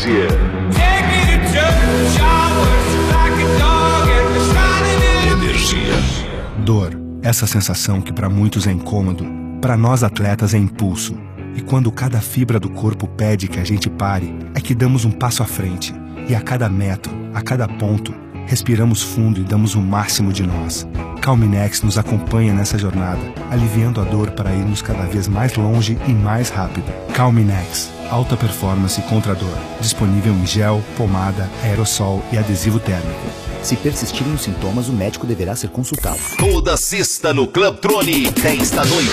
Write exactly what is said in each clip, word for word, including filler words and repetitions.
Energia. Energia. Dor, essa sensação que para muitos é incômodo, para nós atletas é impulso. E quando cada fibra do corpo pede que a gente pare, é que damos um passo à frente. E a cada metro, a cada ponto, respiramos fundo e damos o máximo de nós. Calminex nos acompanha nessa jornada, aliviando a dor para irmos cada vez mais longe e mais rápido. Calminex, alta performance contra a dor. Disponível em gel, pomada, aerossol e adesivo térmico. Se persistirem os sintomas, o médico deverá ser consultado. Toda sexta no Club Trone, dez da noite.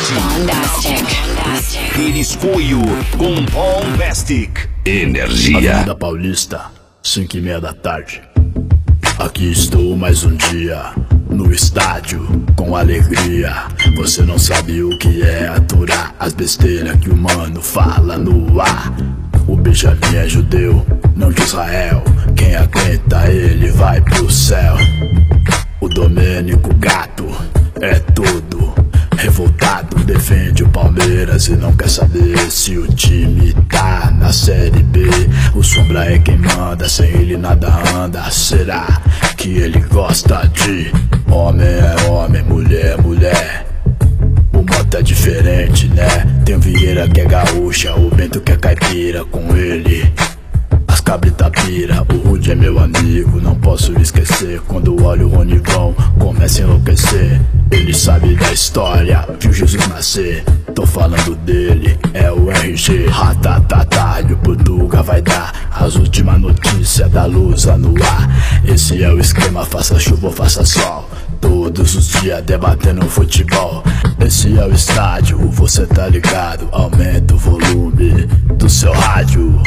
Periscoio com Paul Mestic. Energia. Avenida Paulista, cinco e meia da tarde. Aqui estou mais um dia, no estádio, com alegria. Você não sabe o que é aturar as besteiras que o mano fala no ar. O Benjamin é judeu, não de Israel. Quem aguenta ele vai pro céu. O Domênico Gato é tudo revoltado, defende o Palmeiras e não quer saber se o time tá na Série B. O Sombra é quem manda, sem ele nada anda. Será que ele gosta de homem é homem, mulher é mulher? O Mota é diferente, né? Tem o Vieira que é gaúcha, o Bento que é caipira. Com ele as cabrita pira. O Rude é meu amigo, não posso esquecer. Quando olho o Ronivão, começa a enlouquecer. Ele sabe da história, viu Jesus nascer. Tô falando dele, é o R G. Ratatatá, e o Portuga vai dar as últimas notícias da Lusa no ar. Esse é o esquema, faça chuva ou faça sol. Todos os dias debatendo futebol. Esse é o estádio, você tá ligado. Aumenta o volume do seu rádio.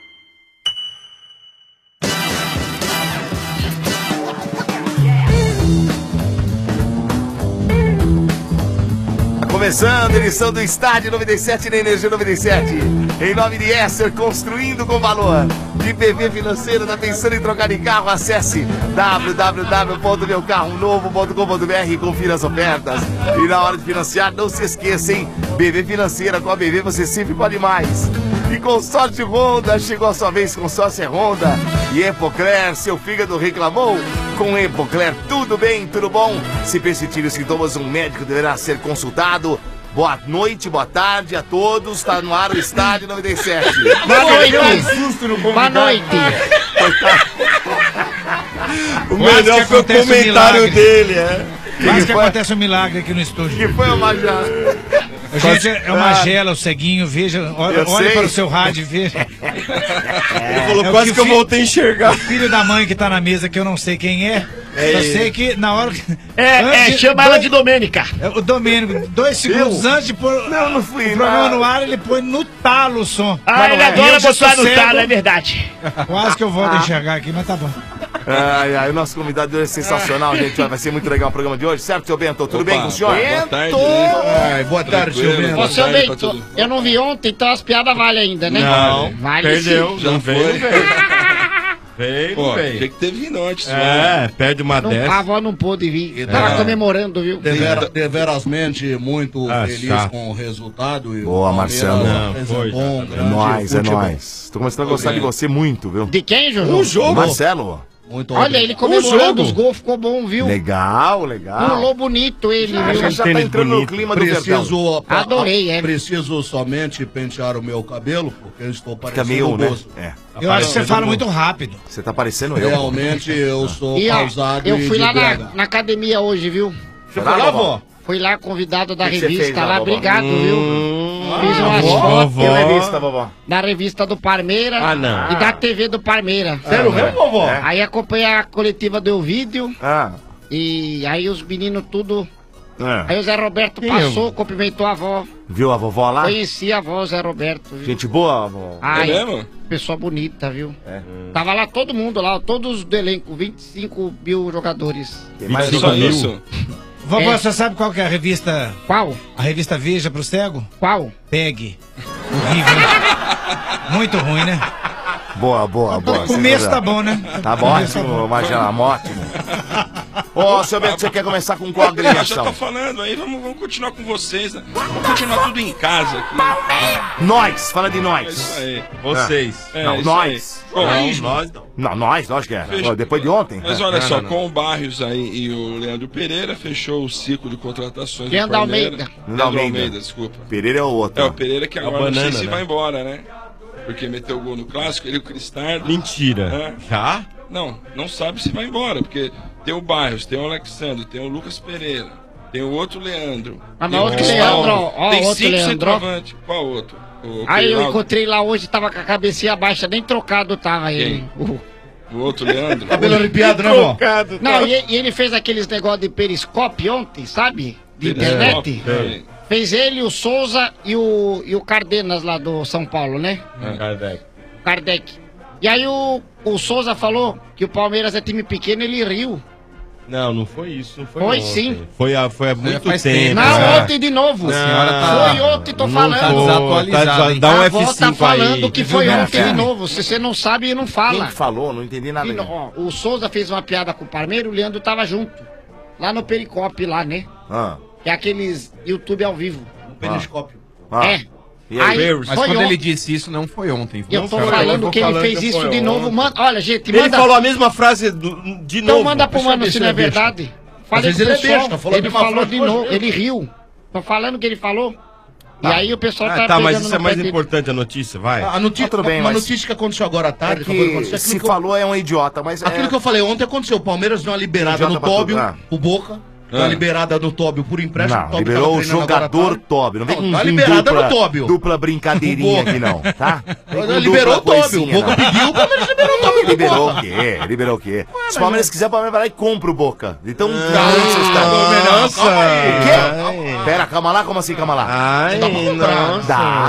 Começando a edição do Estádio noventa e sete na Energia noventa e sete. Em nome de Esser, construindo com valor. De P V Financeira, tá pensando em trocar de carro? Acesse w w w ponto meu carro novo ponto com ponto b r e confira as ofertas. E na hora de financiar, não se esqueça, hein? B V Financeira, com a B V você sempre pode mais. E Consórcio Honda, chegou a sua vez, Consórcio é Honda. E Epocler, seu fígado reclamou? Com Epocler, tudo bem, tudo bom? Se persistirem os sintomas, um médico deverá ser consultado. Boa noite, boa tarde a todos. Tá no ar o Estádio noventa e sete. Boa noite. Boa noite. O melhor foi o comentário um dele, é. Quase que acontece um milagre aqui no estúdio. Que foi uma já. Gente, é o Magela, o ceguinho, veja, olha, olha para o seu rádio e veja. É, ele falou, é quase que, que eu voltei a enxergar. O filho da mãe que tá na mesa, que eu não sei quem é, é eu sei que na hora que... É, é chama dois, ela de Domênica. É, o Domênico, dois segundos eu? antes de pôr não, não fui, o programa no ar, ele põe no talo o som. Ah, ele adora botar no talo, é verdade. Quase que eu volto a enxergar aqui, mas tá bom. Ai, ai, o nosso convidado de hoje é sensacional, gente. Vai ser muito legal o programa de hoje, certo, seu Bento? Tudo Opa, bem com o senhor? Boa tarde. Ai, boa tarde, seu Bento. Ô, seu Bento, eu não vi ontem, então as piadas valem ainda, né? Não, vale perdeu. Já não foi. Veio, veio. Pô, veio. tinha que ter vindo antes. É, né? perde uma não, dessa. a avó não pôde vir, eu tava é. comemorando, viu? Dever, deverasmente muito ah, feliz chato. com o resultado. E boa, o Marcelo. Não, foi, bom, é nóis, é nóis. Tô começando a gostar de você muito, viu? De quem, Jojo? O jogo. Marcelo. Muito Olha, ele comemorando os gols, ficou bom, viu? Legal, legal. Pulou bonito ele, já, viu? Já, já tá entrando bonito. No clima do preciso, a, Adorei, é. Preciso somente pentear o meu cabelo, porque eu estou parecendo meio, o Bozo. Né? É. Eu acho que você fala muito rápido. Você tá parecendo eu. Realmente, eu sou e, pausado eu fui e lá na, na academia hoje, viu? Você foi lá, vó? Fui lá, convidado da que revista fez, lá, vovó? obrigado, hum, viu? Fiz umas fotos. Que revista, vovó? Da revista do Parmeira ah, não. e da T V do Parmeira. Sério mesmo, vovó? É. Aí acompanhei a coletiva do vídeo. Ah. E aí os meninos tudo... É. Aí o Zé Roberto Quem passou, eu? cumprimentou a avó. Viu a vovó lá? Conheci a avó, Zé Roberto. Viu? Gente boa, avó. Ai, é mesmo? Pessoa bonita, viu? É. Tava lá todo mundo lá, todos do elenco, vinte e cinco mil jogadores. Mais só isso? Vovó, É. você sabe qual que é a revista? Qual? A revista Veja pro cego? Qual? Pegue. Horrível. Muito ruim, né? Boa, boa, boa. O começo tá bom, né? Tá ótimo, Magela, ótimo. Ô, seu Beto, você quer começar com qual Eu já agremiação? tô falando aí, vamos, vamos continuar com vocês, né? Vamos continuar tudo em casa aqui. Nós, fala de É nós. isso aí. Vocês. É, Não, isso nós. aí. Bom, Não, nós não. Não, nós, lógico que é. Fechou. Ô, depois de ontem. Mas olha Não, só, não, não. com o Barrios aí e o Leandro Pereira, fechou o ciclo de contratações. do Leandro Palmeiras. Almeida. Leandro Almeida. Almeida, desculpa. Pereira é o outro. É, o Pereira que A agora não banana, sei se né? vai embora, né? Porque meteu o gol no clássico, ele e o Cristaldo. Mentira. É. Já? Não, não sabe se vai embora, porque tem o Barrios, tem o Alexandre, tem o Lucas Pereira, tem o outro Leandro. Ah, mas tem o outro Cristaldo, Leandro, ó, tem outro cinco Leandro. centroavantes. Qual outro? O Aí eu Queiroz? encontrei lá hoje, tava com a cabecinha baixa, nem trocado tava ele. O- O outro Leandro? Cabelo arrepiado, né, vó? Não, e, e ele fez aqueles negócios de periscópio ontem, sabe? De internet. Periscópio, Fez ele, o Souza e o, e o Cardenas lá do São Paulo, né? Kardec. Kardec. E aí o, o Souza falou que o Palmeiras é time pequeno, ele riu. Não, não foi isso. Não foi Foi ontem. sim. Foi há, foi há muito faz tempo. tempo. Não, né? ontem de novo. A senhora tá- Foi ontem, tô Não falando. tô- desatualizado, tá- hein? Dá um a F avó cinco tá falando aí. que foi Viu, ontem de Rafael? novo. Se você não sabe, não Quem fala. que falou? Não entendi nada. E, não, ó, o Souza fez uma piada com o Palmeiras, o Leandro tava junto. Lá no Pericope, lá, né? Ah, Que é aqueles YouTube ao vivo. Periscópio. ah. É. E aí? Aí, Mas foi quando on- ele disse isso, não foi ontem. Eu Não tô foi ontem. falando tô que ele falando fez que isso foi de novo. ontem. Manda, olha, gente, Ele manda. falou a mesma frase do- de Então novo. manda pro Deixa eu mano ver se se não é ele é besta. verdade. Falei vezes pro ele é pessoal, besta, falou a ele mesma falou frase de duas novo, vezes. ele riu. Tô falando que ele falou. E aí o pessoal tá Ah, tá, mas pegando isso é no mais pé dele. importante a notícia, vai. A notícia, Ah, tudo bem, uma mas- notícia que aconteceu agora à É tarde. acabou de que acontecer, se aquilo que eu- falou é um idiota, mas Aquilo é... que eu falei ontem aconteceu. O Palmeiras deu uma liberada Idiota no pra tudo, Tóbio, ah. o Boca. Deu uma Ah. liberada no Tóbio por empréstimo. Não, o Tóbio liberou tava o treinando agora à jogador tarde. Tóbio. Não vem Não, com tá com liberada dupla, no Tóbio. dupla brincadeirinha aqui não, tá? Vem com Liberou o dupla Tóbio. O coisinha, Boca não. pediu, o Palmeiras liberou o Tóbio pro Liberou Boca. o quê? Liberou o quê? Se o Palmeiras quiser, o Palmeiras vai lá e compra o Boca. Então, Ah, onde vocês estão? Nossa! O quê? Pera, calma lá, como assim, calma lá? Ai, Dá pra comprar. nossa.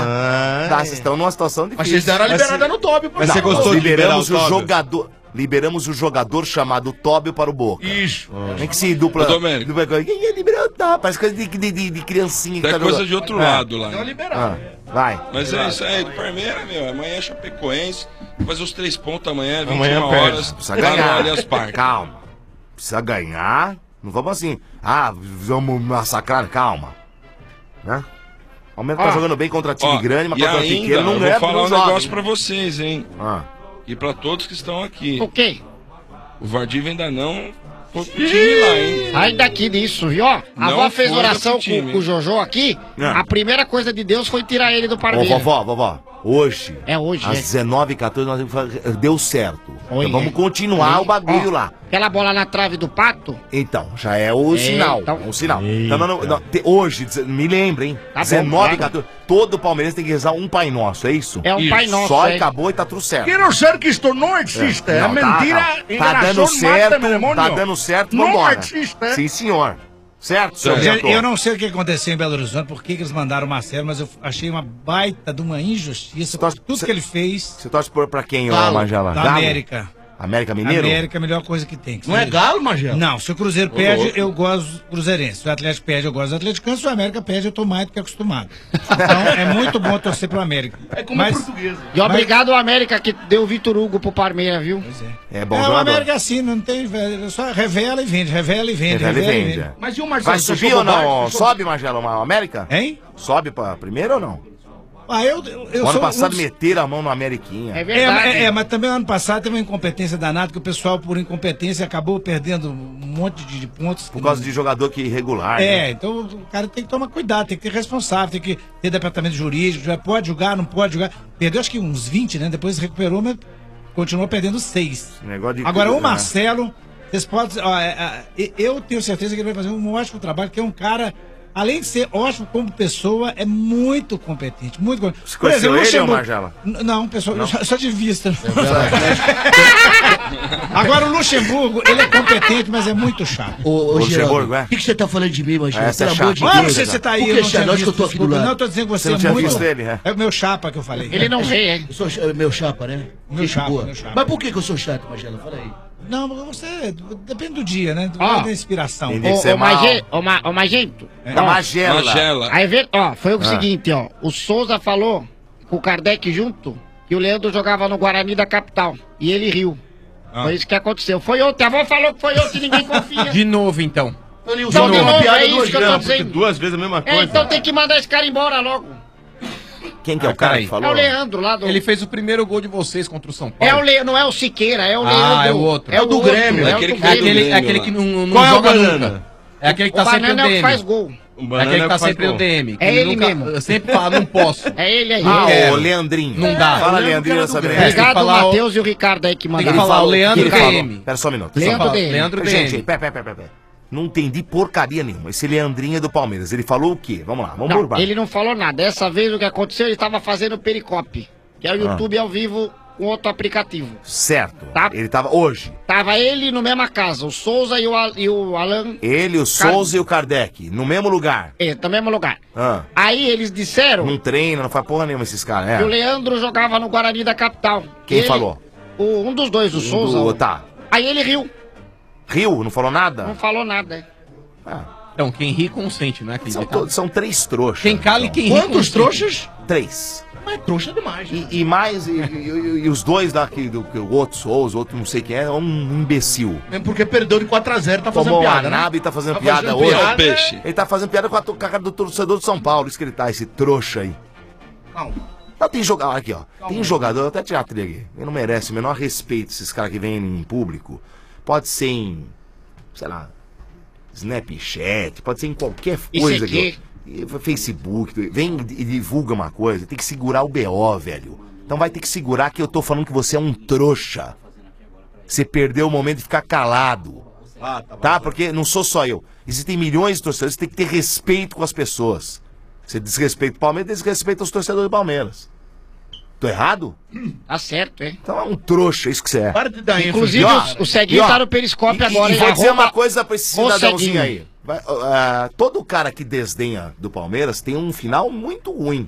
Dá, dá, vocês estão numa situação Mas difícil. vocês deram a Mas liberada se- no Tóbio. pô. mas Não, você gostou pô. de liberar Liberamos o o Tóbio? jogador. Liberamos o jogador chamado Tóbio para o Boca. Isso. Nem que se dupla. Ô, Domênico. dupla coisa. Quem é liberou o Tóbio? Parece coisa de, de, de, de criancinha que É tá coisa jogando. de outro É. lado lá. Deu uma né? liberada. Ah, vai. Mas é isso aí, do Palmeiras, meu. Amanhã é Chapecoense. Vai fazer os três pontos amanhã, vinte e uma Amanhã perde. horas. Precisa lá no ganhar. Allianz Parque. Calma. Precisa ganhar. Não vamos assim. Ah, vamos massacrar. Calma. Né? O Palmeiras tá Ah. jogando bem contra time Ó, grande, mas e contra ainda, pequeno não eu ganha vou falar um não joga. negócio pra vocês, hein? Ah. E pra todos que estão aqui. O quê? O Vardívia ainda não foi pro time lá, hein? Sai daqui disso, viu? Ó, a Não avó fez foi oração pro time. com, com o Jojo aqui. Ah. A primeira coisa de Deus foi tirar ele do Ô, Palmeiras. vovó, vovó. Hoje, É hoje, às é. dezenove e quatorze, nós temos que fazer- deu certo. Oi, Então vamos é. continuar Oi. o bagulho Ó, lá. Aquela bola na trave do pato. Então, já é o sinal. então- O sinal. Eita. Então, não, não, não, te- hoje, deze- me lembra, hein? Tá bom, dezenove e tá. quatorze. Todo palmeirense tem que rezar um Pai Nosso, é isso? É um Pai Nosso, Só é. e acabou e tá tudo certo. Quero ser que isto não existe. É, Não, tá, mentira, tá. Tá enganação, dando certo, mata, demônio. tá dando certo, Não vambora. existe, é. Sim, senhor. Certo, senhor Eu, diretor? eu não sei o que aconteceu em Belo Horizonte, por que que eles mandaram o Marcelo, mas eu achei uma baita de uma injustiça por Você tá- tudo você- que ele fez Você torce por, pra quem, ô Galo. Magela? da Galo? América. América Mineiro? América é a melhor coisa que tem. que Não é seja. galo, Magela? Não, se o Cruzeiro perde, eu gosto do Cruzeirense. Se o Atlético perde, eu gosto do Atlético. Se o América perde, eu tô mais do que acostumado. Então, é muito bom torcer pro América. É como Mas, português. E obrigado ao América que deu o Vitor Hugo pro Palmeiras, viu? Pois é. É bom é, o jogador. América é assim, não tem... velho, Só revela e vende, revela e vende, Revela e revela e vende, vende. é. Mas e o Marcelo? Vai Você subir achou ou não? bobagem? Sobe, Magela, o América? Hein? Sobe pra primeiro ou não? Ah, eu, eu, eu O ano sou passado um dos- meteram a mão no Ameriquinha. É É, verdade. é, é, mas também ano passado teve uma incompetência danada, que o pessoal, por incompetência, acabou perdendo um monte de, de pontos. Por causa de jogador que é irregular. É, né? então o cara tem que tomar cuidado, tem que ter responsável, tem que ter departamento jurídico, já pode jogar, não pode jogar. Perdeu acho que uns vinte, né? Depois recuperou, mas continuou perdendo seis. Esse negócio de Agora, tudo, o né? Marcelo, vocês podem. Ó, é, é, eu tenho certeza que ele vai fazer um ótimo trabalho, que é um cara. Além de ser ótimo como pessoa, é muito competente, muito competente. Você conheceu o ele, ô Luxemburgo- Margela? N- Não, pessoal, Só, só de vista. Agora, o Luxemburgo, ele é competente, mas é muito chato. Ô, ô, Luxemburgo, Geraldo, é? o que, que você tá falando de mim, Magela? Essa é Pelo amor de chata. Ah, Deus. você, você tá aí, Por eu que, não tinha Geraldo? Acho que eu visto, tô aqui do desculpa. lado. Não, eu tô dizendo que você, Você não é tinha muito... visto ele, é? É o meu chapa que eu falei. Ele não vê, hein? Eu sou ch- meu chapa, né? Meu Gente chapa, boa. meu chapa. Mas por que, que eu sou chato, Magela? Fala aí. Não, mas você... Depende do dia, né? Ó. Da inspiração. Entendi. Tem que Ô, ser ô, mal. Magê- ô, Ma- ô, Magento. Da ó, Magela. Magela. Aí, vê- ó, foi o Ah. seguinte, ó. O Souza falou com o Kardec junto que o Leandro jogava no Guarani da capital. E ele riu. Ah. Foi isso que aconteceu. Foi ontem, a avó falou que foi ontem e ninguém confia. De novo, então. Então, de novo, é isso que eu tô Porque dizendo. duas vezes a mesma coisa. É, então tem que mandar esse cara embora logo. Quem que é Ah, o cara peraí. que falou? É o Leandro lá do... Ele fez o primeiro gol de vocês contra o São Paulo. É o Le... Não é o Siqueira, é o Leandro. Ah, é o outro. É o do outro. Grêmio. É É o aquele do que, é Grêmio. aquele, é aquele que não, não Qual é o joga Banana? nunca. É aquele que tá O sempre no Banana é o D que M. faz gol. O É Banana aquele que tá faz sempre gol. no D M. que É ele nunca, mesmo. Sempre fala, não posso. É ele aí. Ah, quero. o Leandrinho. Não dá. Fala, Eu Leandrinho, lembro essa que era do vez. Grêmio. Tem que Obrigado, falar o- Matheus e o Ricardo aí que Tem mandaram. que falar o Leandro Ele D falou. M. Pera só um minuto. Leandro Só fala. D M. Leandro Gente, D M. pera, pera, pera, pera. Não entendi porcaria nenhuma. Esse Leandrinho é do Palmeiras. Ele falou o quê? Vamos lá, vamos Não, burbar. ele não falou nada. Dessa vez o que aconteceu, ele estava fazendo Pericope, que é o YouTube ao vivo com outro aplicativo. Certo. Tá. Ele tava hoje. Tava ele no mesma casa, o Souza e o, Al- e o Alan, Ele, o Souza e o Kardec. No mesmo lugar. é, no mesmo lugar. Ah. Aí eles disseram Não treina, não faz porra nenhuma esses caras. que o É. Leandro jogava no Guarani da capital. Quem Ele- falou? O, um dos dois, o Souza. Do- o- Tá. Aí ele riu, Rio, não falou nada? não falou nada. é. Ah. Então, quem ri consente, não é? Quem São, decala. to- são três trouxas. Quem cala e então. quem ri Quantos consente. trouxas? Três. Mas trouxa demais. E, e mais, e, e- e os dois lá, que, do, que o outro Souza, o outro não sei quem é, é um imbecil. Mesmo porque perdeu de quatro a zero, tá fazendo Tomou piada, a né? nave e tá fazendo Tá piada fazendo hoje. É o piada. peixe. Ele tá fazendo piada com a, to- com a cara do torcedor do São Paulo, isso que ele tá, esse trouxa aí. Não. Não, tem jogador, aqui ó, tem um jogador, até tirar a trilha aqui, ele não merece o menor respeito, esses caras que vêm em público. Pode ser em, sei lá, Snapchat, pode ser em qualquer Isso coisa aqui. aqui. ó. Facebook, vem e divulga uma coisa, tem que segurar o B O, velho. Então vai ter que segurar que eu tô falando que você é um trouxa. Você perdeu o momento de ficar calado. Tá? Porque não sou só eu. Existem milhões de torcedores, você tem que ter respeito com as pessoas. Você desrespeita o Palmeiras, desrespeita os torcedores do Palmeiras. Tô errado? Tá certo, é. Então é um trouxa, isso que você é. Para de dar ênfase. Inclusive, E, ó, o, o Ceguinho e, ó, tá no Periscope E, agora. e vou hein? dizer Arroba uma coisa pra esse o cidadãozinho Ceguinho. aí. Vai, ah, todo cara que desdenha do Palmeiras tem um final muito ruim.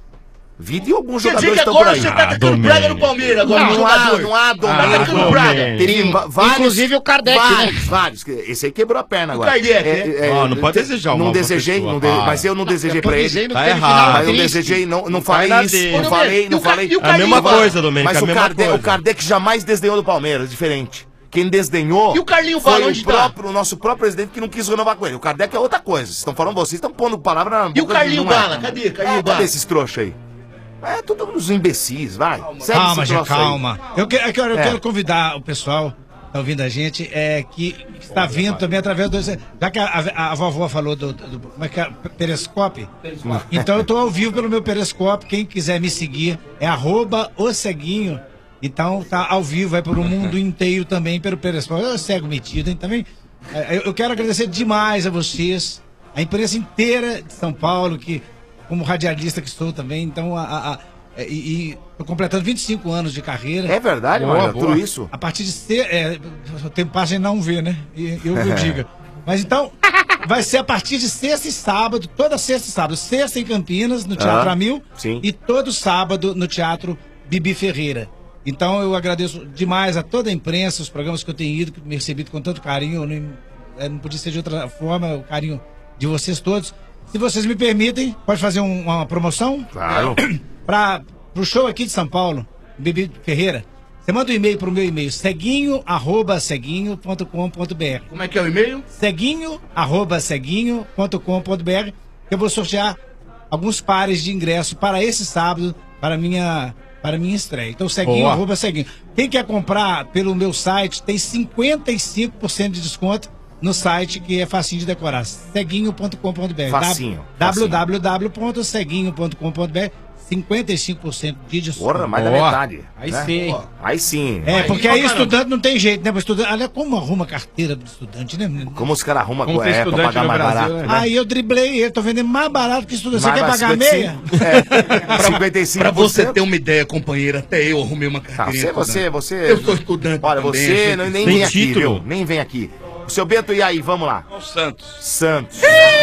Vide alguns Quer dizer jogadores que estão por agora aí. você tá Ah, tacando praga no Palmeiras, agora Não, no não há, jogador. não há Tá domínio. tacando praga. Tem va- vários, Inclusive o Kardec, vários, né? vários. que- Esse aí quebrou a perna agora. Kardec, Ó, não pode desejar o Não mal pra desejei, pessoa, não de- para. mas eu não desejei Eu tô pra ele. dizendo Tá que teve errado. final Mas eu não triste. desejei, não, não Não falei faz isso. nada Não dele. falei, não E o Ca- falei. e o É a mesma Carlinhos coisa, Domênico, Mas é a o mesma Kardec, coisa. o Kardec jamais desdenhou do Palmeiras, diferente. Quem desdenhou E o Carlinho foi Bala, o, onde tá? próprio, o nosso próprio presidente que não quis renovar com ele. O Kardec é outra coisa. Vocês estão falando vocês, estão pondo palavra na boca. E o Carlinho não é. Bala? Cadê? Carlinho É, Bala? cadê esses trouxas aí? É tudo uns imbecis, vai. Segue Calma, esse gente, troço aí. calma. Eu, que- eu quero, eu É. quero convidar o pessoal que tá ouvindo a gente, é, que está vindo também através do. Já que a, a- a vovó falou do, do- como é que é? Periscope. Então eu tô ao vivo pelo meu Periscope. Quem quiser me seguir é arroba o Ceguinho. Então tá ao vivo, vai para o mundo inteiro também pelo Periscope. Eu cego metido, hein? Também. É, eu- Eu quero agradecer demais a vocês, a imprensa inteira de São Paulo, que, como radialista que sou também, então a. a- a- é, e, e tô completando vinte e cinco anos de carreira. É verdade, Boa, mano, boa. tudo isso. A partir de ser. É, o tempo passa e não vê, né? E eu que eu diga. Mas então, vai ser a partir de sexta e sábado, toda sexta e sábado. Sexta em Campinas, no Teatro Ah, Amil. sim. E todo sábado no Teatro Bibi Ferreira. Então eu agradeço demais a toda a imprensa, os programas que eu tenho ido, que me recebido com tanto carinho. Eu não, é, não podia ser de outra forma, o carinho de vocês todos. Se vocês me permitem, pode fazer um- uma promoção? Claro. Para o show aqui de São Paulo, Bibi Ferreira. Você manda um e-mail pro meu e-mail, ceguinho arroba ceguinho ponto com ponto br. Como é que é o e-mail? ceguinho arroba ceguinho ponto com ponto br. Eu vou sortear alguns pares de ingresso para esse sábado, para minha para minha estreia. Então ceguinho Boa. arroba ceguinho. Quem quer comprar pelo meu site tem cinquenta e cinco por cento de desconto no site, que é facinho de decorar, ceguinho ponto com ponto br. Facinho, w w w ponto ceguinho ponto com ponto br. cinquenta e cinco por cento de desconto. Porra, mais da Boa. metade. Aí né? sim. Aí sim. É, porque pra aí caramba. estudante não tem jeito, né? Pra estudante, olha como arruma carteira do estudante, né? menino? Como os caras arrumam Como co- tem é, pra estudante pagar no mais Brasil, barato. né? Né? Aí eu driblei ele, tô vendendo mais barato que estudante. Você Mais quer pagar cinquenta e meia? cinco É, cinquenta e cinco Pra por você cento. ter uma ideia, companheiro, até eu arrumei uma Ah, carteirinha. você, você, você. Eu sou estudante Olha, também, você gente. não, nem Tem vem aqui, título. viu? Nem vem aqui. O seu Bento, e aí? Vamos lá. Olha o Santos. Santos.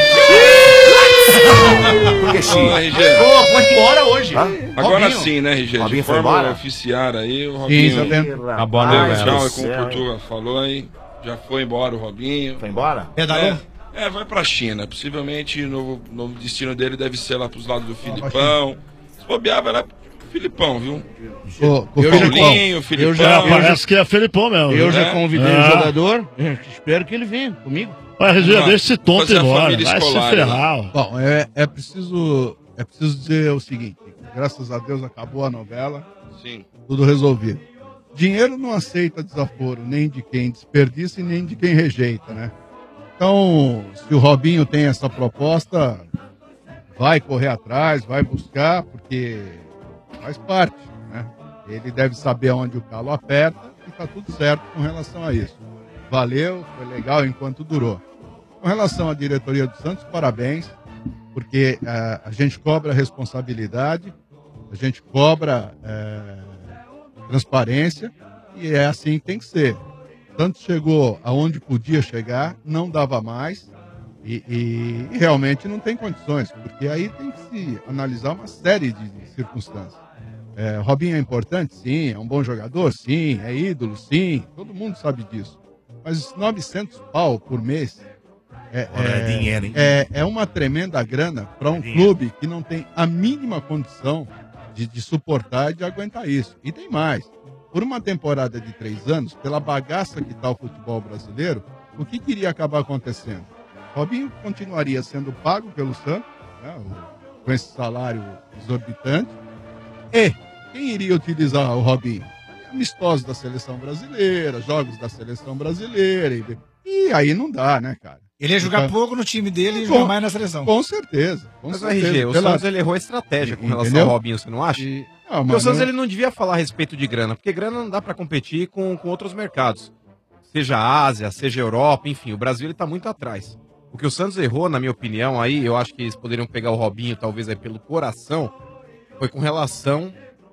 Por que Ô, Chico? R G. Pô, foi embora hoje. Hã? Agora Robinho. sim, né, R G? Robinho De foi forma embora? oficial aí, o Isso, Robinho. eu tenho- Tá bom, né, Deu Rapaz velho? tchau, do é como o céu, hein? Portuga falou aí. Já foi embora o Robinho. Foi embora? Pedalou? É, é, vai pra China. Possivelmente o novo, novo destino dele deve ser lá pros lados do Filipão. Se bobear, vai lá pro Filipão, viu? Ô, ô, Eu, Julinho, Filipão. Eu já, parece que é Felipão mesmo. Eu né? já convidei É. o jogador. Eu espero que ele venha comigo. Vai, R G, Vamos lá. deixa esse tonto Fazer a embora. família Vai se escolar, ferrar. ó. Bom, é, é, preciso, é preciso dizer o seguinte: graças a Deus acabou a novela, Sim. tudo resolvido. Dinheiro não aceita desaforo, nem de quem desperdiça e nem de quem rejeita, né? Então, se o Robinho tem essa proposta, vai correr atrás, vai buscar, porque faz parte, né? Ele deve saber onde o calo aperta e tá tudo certo com relação a isso. Valeu, foi legal enquanto durou. Com relação à diretoria do Santos, parabéns, porque uh, a gente cobra responsabilidade, a gente cobra uh, transparência e é assim que tem que ser. O Santos chegou aonde podia chegar, não dava mais e, e, e realmente não tem condições, porque aí tem que se analisar uma série de, de circunstâncias. É, Robinho é importante? Sim. É um bom jogador? Sim. É ídolo? Sim. Todo mundo sabe disso. Mas novecentos pau por mês é, Olha, é dinheiro, hein? é, é uma tremenda grana para um clube que não tem a mínima condição de, de suportar e de aguentar isso. E tem mais. Por uma temporada de três anos, pela bagaça que está o futebol brasileiro, o que queria acabar acontecendo? Robinho continuaria sendo pago pelo Santos, né, com esse salário exorbitante. E quem iria utilizar o Robinho? Amistosos da seleção brasileira, jogos da seleção brasileira. E, e aí não dá, né, cara? Ele ia jogar Então, pouco no time dele e com- jogar mais na seleção. Com certeza. Com Mas o certeza. R G, o Pela- Santos ele errou a estratégia com relação Entendeu? ao Robinho, você não acha? E- não, Porque mas o Santos não- ele não devia falar a respeito de grana, porque grana não dá pra competir com, com outros mercados. Seja a Ásia, seja a Europa, enfim, o Brasil ele tá muito atrás. O que o Santos errou, na minha opinião, aí, eu acho que eles poderiam pegar o Robinho, talvez aí pelo coração, foi com relação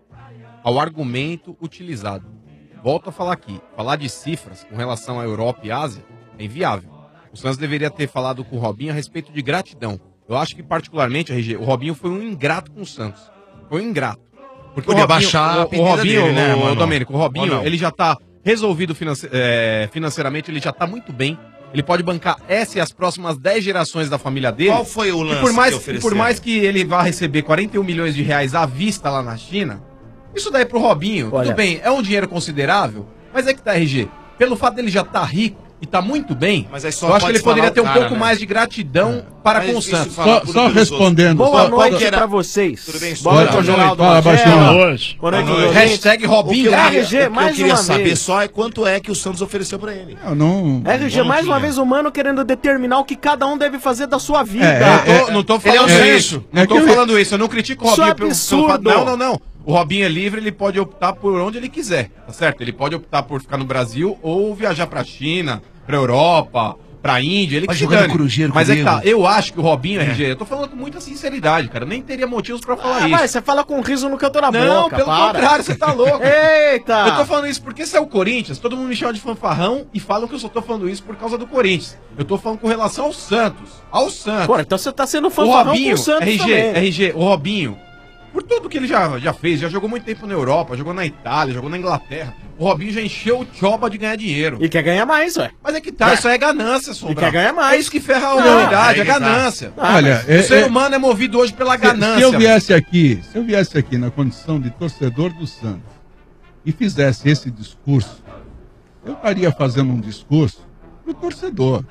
ao argumento utilizado. Volto a falar aqui, falar de cifras com relação à Europa e Ásia é inviável. O Santos deveria ter falado com o Robinho a respeito de gratidão. Eu acho que, particularmente, R G, o Robinho foi um ingrato com o Santos. Foi um ingrato. Porque Podia o Robinho, baixar a o, o pedida Robinho, dele, né, o, mano? Domênico, o Ou Robinho, não? ele já tá resolvido finance- é, financeiramente, ele já tá muito bem. Ele pode bancar essa e as próximas dez gerações da família dele. Qual foi o lance e por mais, que e ofereceram? por mais que ele vá receber quarenta e um milhões de reais à vista lá na China, isso daí pro Robinho, Olha. tudo bem, é um dinheiro considerável, mas é que tá, R G, pelo fato dele já tá rico e tá muito bem, Mas aí só eu acho que pode ele poderia falar ter o um cara, pouco né? mais de gratidão para Mas com o isso Santos. fala Só, por só pelos respondendo. Boa só- noite só- pra vocês. Tudo bem, Boa noite, Boa noite, Ronaldo fala, Angela. Baixinho. Boa noite. Boa noite, Boa meus noite. ouvintes. Hashtag O que eu Robinho queria, Graça. R G, o que eu mais queria uma saber vez. só é quanto é que o Santos ofereceu pra ele. Eu não. R G, Não mais uma tinha. vez o mano querendo determinar o que cada um deve fazer da sua vida. É, Não tô, não tô Ele é um falando senso. isso. Não É tô que eu- falando isso. Eu não critico o Isso Robinho é pelo, pelo absurdo. fato. Não, não, não. O Robinho é livre, ele pode optar por onde ele quiser, tá certo? Ele pode optar por ficar no Brasil ou viajar pra China, pra Europa, pra Índia, ele que Vai se jogar no dane. Cruzeiro Mas é que comigo. tá, eu acho que o Robinho, R G, eu tô falando com muita sinceridade, cara. Eu nem teria motivos pra falar Ah, isso. vai, você fala com um riso no canto da Não, boca, pelo para. contrário, você tá louco. Eita! Eu tô falando isso porque se é o Corinthians, todo mundo me chama de fanfarrão e falam que eu só tô falando isso por causa do Corinthians. Eu tô falando com relação ao Santos. Ao Santos. Pô, então você tá sendo O fanfarrão com Robinho, o Santos R G, também. R G, o Robinho, por tudo que ele já, já fez, já jogou muito tempo na Europa, jogou na Itália, jogou na Inglaterra. O Robinho já encheu o choba de ganhar dinheiro. E quer ganhar mais, ué. Mas é que tá, isso aí é ganância, Sombra. quer ganhar mais. É isso que ferra a Não, humanidade, aí é que tá. ganância. Ah, Olha, O é- ser é- humano é movido hoje pela Se, ganância. se eu viesse aqui, se eu viesse aqui na condição de torcedor do Santos e fizesse esse discurso, eu estaria fazendo um discurso pro torcedor.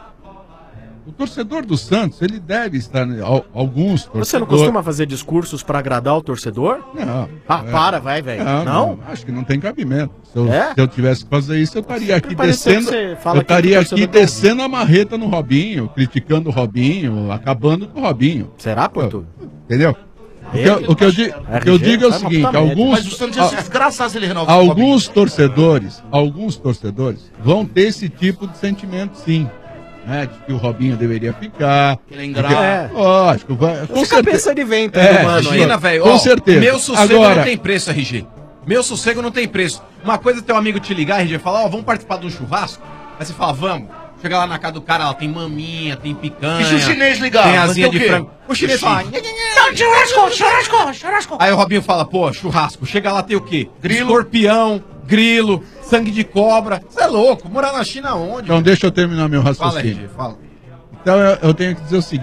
O torcedor do Santos, ele deve estar, al- alguns torcedores... Você não costuma fazer discursos pra agradar o torcedor? Não. Ah, é. para, vai, velho. Não, Não? não, acho que não tem cabimento. Se eu, É? se eu tivesse que fazer isso, eu estaria aqui pareceu descendo. que você fala Eu que o estaria aqui torcedor tá descendo a marreta no Robinho, criticando o Robinho, acabando com o Robinho. Será, Porto? Entendeu? O que, eu, o que eu digo, o que eu digo é o seguinte: alguns, Mas o Santos ia se desgraçar se ele renovar. alguns torcedores, alguns torcedores vão ter esse tipo de sentimento, sim. Né, de que o Robinho deveria ficar. Que ele é ingrato. É. Lógico, vai, com Fica certeza. cabeça de vento, É, mano. Imagina, velho. Com ó, certeza. Meu sossego Agora- não tem preço, R G. Meu sossego não tem preço. Uma coisa é teu amigo te ligar, R G, e falar, ó, vamos participar de um churrasco. Aí você fala, vamos. Chega lá na casa do cara, ó, tem maminha, tem picanha. E se o chinês ligar? Tem Vai asinha ter o de quê? frango. O chinês fala... Churrasco, churrasco, churrasco. Aí o Robinho fala, pô, churrasco. Chega lá, tem o quê? Grilo. Escorpião, grilo, sangue de cobra. Você é louco. Morar na China onde? Então deixa eu terminar meu Fala, R raciocínio. G, fala. Então eu, eu tenho que dizer o seguinte: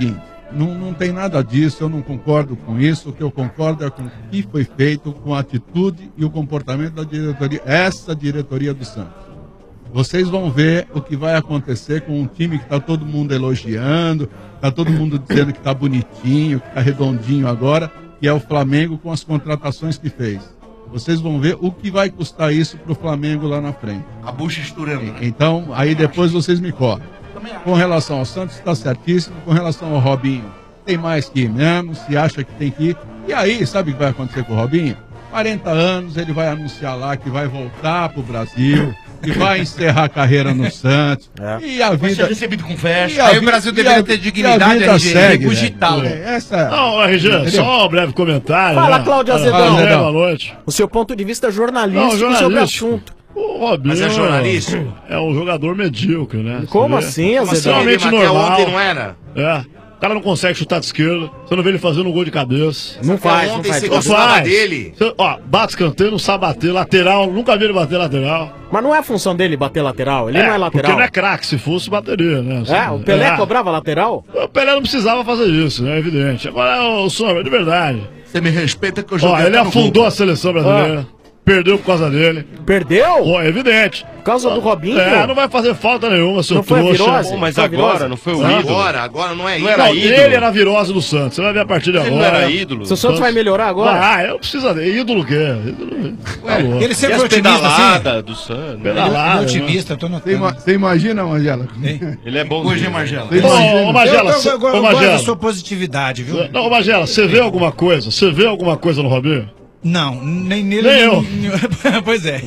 Não, não tem nada disso, eu não concordo com isso. O que eu concordo é com o que foi feito, com a atitude e o comportamento da diretoria, essa diretoria do Santos. Vocês vão ver o que vai acontecer com um time que está todo mundo elogiando, está todo mundo dizendo que está bonitinho, que está redondinho agora, que é o Flamengo com as contratações que fez. Vocês vão ver o que vai custar isso para o Flamengo lá na frente. A bucha estourando. Né? Então, aí depois vocês me correm. Com relação ao Santos, está certíssimo. Com relação ao Robinho, tem mais que ir mesmo, se acha que tem que ir. E aí, sabe o que vai acontecer com o Robinho? quarenta anos, ele vai anunciar lá que vai voltar para o Brasil, que vai encerrar a carreira no Santos. É. E a vida. Vai ser recebido com festa. Aí o Brasil deveria ter dignidade, R G, digital. Né? Essa... Não, R G, só um breve comentário. Fala, né? Cláudio Azedão. Fala, né? Boa noite. O seu ponto de vista jornalístico, Não, jornalístico. sobre o assunto. O Robinho Mas é jornalista? É um jogador medíocre, né? Como assim, Azedão? Extremamente Ele normal. ontem, não era? É. O cara não consegue chutar de esquerda. Você não vê ele fazendo um gol de cabeça. Não faz, não ontem faz. você Não gostava faz. dele. Você, ó, bate escanteio, não sabe bater. Lateral, nunca vi ele bater lateral. Mas não é a função dele bater lateral, ele não é lateral. Porque não é craque, se fosse, bateria, né? É, o Pelé É. cobrava lateral? O Pelé não precisava fazer isso, né? É evidente. Agora, o Sombra, de verdade. Você me respeita que eu Ó, joguei ele até no afundou gol. a seleção brasileira. Perdeu por causa dele. Perdeu? Pô, é evidente. Por causa do Robinho? É, não vai fazer falta nenhuma, seu Não foi a trouxa. virose? Pô, mas Foi a agora, virose? não foi o Ah, ídolo. Agora, agora não é Não ídolo. era Não, ídolo. ele era a virose do Santos. Você vai ver a partir de Ele agora. não era ídolo. Se o Santos vai melhorar agora? Ah, eu preciso de ídolo o quê? Ídolo. Tá louco. Ele E sempre as foi otimista, pedaladas assim? do Santos. Pedalada, Ele é otimista, eu tô Você notando. ima- você imagina, Magela? Ele é bom. Hoje é dele. Margela. Você Ô, ô, imagina? Magela, eu, cê- eu, eu, ô, eu gosto da Magela. sua positividade, viu? Não, ô, Magela, você vê alguma coisa? Você vê alguma coisa no Robinho? Não, nem nele. Nem eu. nem- Pois é.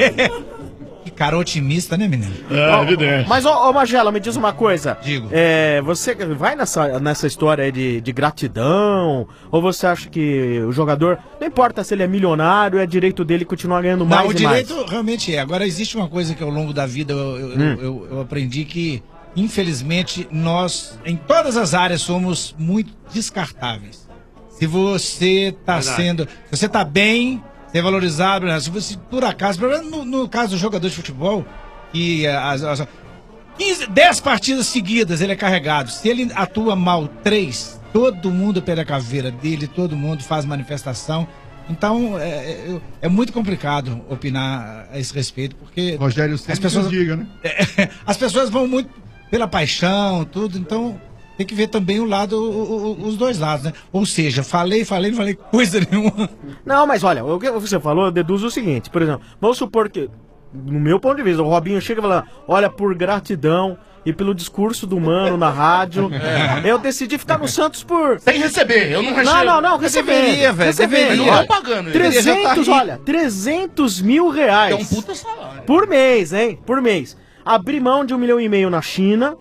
Que cara otimista, né, menino? É, evidente. Mas, ô, ô Magela, me diz uma coisa. Digo. É, você vai nessa, nessa história aí de, de gratidão? Ou você acha que o jogador, não importa se ele é milionário, é direito dele continuar ganhando mais Não, o e mais? direito realmente é. Agora, existe uma coisa que ao longo da vida eu, eu, Hum. eu- eu aprendi que, infelizmente, nós, em todas as áreas, somos muito descartáveis. Se você tá Verdade. sendo. Se você tá bem, você é valorizado, né? Se você, por acaso, pelo menos no, no caso do jogador de futebol, que as, as, quinze, dez partidas seguidas ele é carregado. Se ele atua mal três, todo mundo perde a caveira dele, todo mundo faz manifestação. Então, é, é, é muito complicado opinar a esse respeito, porque Rogério as sempre pessoas, diga, né? as pessoas vão muito pela paixão, tudo, então tem que ver também o lado, o- o- os dois lados, né? Ou seja, falei, falei, não falei coisa nenhuma. Não, mas olha, o que você falou, eu deduzo o seguinte, por exemplo, vamos supor que, no meu ponto de vista, o Robinho chega e fala, olha, por gratidão e pelo discurso do mano na rádio, eu decidi ficar no Santos por... Sem receber, eu não recebo. Não, não, não, recebendo. Deveria, velho, recebendo. deveria. Ó, Não pagando. ele. Deveria já tá trezentos, rico. olha, trezentos mil reais. É um puta salário. Por mês, hein? Por mês. Abri mão de um milhão e meio na China,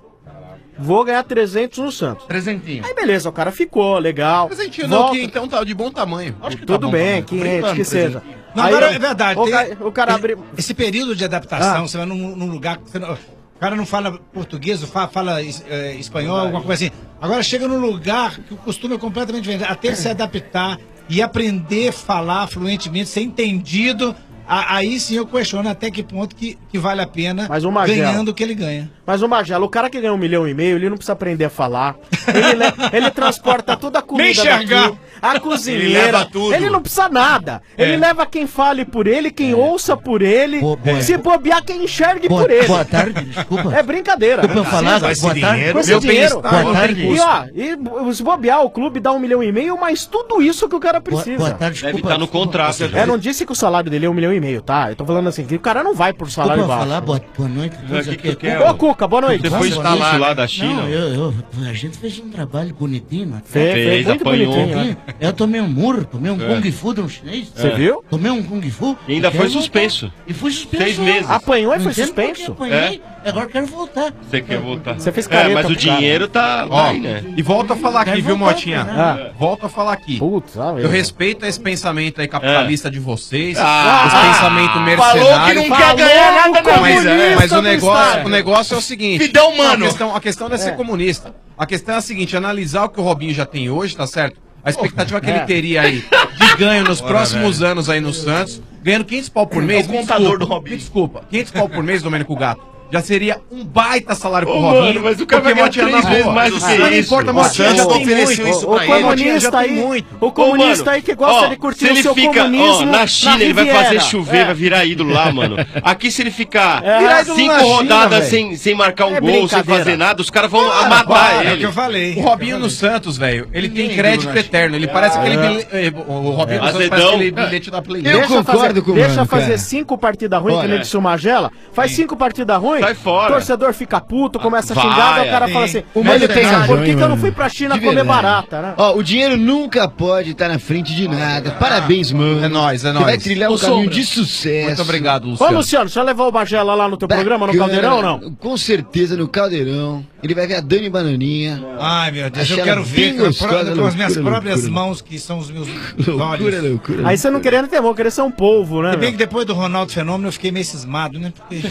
vou ganhar trezentos no Santos. Trezentinho. Aí beleza, o cara ficou, legal. Presentinho não, Volta- que então tá de bom tamanho. Acho que tá Tudo bom bem, também. Tô quinhentos, brincando, que seja. trezentinho. Não, Aí agora eu- é verdade. O, tem- cara, o cara abre... Esse período de adaptação, Ah. você vai num, num lugar que você não- o cara não fala português, fala, fala es- eh, espanhol, alguma coisa assim. Agora chega num lugar que o costume é completamente diferente. Até ele se adaptar e aprender a falar fluentemente, ser entendido, a- aí sim eu questiono até que ponto que, que vale a pena Mas o Magela- ganhando o que ele ganha. Mas o Magela, o cara que ganha um milhão e meio, ele não precisa aprender a falar. Ele, le- ele transporta toda a comida Nem enxergar. daqui, a cozinheira. Ele leva tudo. Ele não precisa nada. Ele leva quem fale por ele, quem ouça por ele. Boa- boa- se bobear, quem enxergue Boa, por ele. boa tarde, desculpa. É brincadeira. Desculpa eu falar, Mas esse boa tarde. dinheiro- Com esse Meu dinheiro. bem-estar Boa não tem tarde. E custo. ó, e se bobear, o clube dá um milhão e meio, mas tudo isso que o cara Boa, precisa. boa tarde, Deve desculpa. estar no contrato. Eu não disse que o salário dele é um milhão e meio, tá? Eu tô falando assim, que o cara não vai por Desculpa salário eu baixo. falar, boa, boa noite. a todos que aqui. que tu quer, Ô, Cuca, boa noite. Você foi Boa instalar noite. lá da China? Não, eu, eu, a gente fez um trabalho bonitinho, né? Fez, Fez, fez muito apanhou. bonitinho. Bonitinho. Eu tomei um murro, tomei um Kung Fu de um chinês. Você viu? Tomei um Kung Fu. E ainda eu foi quero suspenso. voltar. E fui suspenso. Seis meses. Apanhou e Não foi entendo por que suspenso? apanhei, agora eu quero voltar. Você quer voltar? Você fez É, careta mas o pro cara. dinheiro tá Ó, lá, né? e volta a falar aqui, Quero viu, voltar, Motinha? né? Ah. Volta a falar aqui. Putz, ah, Eu respeito esse pensamento aí capitalista de vocês, Ah. esse pensamento mercenário. Falou que não quer ganhar nada, não. Mas, é, mas o, do negócio, Estado. o negócio é o seguinte. Fidão, mano. A questão, a questão não é ser comunista. A questão é a seguinte: analisar o que o Robinho já tem hoje, tá certo? A expectativa que ele É. teria aí de ganho nos próximos anos aí no Santos, ganhando quinhentos pau por mês. É o me contador desculpa, do Robinho. Me desculpa, quinhentos pau por mês, Domênico Gato. já seria um baita salário pro Ô, Robinho. mano, mas o cara vai ganhar três vezes mais do que Não isso. importa, O Motinha já Santos tem ofereceu muito. isso O pra ele. comunista já tem aí, muito. o comunista Ô, mano, aí que gosta ó, de curtir se o ele seu fica, comunismo ó, na China ele vai Riviera. fazer chover, É. vai virar ídolo lá, mano. Aqui se ele ficar É, virar ídolo cinco na China, rodadas velho. sem, sem marcar um É gol, sem brincadeira. fazer nada, os caras vão Para, matar para, ele. É o que eu falei. O Robinho no Santos, velho, ele tem Ninguém crédito ídolo na eterno. Ele parece aquele. É. bile- eh, O Robinho no Santos Azedão. parece aquele bilhete da Play. Deixa fazer, deixa fazer cinco partidas ruins, que Olha. nem disse o Magela. Faz cinco partidas ruins, Sai fora. torcedor fica puto, começa a Vai, xingar, daí o cara sim. fala assim, O mas Mano tem razão, por que, hein, que eu não mano? fui pra China De comer verdade. barata, né? Ó, o dinheiro nunca pode estar na frente de nada. Parabéns, mano. É nóis, é Você nóis. vai trilhar um Ô, caminho Sombra. de sucesso. Muito obrigado, Ô, Luciano. Luciano, já levou o Magela lá no teu programa, no Bacana. Caldeirão ou não? Com certeza, no Caldeirão. Ele vai ver a Dani Bananinha. Ai, meu Deus, eu Achei quero ela ver bem com, a gostosa, pró- com as minhas loucura, próprias loucura. mãos, que são os meus Loucura, olhos. loucura. Aí você não querendo ter mão, querer ser um polvo, né? Se bem meu? que depois do Ronaldo Fenômeno eu fiquei meio cismado, né? Porque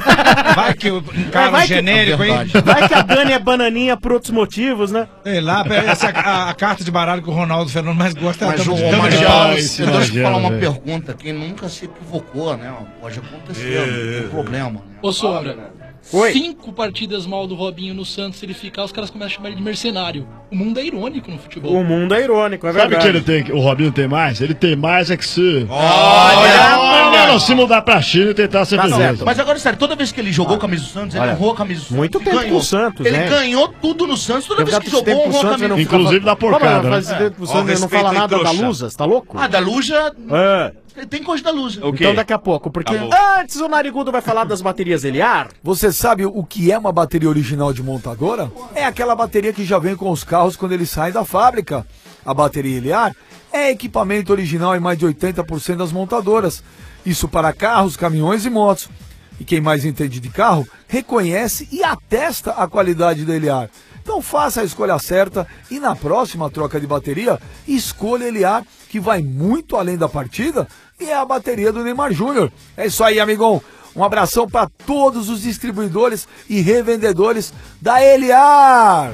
vai que eu encaro vai um que- genérico aí. Vai que a Dani é bananinha por outros motivos, né? Sei lá, essa é a, a carta de baralho que o Ronaldo Fenômeno mais gosta. Mas, é a ô, dama de- dama de Magela, paus. eu deixa eu falar uma velho. pergunta. Quem nunca se equivocou, né? Pode acontecer, não tem problema. Né? Ô, Sombra, Oi. cinco partidas mal do Robinho no Santos, se ele ficar, os caras começam a chamar ele de mercenário. O mundo é irônico no futebol. O mundo é irônico, é Sabe verdade. que ele tem, o Robinho tem mais? Ele tem mais é que se... Olha, não, não, não, se mudar pra China e tentar ser Tá beleza. certo. Mas agora, sério, toda vez que ele jogou a camisa do Santos, ele Olha, honrou a camisa do Santos. muito e tempo ganhou. com o Santos, Ele né? ganhou tudo no Santos, toda Eu vez já que tive jogou, tempo com o honrou a Santos, eu camisa. não Inclusive da porcada, Como, né? faz tempo com o Santos, Ó, ele não fala respeito aí, nada da trouxa. Lusa, você tá louco? Ah, da Luja... É. Tem coisa da Luja. Então daqui a pouco, porque Tá bom. antes o Narigudo vai falar das baterias Eliar. Você sabe o que é uma bateria original de montadora? É aquela bateria que já vem com os carros quando eles saem da fábrica. A bateria Eliar é equipamento original em mais de oitenta por cento das montadoras. Isso para carros, caminhões e motos. E quem mais entende de carro reconhece e atesta a qualidade da Eliar. Então faça a escolha certa e na próxima troca de bateria, escolha Eliar, que vai muito além da partida e é a bateria do Neymar Júnior. É isso aí, amigão. Um abração para todos os distribuidores e revendedores da Eliar.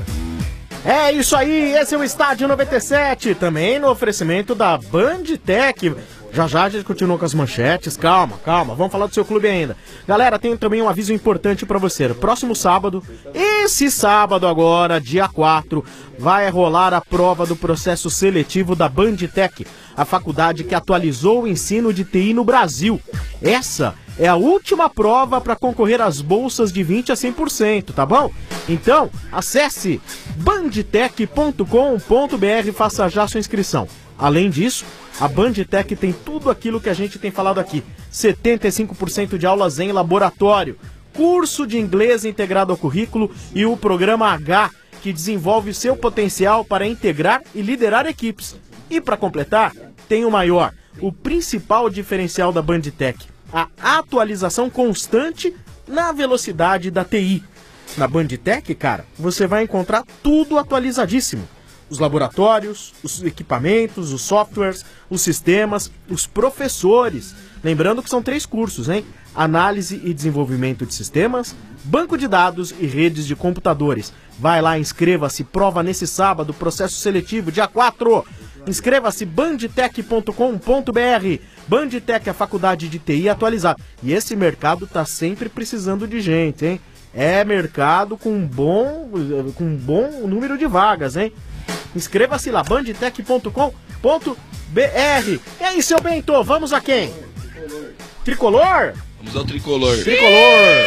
É isso aí, esse é o Estádio noventa e sete, também no oferecimento da Bandtech. Já já a gente continua com as manchetes, calma, calma, vamos falar do seu clube ainda. Galera, tem também um aviso importante pra você. Próximo sábado, esse sábado agora, dia quatro, vai rolar a prova do processo seletivo da Bandtech, a faculdade que atualizou o ensino de T I no Brasil. Essa é a última prova para concorrer às bolsas de vinte a cem por cento, tá bom? Então, acesse bandtech ponto com ponto br e faça já sua inscrição. Além disso, a Bandtech tem tudo aquilo que a gente tem falado aqui. setenta e cinco por cento de aulas em laboratório, curso de inglês integrado ao currículo e o programa H, que desenvolve seu potencial para integrar e liderar equipes. E para completar, tem o maior, o principal diferencial da Bandtech, a atualização constante na velocidade da T I. Na Bandtech, cara, você vai encontrar tudo atualizadíssimo. Os laboratórios, os equipamentos, os softwares, os sistemas, os professores. Lembrando que são três cursos, hein? Análise e desenvolvimento de sistemas, banco de dados e redes de computadores. Vai lá, inscreva-se, prova nesse sábado, processo seletivo, dia quatro. Inscreva-se, bandtech ponto com ponto br. Bandtech, a faculdade de T I atualizada. E esse mercado tá sempre precisando de gente, hein? É mercado com bom, com um bom número de vagas, hein? Inscreva-se lá, bandtech ponto com ponto br. E aí, seu Bento, vamos a quem? Tricolor? Vamos ao tricolor. Tricolor!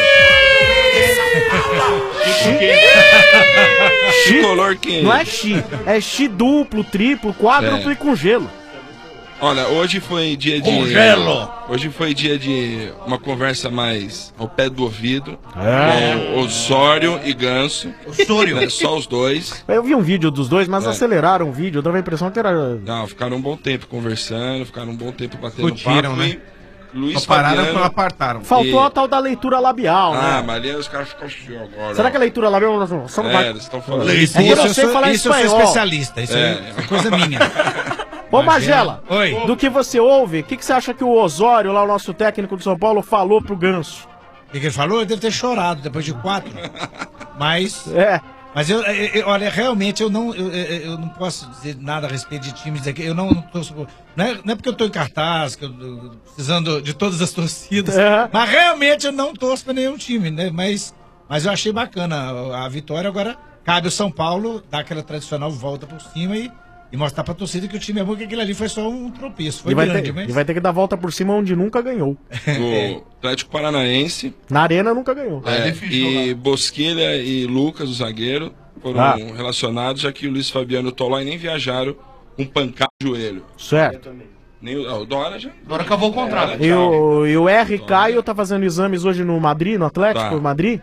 Tricolor quem? Não é chi, é chi duplo, triplo, quádruplo É. e com gelo. Olha, hoje foi dia de. Congelo. Hoje foi dia de uma conversa mais ao pé do ouvido. É. Com Osório e Ganso. Osório. Né, só os dois. Eu vi um vídeo dos dois, mas É. aceleraram o vídeo, eu dava a impressão que era... Não, ficaram um bom tempo conversando, ficaram um bom tempo batendo Discutiram, papo. né? E Luiz Só pararam Fabiano- quando apartaram. Faltou E- a tal da leitura labial, Ah, né? mas ali os caras ficam assim agora. Será ó. que a leitura labial só não É, vai... eles estão falando. Leitura, é que eu não sei falar isso eu sou espanhol. especialista, isso É. é coisa minha. Ô, Magela, Oi. do que você ouve, o que, que você acha que o Osório, lá o nosso técnico de São Paulo, falou pro Ganso? O que que ele falou? Ele deve ter chorado depois de quatro. Mas. É. Mas eu, eu- eu- olha, realmente eu não, eu, eu- eu não posso dizer nada a respeito de times daqui. Eu não, não torço por- não, é, não é porque eu tô em cartaz, que eu tô precisando de todas as torcidas, É. mas realmente eu não torço para nenhum time, né? Mas, mas eu achei bacana a, a vitória. Agora cabe o São Paulo dar aquela tradicional volta por cima e, e mostrar pra torcida que o time é bom, que aquilo ali foi só um tropeço. Foi E vai, grande, ter, mas... e vai ter que dar volta por cima onde nunca ganhou. O Atlético Paranaense. Na Arena nunca ganhou. É, e Bosquilha e Lucas, o zagueiro, foram Ah. relacionados, já que o Luiz Fabiano e o Tolói nem viajaram com pancada de joelho. Certo. Nem o, ah, o Dora já. Dora cavou o contrato. E o, e o R. Caio tá fazendo exames hoje no Madrid, no Atlético Tá. Madrid?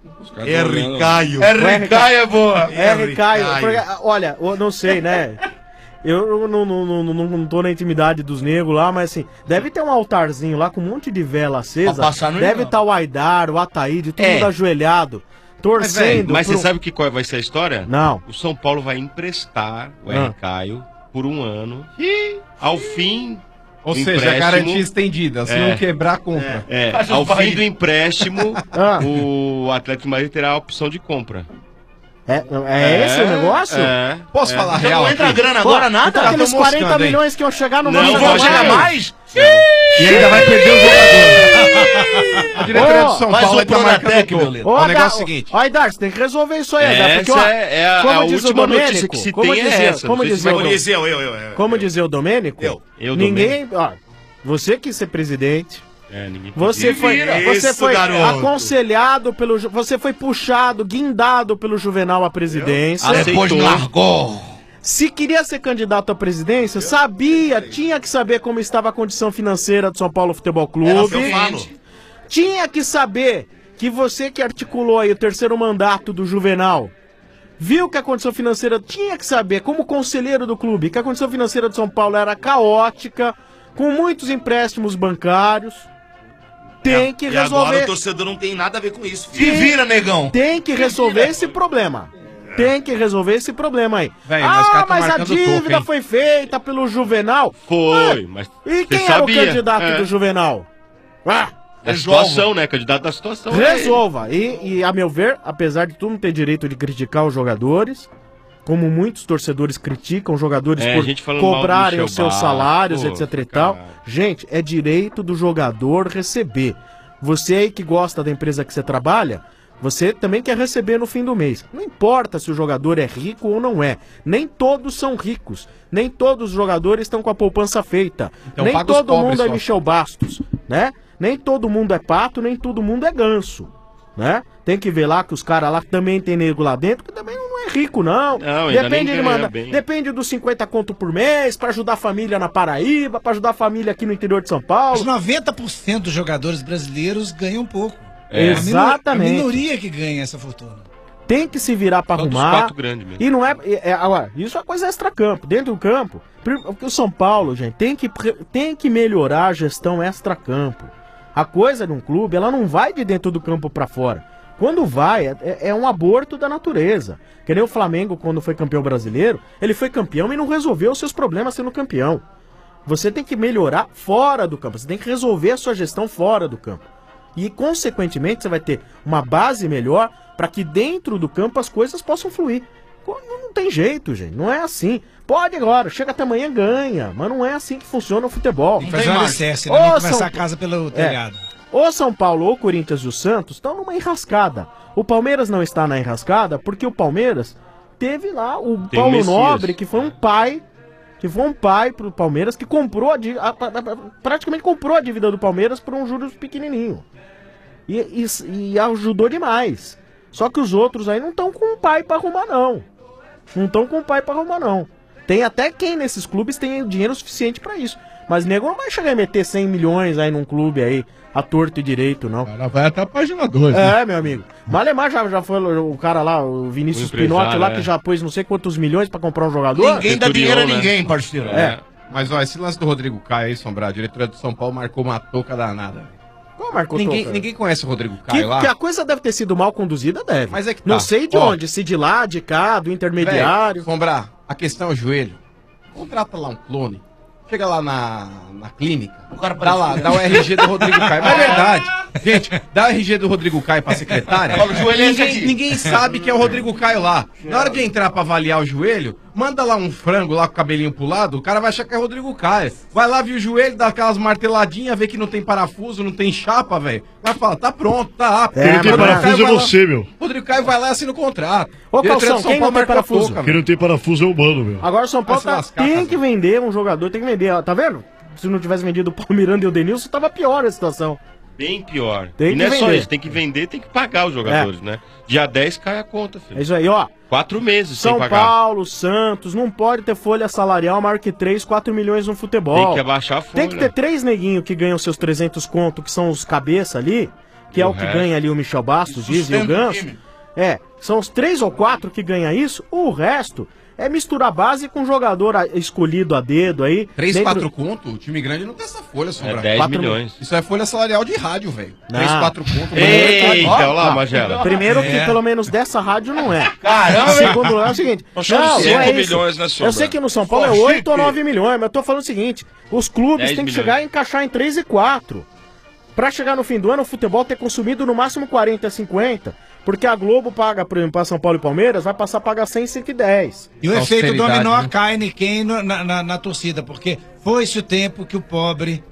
R. Caio. R. Caio é boa. R. Caio. Porque, olha, eu não sei, né? Eu não, não, não, não, não tô na intimidade dos negros lá, mas assim, deve ter um altarzinho lá com um monte de vela acesa. Pra passar no Deve irmão. estar o Aidar, o Ataíde, todo É. mundo ajoelhado, Mas, velho, torcendo. mas pro- você sabe que qual vai ser a história? Não. O São Paulo vai emprestar o Ah. R. Caio por um ano. Ao fim. Ou do seja, empréstimo- garantia estendida. Se não quebrar, compra. É, Faz ao os fim barris. do empréstimo, Ah. o Atlético de Madrid terá a opção de compra. É, é esse o negócio? É. Posso é. falar Então real não entra aqui? grana Pô, agora, nada? então aqueles Tá quarenta moscando, hein? milhões que iam chegar no Não, Não vão chegar mais? E ainda vai perder o jogador. A diretoria Ô, do São faz Paulo o vai estar plano marcando técnico, o gol. Leandro. Ô, O Aidar, negócio é o seguinte. Ó, Aidar, você tem que resolver isso aí, Aidar. Porque, ó, Essa é a- como a diz o última notícia Domênico, que se como tem é dizia, essa, como não sei se dizia vai o acontecer. Eu, eu, eu, eu. Como dizia o Domênico, Eu. Eu, ninguém, ó, você quis ser presidente, É, ninguém você Se foi, vira. você Isso, foi garoto. aconselhado pelo, Ju- você foi puxado, guindado pelo Juvenal à presidência. Depois Aceitou. largou. Se queria ser candidato à presidência, sabia, tinha que saber como estava a condição financeira do São Paulo Futebol Era o que Clube. eu falo. Tinha que saber que você que articulou aí o terceiro mandato do Juvenal, viu que a condição financeira, tinha que saber, como conselheiro do clube, que a condição financeira do São Paulo era caótica, com muitos empréstimos bancários. Tem que E agora resolver. o torcedor não tem nada a ver com isso. Se Tem- vira, negão. Tem que resolver esse problema. Tem que resolver esse problema aí. Véi, mas os ah, caras tão mas a marcando dívida toco, hein? foi feita pelo Juvenal. Foi, mas E você quem era sabia. o candidato É. do Juvenal? Ah, Da situação, né? Candidato da situação. resolva. E, e, a meu ver, apesar de tu não ter direito de criticar os jogadores, como muitos torcedores criticam os jogadores É, a por gente falando mal do cobrarem Michel os seus Bastos, salários, pô, etc e tal. caralho. Gente, é direito do jogador receber. Você aí que gosta da empresa que você trabalha, você também quer receber no fim do mês. Não importa se o jogador é rico ou não é. Nem todos são ricos. Nem todos os jogadores estão com a poupança feita. Então nem paga os todo pobres mundo é só. Michel Bastos, né? Nem todo mundo é pato, nem todo mundo é ganso, né? Tem que ver lá que os caras lá também tem nego lá dentro, que também não é rico, não. Não, ainda nem depende de ganha mandar, bem. depende dos cinquenta conto por mês pra ajudar a família na Paraíba, pra ajudar a família aqui no interior de São Os Paulo. noventa por cento dos jogadores brasileiros ganham pouco. É. Exatamente. A minoria que ganha essa fortuna. Tem que se virar pra Só dos arrumar. quatro grandes mesmo. E não é, é, é agora, isso é coisa extra-campo. Dentro do campo, porque o São Paulo, gente, tem que, tem que melhorar a gestão extra-campo. A coisa de um clube, ela não vai de dentro do campo pra fora. Quando vai, é, é um aborto da natureza. Que nem o Flamengo, quando foi campeão brasileiro, ele foi campeão e não resolveu os seus problemas sendo campeão. Você tem que melhorar fora do campo, você tem que resolver a sua gestão fora do campo. E, consequentemente, você vai ter uma base melhor para que dentro do campo as coisas possam fluir. Não, não tem jeito, gente. Não é assim. Pode agora, chega até amanhã ganha. Mas não é assim que funciona o futebol. Tem que fazer um alicerce, né? Ô, Não começar São- a casa pelo É. telhado. O São Paulo, o Corinthians e o Santos estão numa enrascada. O Palmeiras não está na enrascada porque o Palmeiras teve lá o Tem Paulo Messias. Nobre, que foi um pai, que foi um pai pro Palmeiras, que comprou a dívida, a- a- a- praticamente comprou a dívida do Palmeiras por um juros pequenininho. E, e- e ajudou demais. Só que os outros aí não estão com um pai pra arrumar, não. Não estão com um pai pra arrumar, não. Tem até quem nesses clubes tem dinheiro suficiente pra isso. Mas nego não vai chegar a meter cem milhões aí num clube aí, a torto e direito, não. Ela vai até a página dois. É, meu amigo. Malemar já, já foi o cara lá, o Vinícius O empresário, Pinotti lá, é. que já pôs não sei quantos milhões pra comprar um jogador. Ninguém dá dinheiro a ninguém, parceiro. É. Mas ó, esse lance do Rodrigo Caio aí, Sombra, a diretoria do São Paulo marcou uma touca danada. Qual marcou Ninguém, touca? ninguém conhece o Rodrigo Que, Caio lá. que a coisa deve ter sido mal conduzida, deve. Mas é que Não tá. sei de Ó. onde, se de lá, de cá, do intermediário. Véi, Sombra, a questão é o joelho. Contrata lá um clone. Chega lá na, na clínica. O cara Dá lá, parece- dá o R G do Rodrigo Caio. Mas é verdade. Gente, dá o R G do Rodrigo Caio pra secretária. Fala, o joelho é esse ninguém, aqui. ninguém sabe que é o Rodrigo Caio lá. Na hora de entrar pra avaliar o joelho, manda lá um frango lá com o cabelinho pro lado, o cara vai achar que é o Rodrigo Caio. Vai lá, viu o joelho, dá aquelas marteladinhas, vê que não tem parafuso, não tem chapa, velho. Vai falar, tá pronto, tá apto. Quem não tem parafuso é você, meu. Rodrigo Caio vai lá e assina o contrato. Ô, Diretor Calção, de São quem Paulo não tem marcou parafuso? touca, Quem não tem parafuso é humano, meu. Agora o São Paulo Vai se tá- lascar, tem cara. que vender um jogador, tem que vender. ó, Tá vendo? Se não tivesse vendido o Paulo Miranda e o Denilson, tava pior a situação. Bem pior. Tem e que não é só vender. isso, tem que vender, tem que pagar os jogadores, né? Dia dez cai a conta, filho. É isso aí, ó. Quatro meses São sem pagar. Paulo, Santos, não pode ter folha salarial maior que três, quatro milhões no futebol. Tem que abaixar a folha. Tem que ter três neguinhos que ganham seus trezentos conto, que são os cabeça ali, que E é o o que resto? ganha ali o Michel Bastos, diz, e o sustenta o Ganso. time. É, são os três ou quatro que ganha isso, o resto é misturar base com jogador a- escolhido a dedo aí. Três, dentro- quatro conto? O time grande não tem essa folha, Sombra. dez Quatro milhões. Isso é folha salarial de rádio, velho. Não. Três, quatro conto. Eita, Ó, olha lá, ó. Magela. Primeiro É. que pelo menos dessa rádio não é. Caramba, Segundo lugar é o seguinte. Nós somos Não, não cinco é isso. milhões, né, Sombra? Eu sei que no São Paulo é Pô, oito ou chique. nove milhões, mas eu tô falando o seguinte: os clubes dez têm que milhões. chegar e encaixar em três e quatro. Pra chegar no fim do ano, o futebol ter consumido no máximo quarenta, cinquenta. Porque a Globo paga, por exemplo, pra São Paulo e Palmeiras, vai passar a pagar cem, cento e dez. E o efeito Austeridade, dominó né? cai em quem na, na, na torcida, porque foi-se o tempo que o pobre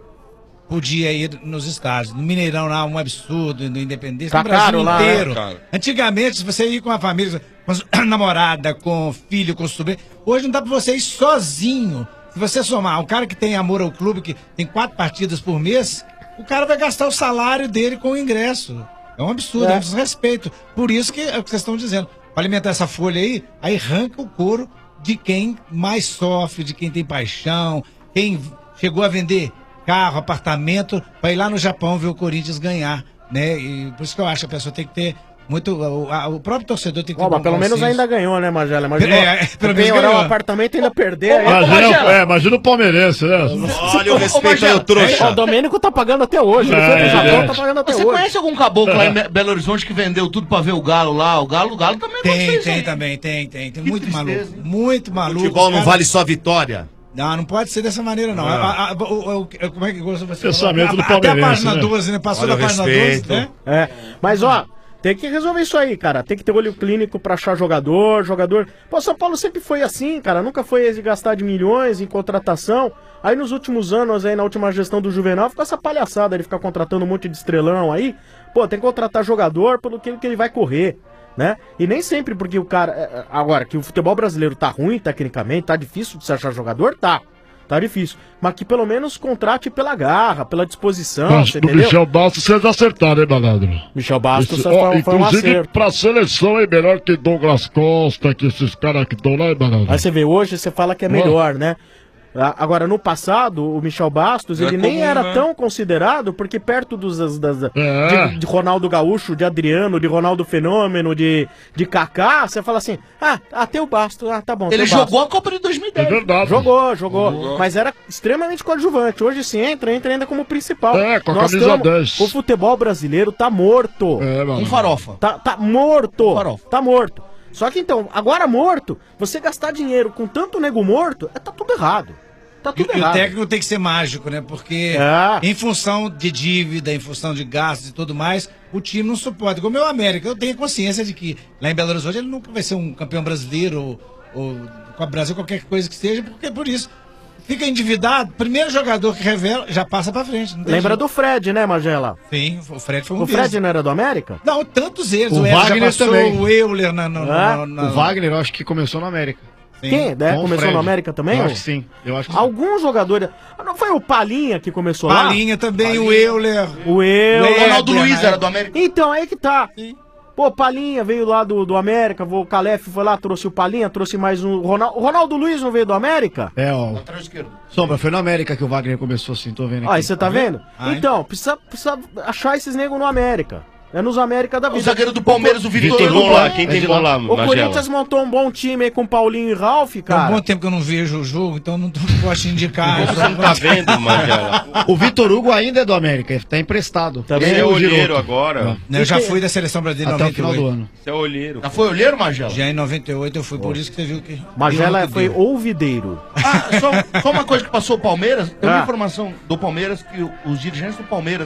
podia ir nos estádios. No Mineirão lá, um absurdo, no Independência, Tá no Brasil caro lá, né? inteiro. Caro. Antigamente, se você ia com a família, com a namorada, com o filho, com o sobrinho, hoje não dá pra você ir sozinho. Se você somar, um cara que tem amor ao clube, que tem quatro partidas por mês, o cara vai gastar o salário dele com o ingresso. É um absurdo, é, É. um desrespeito. Por isso que é o que vocês estão dizendo. Para alimentar essa folha aí, aí arranca o couro de quem mais sofre, de quem tem paixão, quem chegou a vender carro, apartamento, para ir lá no Japão ver o Corinthians ganhar, né? E por isso que eu acho que a pessoa tem que ter muito... O, a- o próprio torcedor tem que ter Ó, mas bom pelo menos consenso. ainda ganhou, né, Magela? Imagina, É, é, pelo menos penhorar ganhou. o apartamento e ainda perder. aí. Imagina, é, imagina o palmeirense, né? Olha o respeito aí, o Ó, trouxa. o Domênico tá pagando até hoje. Ele foi pro É, Japão, é. tá pagando até Você hoje. conhece algum caboclo lá em Be- Belo Horizonte que vendeu tudo pra ver o Galo lá? O Galo, o Galo também Tem, aconteceu isso tem aí. também, tem, tem. Tem Que muito tristeza, maluco, hein? muito maluco. Futebol não Cara, vale só vitória. Não, não pode ser dessa maneira, não. É. A- a- o- o- o- como é que você você Pensamento do Até a palmeirense, página né? doze, né? Passou Olha da o página respeito. doze, né? É, mas ó, tem que resolver isso aí, cara. Tem que ter olho clínico pra achar jogador, jogador. Pô, São Paulo sempre foi assim, cara. Nunca foi de gastar de milhões em contratação. Aí nos últimos anos, aí na última gestão do Juvenal, ficou essa palhaçada de ficar contratando um monte de estrelão aí. Pô, tem que contratar jogador pelo que, que ele vai correr, né? E nem sempre porque o cara... é, Agora, que o futebol brasileiro tá ruim tecnicamente, tá difícil de se achar jogador, tá. Tá difícil. Mas que pelo menos contrate pela garra, pela disposição, Mas você do entendeu? Michel Bastos vocês acertaram, hein, malandro? Michel Bastos Esse- foi, ó, foi um inclusive, acerto. pra seleção é melhor que Douglas Costa, que esses caras que estão lá, hein, malandro? Aí você vê, hoje você fala que é melhor, né? A- Agora, no passado, o Michel Bastos, É ele nem comum, era né? tão considerado, porque perto dos, das, das- É. de, de Ronaldo Gaúcho, de Adriano, de Ronaldo Fenômeno, de, de Kaká, você fala assim, ah, até o Bastos, ah, tá bom. Ele tem o jogou Bastos. a Copa de dois mil e dez. É verdade. Jogou, jogou, Jogou. mas era extremamente coadjuvante. Hoje se entra, entra ainda como principal. É, com a Nós camisa tamo- dez. O futebol brasileiro tá morto. É, mano. Um farofa. Tá, tá morto. farofa. Tá morto. Só que então, agora morto, você gastar dinheiro com tanto nego morto, é, tá tudo errado. Tá E, tudo e o errado. técnico tem que ser mágico, né? Porque É. em função de dívida, em função de gastos e tudo mais, o time não suporta. Como é o América, eu tenho consciência de que lá em Belo Horizonte ele nunca vai ser um campeão brasileiro ou, ou com a Brasil, qualquer coisa que seja, porque por isso fica endividado. Primeiro jogador que revela já passa pra frente. não tem Lembra jeito. do Fred, né, Magela? Sim, o Fred foi um O deles. Fred não era do América? Não, tantos eles. O O, Eder já Wagner passou, também. o Euler na, na, Ah, na- na- O Wagner, eu acho que começou na América. Sim. Quem? Né? Com o Começou Fred. no América também? Eu ou? acho que sim. Eu acho que sim. Alguns jogadores. Ah, não foi o Palinha que começou lá? Palinha também, o Euler. O Euler. O Ronaldo Éder, Luiz né? era do América. Então, aí que tá. Pô, Palinha veio lá do, do América, o Calef foi lá, trouxe o Palinha, trouxe mais um. Ronaldo, o Ronaldo Luiz não veio do América? É, ó. Lateral esquerdo. Sombra, foi na América que o Wagner começou assim, tô vendo aqui. Ó, aí você tá vendo? Ah, Então, precisa, precisa achar esses negros no América. É nos América da O vida. zagueiro do Palmeiras, o Vitor Quem tem Hugo. bom lá? Quem tem bom lá, O Magela? Corinthians montou um bom time aí com Paulinho e Ralf, Tem um cara. bom tempo que eu não vejo o jogo, então não tô- posso indicar. Você não tá vendo, Magela? O Vitor Hugo ainda é do América, tá emprestado. Também Você é o olheiro Giroto. agora. Eu já fui da seleção brasileira em Até o final noventa e do oito. ano. Você é olheiro. Já foi olheiro, Magela? Já em noventa e oito eu fui, por isso que você viu que. Magela deu no que foi deu. ouvideiro. Ah, só, só uma coisa que passou o Palmeiras. Eu Ah. vi informação do Palmeiras que os dirigentes do Palmeiras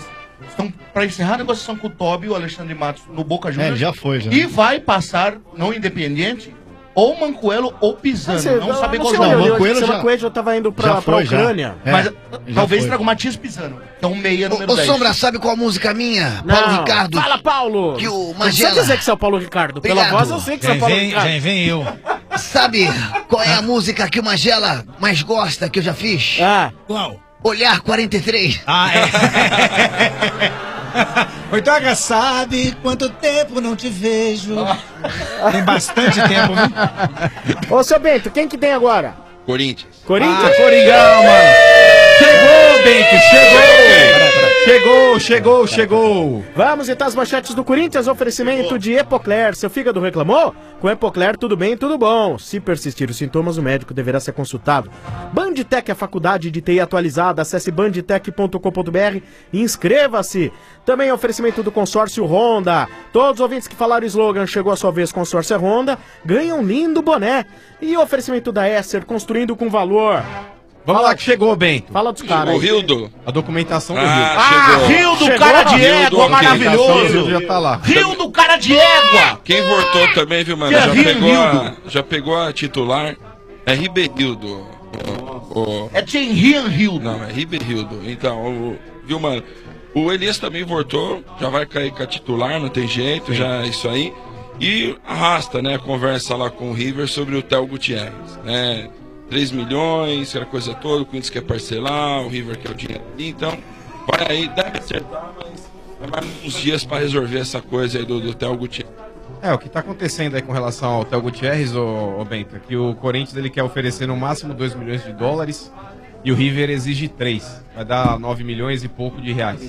estão para encerrar a negociação com o Tobi e o Alexandre Matos no Boca Juniors. É, já foi, já. E vai passar, não Independiente, ou Mancoello ou Pisano. Você- não sabe não qual sei jogo. onde, Mancoello esse já, Mancoello já tava indo pra, já pra foi, já. Ucrânia. É, Mas já talvez foi. traga o Matias Pisano. Então meia número Ô, dez. Sombra, sabe qual a música minha? Não. Paulo Ricardo. Fala, Paulo! Que o Não Magela... precisa dizer que você é o Paulo Ricardo. Pela Obrigado. voz eu sei que você é o Paulo Ricardo. vem eu. Sabe qual é a música que o Magela mais gosta que eu já fiz? Ah. Qual? Olhar quarenta e três. Ah, é. Oitoga, sabe quanto tempo não te vejo? Tem bastante tempo, viu? Ô, seu Bento, quem que tem agora? Corinthians. Corinthians? Ah, Coringão, mano. Chegou, Bento, chegou. Chegou, chegou, chegou. Vamos então as manchetes do Corinthians, oferecimento de Epocler. Seu fígado reclamou? Com Epocler tudo bem, tudo bom. Se persistir os sintomas, o médico deverá ser consultado. Bandtech, a faculdade de T I atualizada. Acesse bandtech ponto com ponto br e inscreva-se. Também oferecimento do consórcio Honda. Todos os ouvintes que falaram o slogan chegou a sua vez, consórcio Honda, ganham um lindo boné. E oferecimento da Esser, construindo com valor. Vamos lá que chegou, Bento. Fala dos caras O aí. Hildo. A documentação do Ah, Rio. Ah, Rio do Chegou. cara de Rio égua, do- maravilhoso. Rio já tá lá. Rio do cara de égua. Quem votou também, viu, mano? Que é Já Rio, pegou, a, Hildo. já pegou a titular. É Riberildo. O, o, É Thierry Hildo. não, é Riberildo. Então, o, viu, mano? O Elias também votou. Já vai cair com a titular, não tem jeito, já é isso aí. E arrasta, né, a conversa lá com o River sobre o Theo Gutierrez, né? três milhões, aquela coisa toda, o Corinthians quer parcelar, o River quer o dinheiro ali, então vai aí, deve acertar, mas é mais uns dias para resolver essa coisa aí do, do Theo Gutierrez. É, o que tá acontecendo aí com relação ao Theo Gutierrez, ô, ô Bento, é que o Corinthians ele quer oferecer no máximo dois milhões de dólares e o River exige três, vai dar nove milhões e pouco de reais.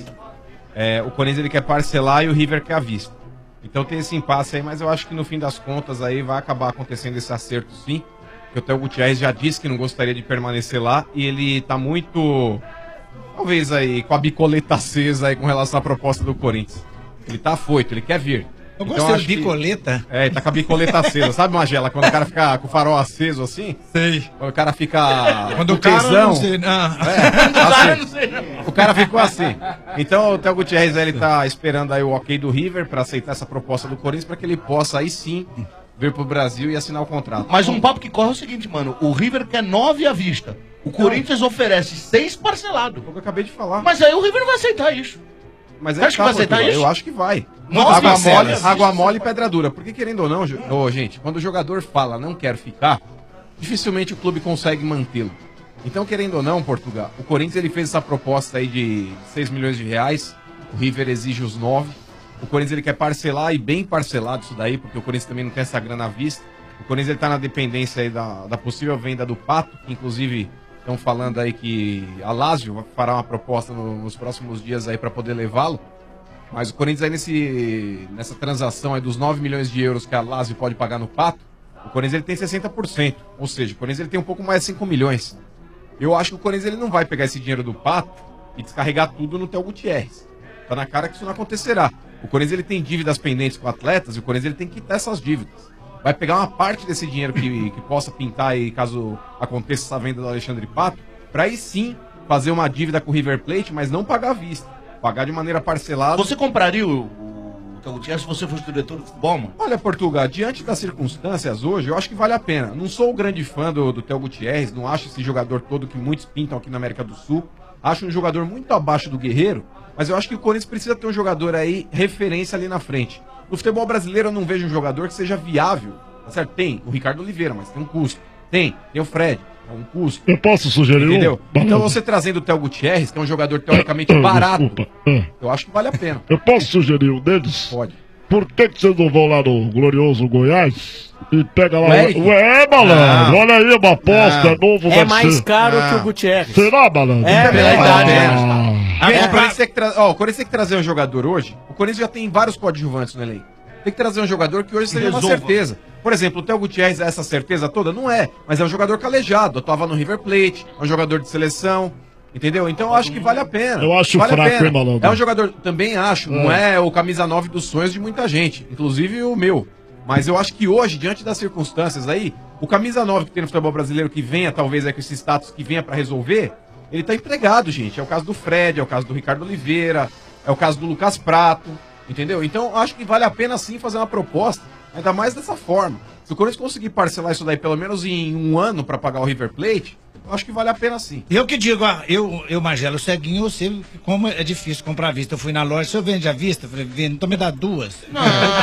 É, o Corinthians ele quer parcelar e o River quer à vista. Então tem esse impasse aí, mas eu acho que no fim das contas aí vai acabar acontecendo esse acerto sim. O Theo Gutierrez já disse que não gostaria de permanecer lá e ele tá muito, talvez aí, com a bicoleta acesa aí com relação à proposta do Corinthians. Ele tá afoito, ele quer vir. Eu Então, gostei acho de que- bicoleta. É, ele tá com a bicoleta acesa. Sabe, Magela, quando o cara fica com o farol aceso assim? Sei. Quando o cara fica Quando com o cara tesão. não sei, ah. É, assim. O cara ficou assim. Então o Theo Gutierrez ele tá esperando aí o ok do River pra aceitar essa proposta do Corinthians pra que ele possa aí sim vir pro Brasil e assinar o contrato. Mas um papo que corre é o seguinte, mano. O River quer nove à vista. O Corinthians oferece seis parcelado. Eu acabei de falar. Mas aí o River não vai aceitar isso. Mas Você acha que vai aceitar Portugal, isso? Eu acho que vai. Nossa, água, parcelas. mole, água mole e pedra dura. Porque querendo ou não, ju- ô, gente, quando o jogador fala não quero ficar, dificilmente o clube consegue mantê-lo. Então, querendo ou não, Portugal, o Corinthians ele fez essa proposta aí de seis milhões de reais, o River exige os nove. O Corinthians ele quer parcelar e bem parcelado isso daí, porque o Corinthians também não tem essa grana à vista. O Corinthians ele tá na dependência aí da, da possível venda do Pato, que inclusive estão falando aí que a Lazio fará uma proposta no- nos próximos dias aí para poder levá-lo. Mas o Corinthians aí nesse, nessa transação aí dos nove milhões de euros que a Lazio pode pagar no Pato, o Corinthians ele tem sessenta por cento. Ou seja, o Corinthians ele tem um pouco mais de cinco milhões. Eu acho que o Corinthians ele não vai pegar esse dinheiro do Pato e descarregar tudo no Theo Gutierrez. Tá na cara que isso não acontecerá. O Corinthians ele tem dívidas pendentes com atletas e o Corinthians ele tem que quitar essas dívidas. Vai pegar uma parte desse dinheiro que, que possa pintar aí caso aconteça essa venda do Alexandre Pato, pra aí sim fazer uma dívida com o River Plate, mas não pagar à vista. Pagar de maneira parcelada. Você compraria o, o Theo Gutierrez se você fosse diretor de futebol, mano? Olha, Portugal, diante das circunstâncias hoje, eu acho que vale a pena. Não sou o grande fã do, do Theo Gutierrez, não acho esse jogador todo que muitos pintam aqui na América do Sul. Acho um jogador muito abaixo do Guerreiro, mas eu acho que o Corinthians precisa ter um jogador aí, referência ali na frente. No futebol brasileiro eu não vejo um jogador que seja viável, tá certo? Tem o Ricardo Oliveira, mas tem um custo. Tem, tem o Fred, é um custo. Eu posso sugerir Entendeu? um? Então você trazendo o Theo Gutierrez, que é um jogador teoricamente barato, Desculpa. É. eu acho que vale a pena. Eu posso sugerir um deles? Pode. Por que, que vocês não vão lá no glorioso Goiás e pega lá... O Eric? É, malandro, Não. olha aí, uma aposta, Não. é novo, É vai mais ser. caro que o Gutierrez. Será, malandro? É, pela idade, né? Ah. É, o, Corinthians tem que tra- ó, o Corinthians tem que trazer um jogador hoje. O Corinthians já tem vários coadjuvantes no elenco. Tem que trazer um jogador que hoje seja uma resolva. certeza. Por exemplo, o Theo Gutierrez é essa certeza toda? Não é. Mas é um jogador calejado. Atuava no River Plate, é um jogador de seleção. Entendeu? Então eu acho que vale a pena. Eu acho vale a fraco, pena. hein, malandro? É um jogador, também acho, não é o camisa nove dos sonhos de muita gente. Inclusive o meu. Mas eu acho que hoje, diante das circunstâncias aí, o camisa nove que tem no futebol brasileiro, que venha talvez aí com esse status que venha pra resolver, ele tá empregado, gente. É o caso do Fred, é o caso do Ricardo Oliveira, É o caso do Lucas Prato, entendeu? Então, eu acho que vale a pena sim fazer uma proposta, ainda mais dessa forma. Se o Corinthians conseguir parcelar isso daí pelo menos em um ano pra pagar o River Plate, eu acho que vale a pena sim. Eu que digo, ó, eu, eu Magelo, ceguinho, eu sei que como é difícil comprar à vista. Eu fui na loja, se eu vende à vista, eu falei, vende, então me dá duas. Não.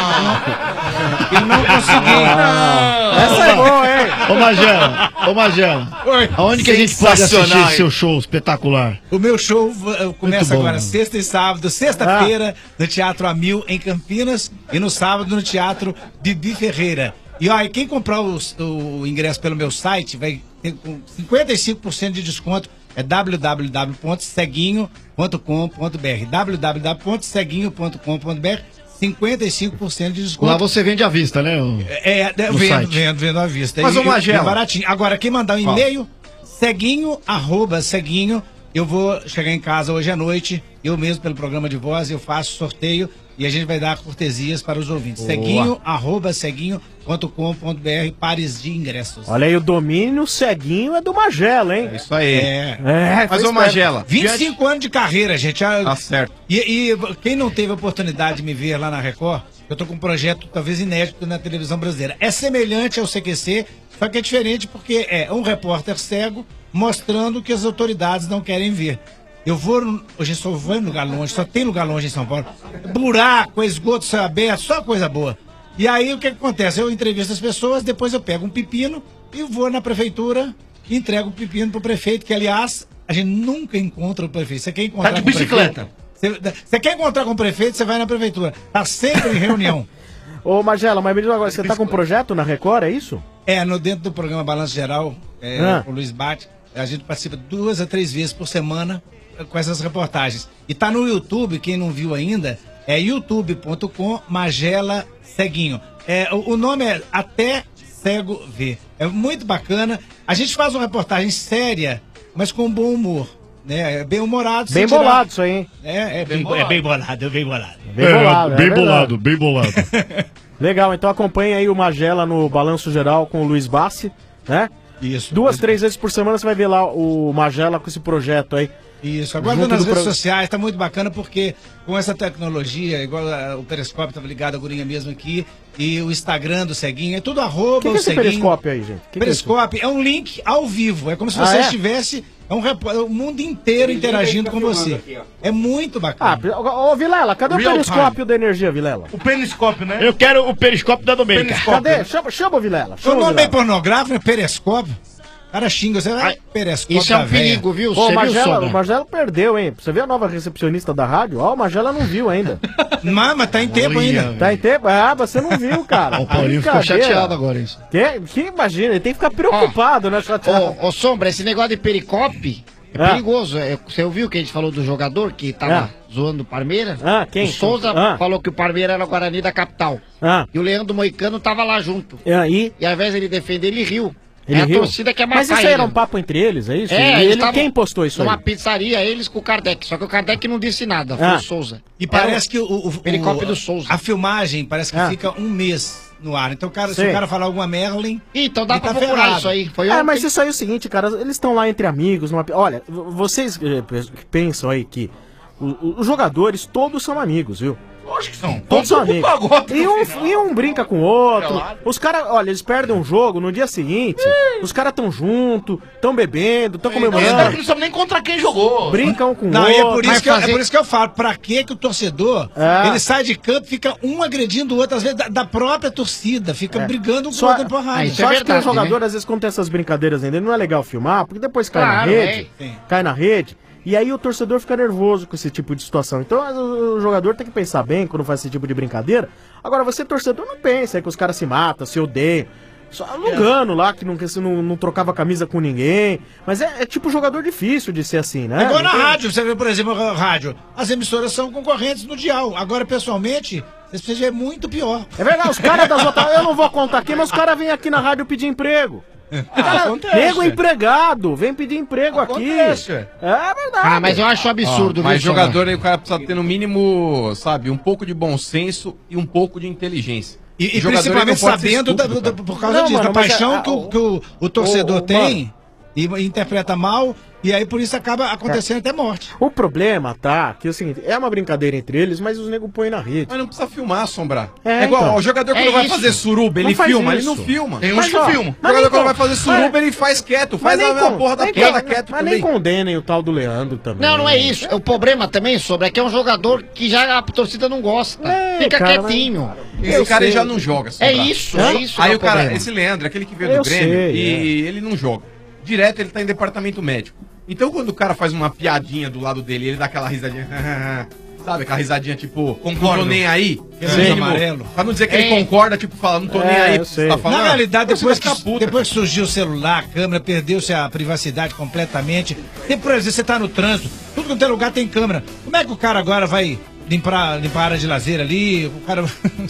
Eu não consegui. Não. Essa é boa, hein? Ô, Magelo, ô, Magelo, aonde que a gente pode assistir esse seu show espetacular? O meu show uh, começa bom, agora mano. sexta e sábado. Sexta-feira no Teatro Amil, em Campinas, e no sábado no Teatro Bibi Ferreira. E ó, e quem comprar o, o ingresso pelo meu site vai ter com cinquenta e cinco por cento de desconto. É w w w ponto ceguinho ponto com ponto b r w w w ponto ceguinho ponto com ponto b r. cinquenta e cinco por cento de desconto. Lá você vende à vista, né? O, É, é no vendo, site. vendo, vendo à vista. Mas, E- ô, e- Magela. é baratinho. Agora, quem mandar um e-mail, ceguinho, arroba ceguinho, eu vou chegar em casa hoje à noite, eu mesmo, pelo programa de voz, eu faço sorteio e a gente vai dar cortesias para os ouvintes. Boa. Ceguinho, arroba ceguinho ponto com ponto b r, pares de ingressos. Olha aí, o domínio ceguinho é do Magela, hein? É isso aí. É. É, Mas, foi ô Magela, esperto. vinte e cinco anos de carreira, gente. Tá certo. E, e quem não teve a oportunidade de me ver lá na Record, eu tô com um projeto talvez inédito na televisão brasileira. É semelhante ao C Q C, só que é diferente porque é um repórter cego mostrando o que as autoridades não querem ver. Eu vou, no- hoje só vou em lugar longe, só tem lugar longe em São Paulo. Buraco, esgoto, céu aberto, só coisa boa. E aí o que, que acontece? Eu entrevisto as pessoas, depois eu pego um pepino e vou na prefeitura e entrego o pepino pro prefeito, que aliás, a gente nunca encontra o prefeito. Você quer encontrar Tá de com o bicicleta. prefeito? Você, você quer encontrar com o prefeito, você vai na prefeitura. Tá sempre em reunião. Ô, Magela, mas me diz agora, você tá com um projeto na Record, é isso? É, no dentro do programa Balanço Geral, é, Ah. o Luiz Bate, a gente participa duas a três vezes por semana eh, com essas reportagens. E tá no YouTube, quem não viu ainda, é youtube ponto com Magela Ceguinho. É, o, o nome é Até Cego Ver. É muito bacana. A gente faz uma reportagem séria, mas com bom humor. Né? É bem humorado. Bem sem tirar- bolado isso aí, hein? É, é, bem, é bem bolado, é bem bolado. Bem bolado, é bem verdade. bolado, bem bolado. Legal, então acompanha aí o Magela no Balanço Geral com o Luiz Bassi, né? Isso. Duas, três vezes por semana você vai ver lá o Magela com esse projeto aí. Isso, agora Junto nas do redes pro- sociais tá muito bacana porque com essa tecnologia, igual ah, o Periscópio estava ligado, a gurinha mesmo aqui, e o Instagram do Ceguinho, é tudo arroba O que, que é o esse Ceguinho. periscópio aí, gente? Que que é isso? Periscópio é um link ao vivo, é como se Ah, você é? estivesse, é um repo- é o mundo inteiro interagindo com você. É muito bacana. Ah, ô ô, Vilela, cadê Real o periscópio da energia, Vilela? O periscópio, né? Eu quero o periscópio da Domênica. Cadê? Chama, chama o Vilela. O Chama o nome é Vilela. pornográfico, é Periscópio. O cara xinga, você vai Periscópio. isso é um da véia. perigo, viu? Ô, Você viu, Magela, Sombra? o Magela perdeu, hein? Você vê a nova recepcionista da rádio? Ó, o Magela não viu ainda. Mas, mas tá em tempo Olha, ainda. velho. Tá em tempo? Ah, você não viu, cara. O Paulinho ficou Brincadeira. chateado agora, isso. Que, que imagina, ele tem que ficar preocupado, né, chateado? Ô, ô, Sombra, esse negócio de pericope é Ah. perigoso. É, você ouviu que a gente falou do jogador que tava Ah. zoando o Palmeiras? Ah, quem? O Souza Ah. falou que o Palmeiras era o Guarani da capital. Ah, E o Leandro Moicano tava lá junto. e aí? E ao invés dele defender, ele riu. Ele é riu? a torcida que é Mas matar isso aí era ele. um papo entre eles, é isso? É, E eles ele, tavam quem postou isso numa aí? pizzaria, eles com o Kardec. Só que o Kardec não disse nada, foi Ah. o Souza. E parece que o, o, o Pericópio do Souza. a filmagem parece que Ah. fica um mês no ar. Então, cara, se Sei. o cara falar alguma Merlin, Então dá ele pra tá procurar ferrado. isso aí. Foi É, ontem. mas isso aí é o seguinte, cara, eles estão lá entre amigos, numa... Olha, v- vocês eh, pe- que pensam aí que o- o- os jogadores todos são amigos, viu? Lógico que são. Todos são Todo mundo amigos. pagou E no um, final. e um brinca com o outro. Claro. Os caras, olha, eles perdem um jogo no dia seguinte, os caras tão junto, tão bebendo, tão Não, os caras comemorando, não sabem nem contra quem jogou. brincam um com o Não, e é outro. por, isso mas que eu, é fazer- por isso que eu falo, pra que que o torcedor, É. ele sai de campo, fica um agredindo o outro, às vezes da, da própria torcida, fica brigando um com o Só, outro em porrada. Ah, isso só é acho verdade, que o jogador, né? às vezes, quando tem essas brincadeiras ainda, não é legal filmar, porque depois cai Claro, na rede, é. Sim. cai na rede, e aí o torcedor fica nervoso com esse tipo de situação. Então o o jogador tem que pensar bem quando faz esse tipo de brincadeira. Agora, você, torcedor, não pensa aí que os caras se matam, se odeiam. Só Lugano lá, que não, que não, não trocava camisa com ninguém. Mas é, é tipo jogador difícil de ser assim, né? É igual na Não tem- rádio, você vê, por exemplo, a rádio. As emissoras são concorrentes no dial. Agora, pessoalmente, esse P G é muito pior. É verdade, os caras das outras. Eu não vou contar aqui, mas os caras vêm aqui na rádio pedir emprego. Cara, acontece. nego empregado, vem pedir emprego Acontece. aqui. É verdade. Ah, mas eu acho absurdo, Ó, mas viu, Sombra? jogador aí o cara precisa ter no mínimo, sabe, um pouco de bom senso e um pouco de inteligência. E, e O jogador, ele principalmente não pode ser sabendo da- estúpido, da- cara. por causa Não, disso, mano, da mas paixão é- que, o, que o, o torcedor Ô, ô, tem. mano, e interpreta mal, e aí por isso acaba acontecendo até morte. O problema, tá, que é o seguinte, é uma brincadeira entre eles, mas os nego põem na rede. Mas não precisa filmar, Sombra. É, É, igual, então. ó, o jogador quando É vai isso. fazer suruba, ele Não faz filma, ele isso. não filma. Tem uns Mas, que ó, filmam. O Mas jogador nem quando vai com- fazer suruba, mas- ele faz quieto, Mas faz nem a, a com- porra da nem piada com- quieto Mas também. nem condenem o tal do Leandro também. Não, não é isso. O problema também, sobre, é que é um jogador que já a torcida não gosta. É, Fica cara, quietinho. Esse Eu cara ele sei. já não joga. Sombra. É isso, é isso. Aí que é o cara, problema. esse Leandro, aquele que veio Eu do Grêmio, sei, e ele não joga. Direto ele tá em departamento médico. Então quando o cara faz uma piadinha do lado dele, ele dá aquela risadinha. Sabe, aquela risadinha tipo, não tô nem aí. Sim. Mínimo, Amarelo. Pra não dizer que É. ele concorda, tipo, fala, não tô nem É, aí. eu Você sei. tá falando. Na realidade, Você depois vai que, ficar puta. depois que surgiu o celular, a câmera, perdeu-se a privacidade completamente. E, por exemplo, você tá no trânsito, tudo quanto é lugar tem câmera. Como é que o cara agora vai limpar, limpar a área de lazer ali? O cara,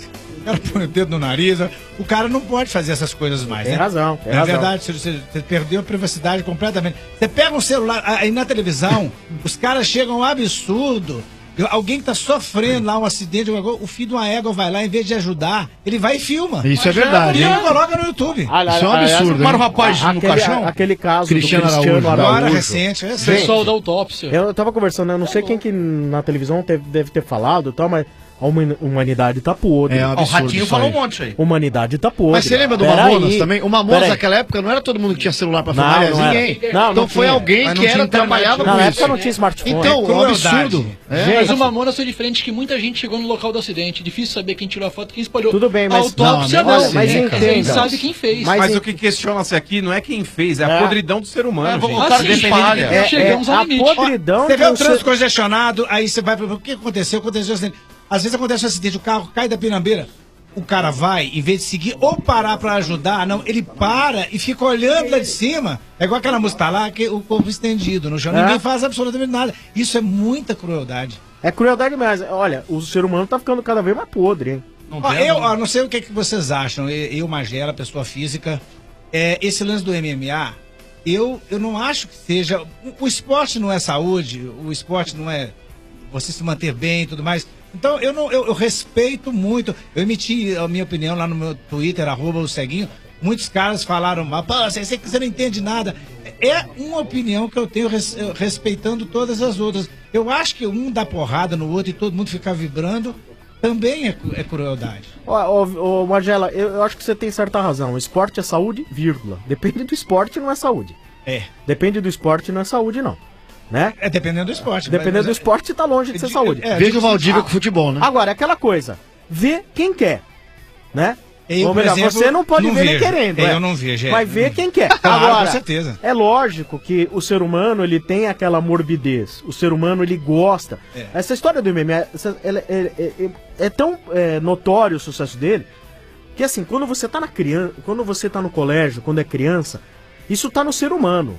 o cara põe o dedo no nariz. O cara não pode fazer essas coisas mais, Tem né? razão, tem É razão. verdade, você, você- você perdeu a privacidade completamente. Você pega um celular, aí na televisão, os caras chegam a um absurdo. Alguém que tá sofrendo lá um acidente, o filho de uma égua vai lá, em vez de ajudar, ele vai e filma. Isso é verdade, E hein? coloca no YouTube. Isso é um absurdo, Para o hein? rapaz no aquele, caixão. Aquele caso Cristiano do Cristiano Araújo. Araújo. Agora, recente, é Gente, Pessoal da autópsia. Eu tava conversando, eu não sei quem que na televisão teve- deve ter falado e tal, mas a huma- humanidade tá podre. É um absurdo Ó, o Ratinho isso falou aí. um monte aí. Humanidade tá podre. Mas você lembra do Pera Mamonas aí. também? O Pera Mamonas aí. naquela época não era todo mundo que tinha celular pra Não, filmar, aliás, não era. ninguém. Não, não então foi tinha. alguém Mas não que tinha era internet. trabalhava Não, com na isso. época não tinha smartphone. Então, É um crueldade. absurdo. É. Mas o Mamonas foi diferente que muita gente chegou no local do acidente. Difícil saber quem tirou a foto, quem espalhou. Tudo bem, A mas- autópsia Não, não, mas- mas Quem entenda. sabe quem fez. Mas, Mas em- o que questiona-se aqui não é quem fez, é a É. podridão do ser humano, É, gente. o cara Dependendo de espalha. quem- É, Chegamos ao a limite. podridão Você vê de o um trânsito ser- congestionado, aí você vai para o que aconteceu? Aconteceu um acidente. Às vezes acontece um acidente, o carro cai da pinambeira. O cara vai, em vez de seguir ou parar pra ajudar, não, ele para e fica olhando lá de cima. É igual aquela música tá lá, que o corpo estendido no chão. É. Ninguém faz absolutamente nada. Isso é muita crueldade. É crueldade mesmo. Olha, o ser humano tá ficando cada vez mais podre, hein? Ó, eu ó, não sei o que, que vocês acham. Eu, eu, Magela, pessoa física, é, esse lance do M M A, eu, eu não acho que seja. O, o esporte não é saúde, o esporte não é você se manter bem e tudo mais. Então eu, não, eu, eu respeito muito. Eu emiti a minha opinião lá no meu Twitter, arroba o Ceguinho. Muitos caras falaram, mas pô, você, você não entende nada. É uma opinião que eu tenho res- eu respeitando todas as outras. Eu acho que um dá porrada no outro e todo mundo ficar vibrando também é, cu- é crueldade. Ó, ó, ó, Magela, eu, eu acho que você tem certa razão. O esporte é saúde, vírgula. Depende do esporte, não é saúde. É. Depende do esporte, não é saúde, não. Né? É dependendo do esporte. Dependendo mas- do esporte, tá longe de ser saúde. é, Veja tipo o Valdívia ah, com futebol, né? Agora, é aquela coisa. Vê quem quer. Né? Eu, Ou por melhor, exemplo, você não pode não ver nem vejo. querendo. É, é. eu não vejo, é. Mas vê quem quer. Claro, Agora, com certeza. é lógico que o ser humano ele tem aquela morbidez. O ser humano ele gosta. É. Essa história do M M A essa- ela é, é- é- é tão é, notório o sucesso dele que assim, quando você tá na criança, quando você tá no colégio, quando é criança, isso tá no ser humano.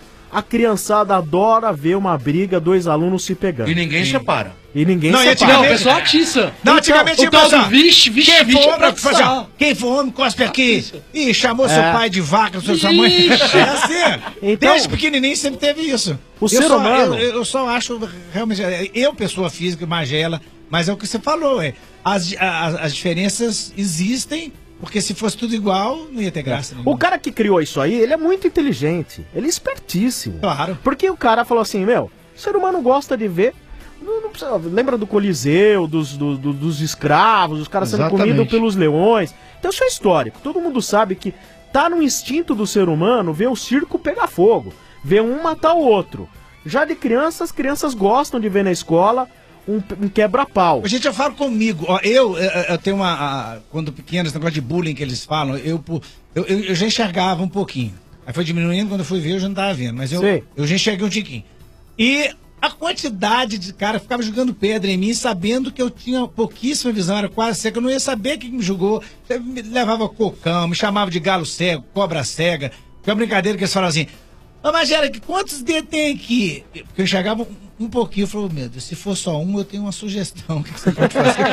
A criançada adora ver uma briga, dois alunos se pegando. E ninguém separa. E ninguém Não, e separa. antigamente- Não, o pessoal atiça. Não, Então, antigamente o tinha tal pessoal, do vixe, vixe, quem vixe for é pra homem, faz assim, ó, atiçar. quem for homem, cospe aqui. Ih, chamou seu É. pai de vaca, sua sua mãe. Ixi. É assim. Então- Desde pequenininho sempre teve isso. O eu ser só, humano- Eu, eu só acho, realmente, eu, pessoa física, Magela, mas é o que você falou, é. As, as, as diferenças existem, porque se fosse tudo igual, não ia ter graça. O cara que criou isso aí, ele é muito inteligente. Ele é espertíssimo. Claro. Porque o cara falou assim, meu, o ser humano gosta de ver. Não, não precisa- lembra do Coliseu, dos, do- do- dos escravos, os caras sendo Exatamente. comidos pelos leões. Então isso é histórico. Todo mundo sabe que tá no instinto do ser humano ver o circo pegar fogo. Ver um matar o outro. Já de criança, as crianças gostam de ver na escola um, um quebra-pau. Gente, eu falo comigo, ó, eu, eu, eu tenho uma, a- quando pequeno, esse negócio de bullying que eles falam, eu, pu- eu, eu, eu já enxergava um pouquinho. Aí foi diminuindo, quando eu fui ver eu já não tava vendo, mas eu, Sim. eu já enxerguei um tiquinho. E a quantidade de cara ficava jogando pedra em mim, sabendo que eu tinha pouquíssima visão, era quase cego, eu não ia saber quem me julgou. Me levava cocão, me chamava de galo cego, cobra cega. Foi uma brincadeira que eles falavam assim, ô Magela, que quantos dedos tem aqui? Porque eu enxergava um, um pouquinho, eu falei, meu Deus, se for só um, eu tenho uma sugestão. O que que você pode fazer?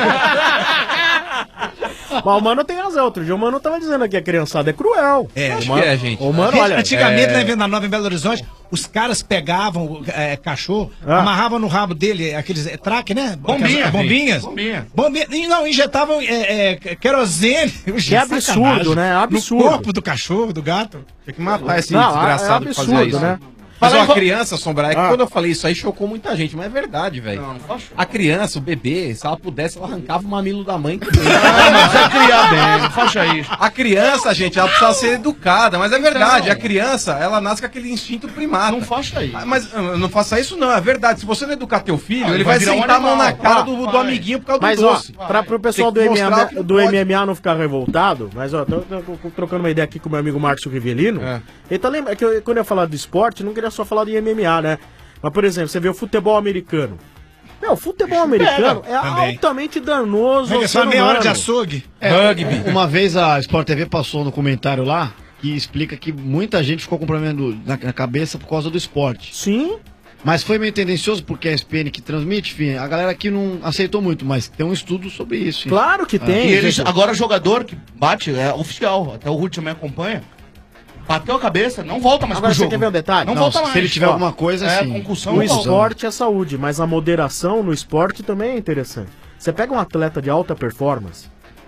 Mas o mano tem razão. Outro dia o mano tava dizendo aqui, a criançada é cruel. É, o acho mano, que é, gente. O mano, Gente, olha, antigamente, é- na Venda Nova, em Belo Horizonte, os caras pegavam é, cachorro, Ah. amarravam no rabo dele aqueles é, traque, né? Bombinha. Aquelas bombinhas. Bombinha. Bombinha. E não, injetavam é, é, querosene. Que é absurdo, né? É absurdo. No corpo do cachorro, do gato. Tem que matar esse Não, desgraçado é que fazia absurdo, isso. né? Mas Fala uma em- criança, Sombra, é que Ah. quando eu falei isso aí chocou muita gente, mas é verdade, velho. A criança, o bebê, se ela pudesse, ela arrancava o mamilo da mãe. Ah, mas é criar bem, não faça isso. A criança, gente, ela precisa ser educada, mas é verdade. A criança, ela nasce com aquele instinto primário. Não faça isso. Mas ah, não faça isso, não, é verdade. Se você não educar teu filho, Ah, ele vai vai virar um sentar a mão na animal. cara Ah, do, do vai. amiguinho por causa Mas, do ó, doce. pra, pro pessoal do, Tem que M M A, mostrar que não do pode. M M A não ficar revoltado, mas ó, tô, tô- tô trocando uma ideia aqui com o meu amigo Márcio Rivelino. É. Ele tá lembrando que eu- quando eu ia falar do esporte, não queria só falar de M M A, né? Mas, por exemplo, você vê o futebol americano. Meu, o futebol americano é Também. altamente danoso. É ao só ser meia hora humano. de açougue. É, uma vez a Sport T V passou no comentário lá que explica que muita gente ficou com problema do- na, na cabeça por causa do esporte. Sim. Mas foi meio tendencioso porque a E S P N que transmite, enfim, a galera aqui não aceitou muito, mas tem um estudo sobre isso. hein? Claro que Ah. tem. E eles, agora jogador que bate é oficial, até o Ruth também acompanha. Bateu a cabeça, não volta mais Agora pro você jogo. quer ver um detalhe? Não, volta mais. Ó, é, concussão, O não volta. esporte é saúde, mas a moderação no esporte também é interessante. Você pega um atleta de alta performance,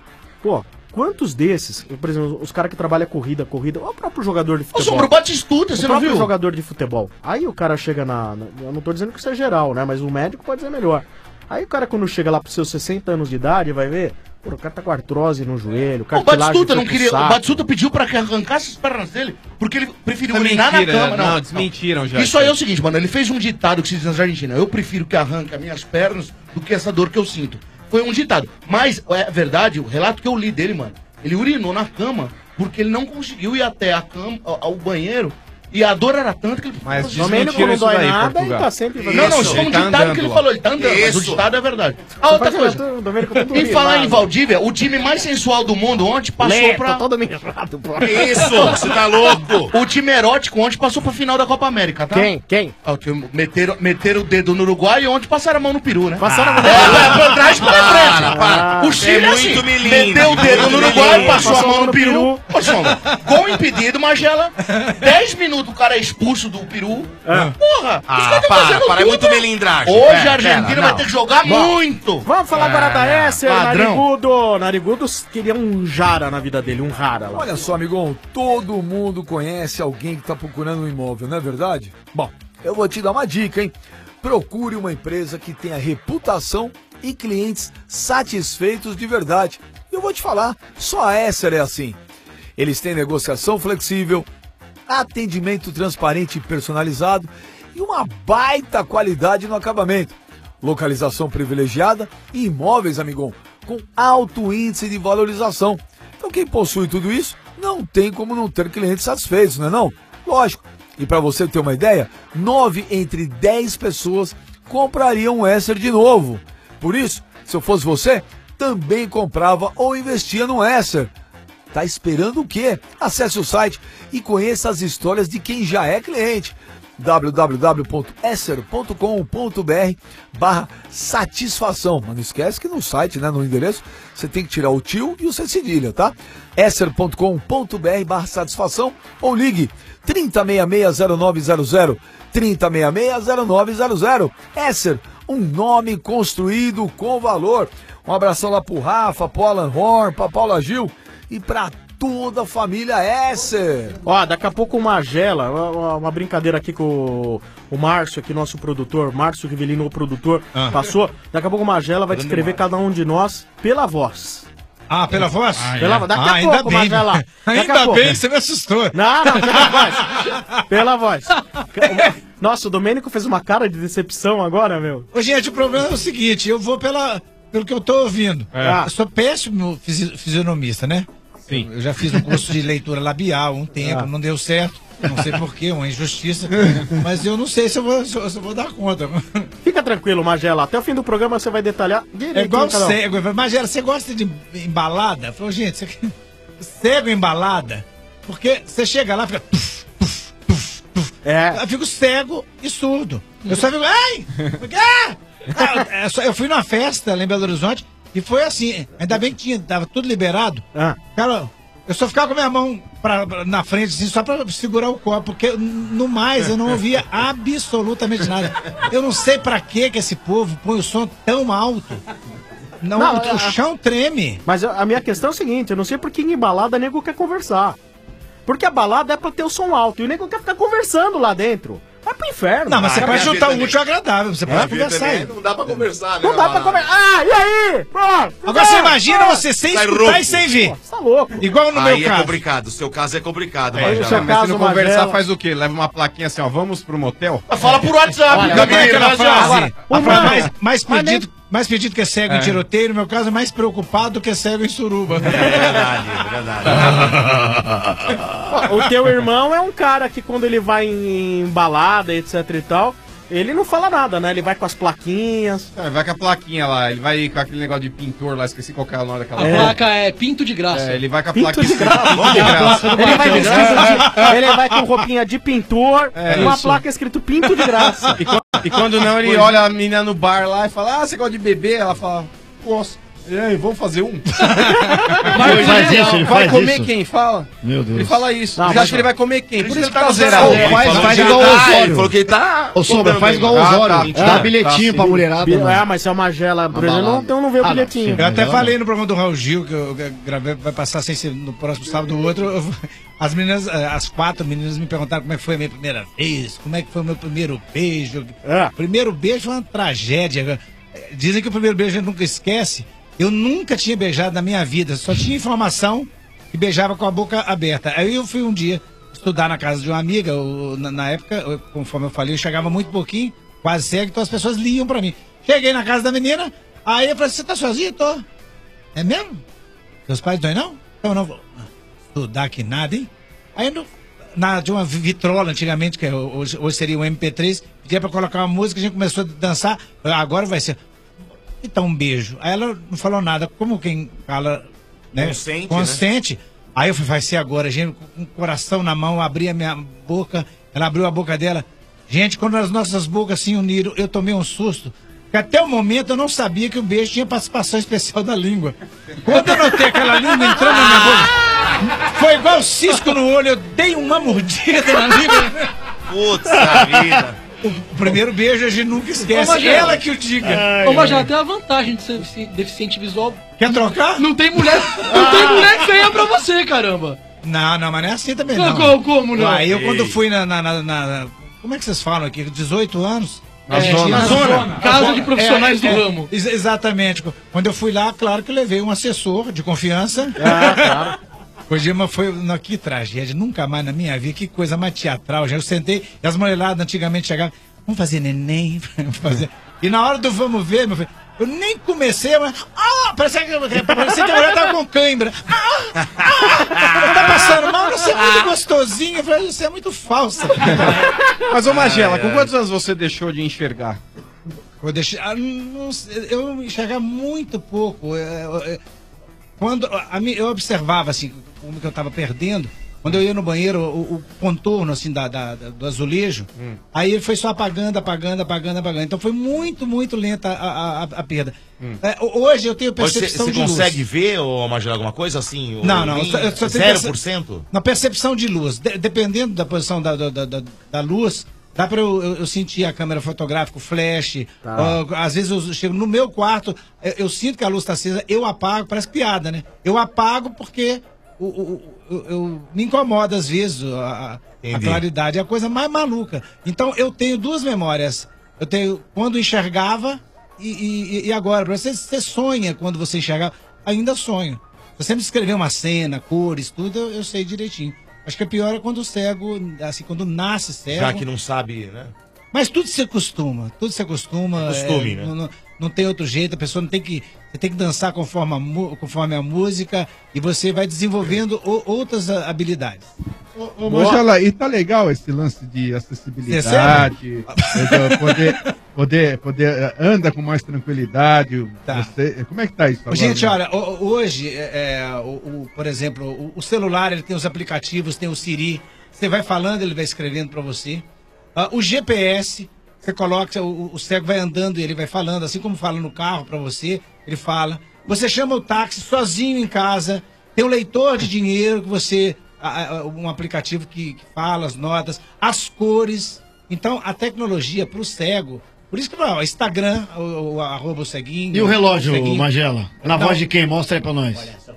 pô, quantos desses, por exemplo, os caras que trabalham corrida, corrida, ou o próprio jogador de futebol. Sombra, o Batistuta, você o não próprio viu? jogador de futebol. Aí o cara chega na, na- Eu não tô dizendo que isso é geral, né? Mas o médico pode dizer melhor. Aí o cara, quando chega lá pros seus sessenta anos de idade, vai ver. Pô, o cara tá com artrose no joelho, O cartilagem Batistuta não foi pro queria. O saco. Batistuta pediu pra que arrancasse as pernas dele, porque ele preferiu É urinar mentira, na cama. não, Não, desmentiram já. Isso aí é o seguinte, mano. Ele fez um ditado que se diz na Argentina: eu prefiro que arranque as minhas pernas do que essa dor que eu sinto. Foi um ditado. Mas é verdade, o relato que eu li dele, mano, ele urinou na cama porque ele não conseguiu ir até a cama, ao, ao banheiro. E a dor era tanta que ele... Mas Domênico não dói nada e tá sempre... Não, não, isso foi um Ele tá ditado andando que ele lá. falou, ele tá andando, mas o Isso. ditado é verdade. Você A outra faz coisa, o Domênico todo em falar em rimado. Valdívia, o time mais sensual do mundo ontem passou Lento, pra... todo mijado, pô. Isso, você tá louco? O time erótico ontem passou pra final da Copa América, tá? Quem? Quem? Ah, o time meteram, meteram o dedo no Uruguai e ontem passaram a mão no peru, né? Passaram a mão no É, peru. é, pra trás e pra frente. Para, para. O Chile É é muito assim, milímetro. meteu o dedo Muito no Uruguai, milímetro. passou a mão no peru. Ô, Sombra, gol impedido, Magela. dez minutos o cara é expulso do peru. Porra! Ah, os caras tão para, fazendo para, é tudo. muito melindragem. Hoje Pera, a Argentina pera, vai não. ter que jogar Bom, muito. Vamos falar agora da Ah, Esser, padrão. Narigudo. Narigudo queria um jara na vida dele, um rara lá. Olha só, amigão, todo mundo conhece alguém que está procurando um imóvel, não é verdade? Bom, eu vou te dar uma dica, hein? Procure uma empresa que tenha reputação e clientes satisfeitos de verdade. E eu vou te falar, só a Esser é assim. Eles têm negociação flexível, atendimento transparente e personalizado e uma baita qualidade no acabamento. Localização privilegiada e imóveis, amigão, com alto índice de valorização. Então quem possui tudo isso não tem como não ter clientes satisfeitos, não é não? Lógico. E para você ter uma ideia, nove entre dez pessoas comprariam um Esser de novo. Por isso, se eu fosse você, também comprava ou investia no Esser. Tá esperando o quê? Acesse o site e conheça as histórias de quem já é cliente. w w w ponto esser ponto com ponto b r barra satisfação. Mas não esquece que no site, né, no endereço, você tem que tirar o tio e o C cedilha, tá? esser ponto com ponto b r barra satisfação ou ligue trinta, sessenta e seis, zero nove zero zero, trinta, sessenta e seis, zero nove zero zero. Esser, um nome construído com valor. Um abração lá pro Rafa, pro Alan Horn, pra Paula Gil e pra toda a família Esser. Ó, daqui a pouco o Magela, uma, uma brincadeira aqui com o, o Márcio, aqui, nosso produtor, Márcio Rivelino, o produtor, Ah. passou. Daqui a pouco o Magela vai descrever cada um de nós pela voz. Ah, pela voz? Pela voz. Daqui Ah, a ainda pouco, bem. Magela. Daqui a Ainda pouco. bem que você me assustou. Não, não, pela voz. Pela voz. Nossa, o Domênico fez uma cara de decepção agora, meu. Ô, gente, o problema é o seguinte, eu vou pela, pelo que eu tô ouvindo. É. Eu sou péssimo fisi- fisionomista, né? Sim. Eu já fiz um curso de leitura labial um tempo, Ah. não deu certo. Não sei porquê, uma injustiça. Mas eu não sei se eu vou, se eu, se eu vou dar conta. Fica tranquilo, Magela. Até o fim do programa você vai detalhar direito. É igual né, cada um. cego. Magela, você gosta de embalada? Falou, gente, você... cego embalada? Porque você chega lá e fica... É. Eu fico cego e surdo. Eu só fico... Ai! Ah! Ah, é só- eu fui numa festa lá em Belo Horizonte e foi assim. Ainda bem que tinha, tava tudo liberado. Ah. Cara, Eu só ficava com a minha mão pra, pra- na frente, assim, só pra segurar o copo, porque no mais eu não ouvia absolutamente nada. Eu não sei pra que que esse povo põe o som tão alto. Não, Não, o, o a- chão treme. Mas a a minha questão é o seguinte, eu não sei por que em balada nego quer conversar. Porque a balada é pra ter o som alto e o nego quer ficar conversando lá dentro. Vai pro inferno. Não, mas você cara. pode juntar o útil ao agradável, você pode conversar aí. Não dá pra conversar, né? Não dá pra conversar. Ah, e aí? Pô, Agora você ah, imagina ah, você sem sai escutar rouco. e sem ver. Você tá louco. Igual no Aí meu é caso. complicado, o seu caso é complicado, É, Magela. já, mas se não caso, conversar, Magela- faz o quê? Leva uma plaquinha assim, ó, vamos pro motel? Fala por WhatsApp, Olha, Gabriel, cadê aquela Magela. frase? Agora, A o frase mano- mais, mais, mas pedido, mais pedido que é cego É. em tiroteio, no meu caso, é mais preocupado do que cego em suruba. É verdade, é verdade. Ó, o teu irmão é um cara que quando ele vai em, em balada, etc e tal, ele não fala nada, né? Ele vai com as plaquinhas. É, vai com a plaquinha lá, ele vai com aquele negócio de pintor lá, esqueci qual que é o nome daquela A placa é pinto de graça. É, ele vai com a Pinto plaquinha de graça. pinto de graça. Ele vai, vestido de- ele vai com roupinha de pintor, É, uma isso. placa escrito pinto de graça. E, quando, e quando não, ele olha a menina no bar lá e fala, ah, você gosta de beber? Ela fala, gosto. E aí, vamos fazer um? Ele faz isso, ele vai faz comer isso. quem? Fala. Meu Deus. Ele fala isso. Não, Você mas- acha que ele vai comer quem? Por isso que tá tá zerado. zerado. Faz, Ele faz falou igual o que- Ah, ele Osório. falou que ele tá... Ô, Sombra, faz igual o Ah, Osório. tá. Dá Ah, bilhetinho tá, pra sim. mulherada. Bi- mano. É, mas se é uma gela, por exemplo, não, então não vê o Ah, não, bilhetinho. Eu até Não, falei no programa do Raul Gil, que eu gravei, vai passar sem ser no próximo sábado ou outro. eu- as meninas, eh, as quatro meninas me perguntaram como é que foi a minha primeira vez, como é que foi o meu primeiro beijo. É. Primeiro beijo foi uma tragédia. Dizem que o primeiro beijo a gente nunca esquece. Eu nunca tinha beijado na minha vida, só tinha informação que beijava com a boca aberta. Aí eu fui um dia estudar na casa de uma amiga, o- na, na época, eu- conforme eu falei, eu chegava muito pouquinho, quase cego, então as pessoas liam pra mim. Cheguei na casa da menina, aí eu falei, você tá sozinho? Tô. É mesmo? Seus pais não, não? Então eu não vou ah, estudar que nada, hein? Aí no, na, tinha uma vitrola antigamente, que é o- hoje, hoje seria um M P três, pedia pra colocar uma música, a gente começou a dançar, falei, ah, agora vai ser. Então um beijo. Aí ela não falou nada, como quem fala, né? Consente, Consente. Aí eu falei, vai ser agora, gente, com o coração na mão, abri a minha boca, ela abriu a boca dela. Gente, quando as nossas bocas se uniram, eu tomei um susto. Porque até o momento eu não sabia que o beijo tinha participação especial da língua. Quando eu notei aquela língua entrando na minha boca, foi igual cisco no olho, eu dei uma mordida na língua. Putz, a vida. O primeiro beijo a gente nunca esquece. Ô, Magela. Ela que o diga. Ô, mas já tem a vantagem de ser defici- deficiente visual. Quer trocar? Não tem mulher, não tem mulher feia pra você, caramba. Não, não, mas não é assim também Como- não. como- como não? Uai, eu Ei. quando fui na, na, na- na- como é que vocês falam aqui? dezoito anos? Na zona. na Na zona. zona. Casa de profissionais do ramo. ex- Exatamente. Quando eu fui lá, claro que eu levei um assessor de confiança. Ah, claro. Hoje, mas foi. Não, que tragédia. Nunca mais na minha vida. Que coisa mais teatral. Já eu sentei e as mulheradas antigamente chegavam. Vamos fazer neném. Vamos fazer. E na hora do vamos ver, meu filho, eu nem comecei, mas. Ah! Parecia que, parecia que a mulher tava com cãibra. Ah! Ah! Tá passando mal? Você é muito gostosinho. Eu falei, você é muito falsa. Mas, ô Magela, Ai, com ai. quantos anos você deixou de enxergar? Eu, deixei, ah, não sei, eu enxergava muito pouco. é, é, Quando a mim, eu observava assim, como que eu estava perdendo, quando eu ia no banheiro, o, o contorno assim da, da- da- do azulejo, Hum. aí ele foi só apagando, apagando, apagando, apagando. Então foi muito, muito lenta a, a, a perda. Hum. É, hoje eu tenho Você, percepção você de luz. consegue ver, ou Magela, alguma coisa assim? o- Não, não. em Eu só, eu só tenho zero perce- por cento? Na percepção de luz. De- dependendo da posição da, da, da, da- da luz, dá pra eu, eu, eu sentir a câmera fotográfica, o flash. Tá. Ó, às vezes eu chego no meu quarto, eu, eu sinto que a luz tá acesa, eu apago, parece piada, né? Eu apago porque o, o- o- eu, eu- me incomoda às vezes a, a- a Entendi. claridade. É a coisa mais maluca. Então eu tenho duas memórias. Eu tenho quando enxergava e, e- e agora. Você, você sonha quando você enxergava. Ainda sonho. Você me descrever uma cena, cores, tudo, eu, eu sei direitinho. Acho que a pior é quando o cego, assim, quando nasce cego. Já que não sabe, né? Mas tudo se acostuma, tudo se acostuma. É costume, é, né? Não, não- não tem outro jeito, a pessoa não tem que. Você tem que dançar conforme a, mu- conforme a música e você vai desenvolvendo o- outras ah, habilidades. Ô, Magela, e tá legal esse lance de acessibilidade, eh, poder, poder, poder, eh, anda com mais tranquilidade. Você, como é que tá isso agora? Gente, olha, o- o- hoje, é, é, o, o- por exemplo, o, o celular ele tem os aplicativos, tem o Siri. Você vai falando, ele vai escrevendo para você. Ah, o G P S, você coloca, o, o cego vai andando e ele vai falando, assim como fala no carro para você, ele fala. Você chama o táxi sozinho em casa. Tem o leitor de dinheiro que você... a- a- um aplicativo que, que fala as notas, as cores. Então, a tecnologia pro cego... Por isso que o Instagram, o, o arroba o ceguinho... E o relógio, ceguinho. Magela? Na Não. voz de quem? Mostra aí pra nós.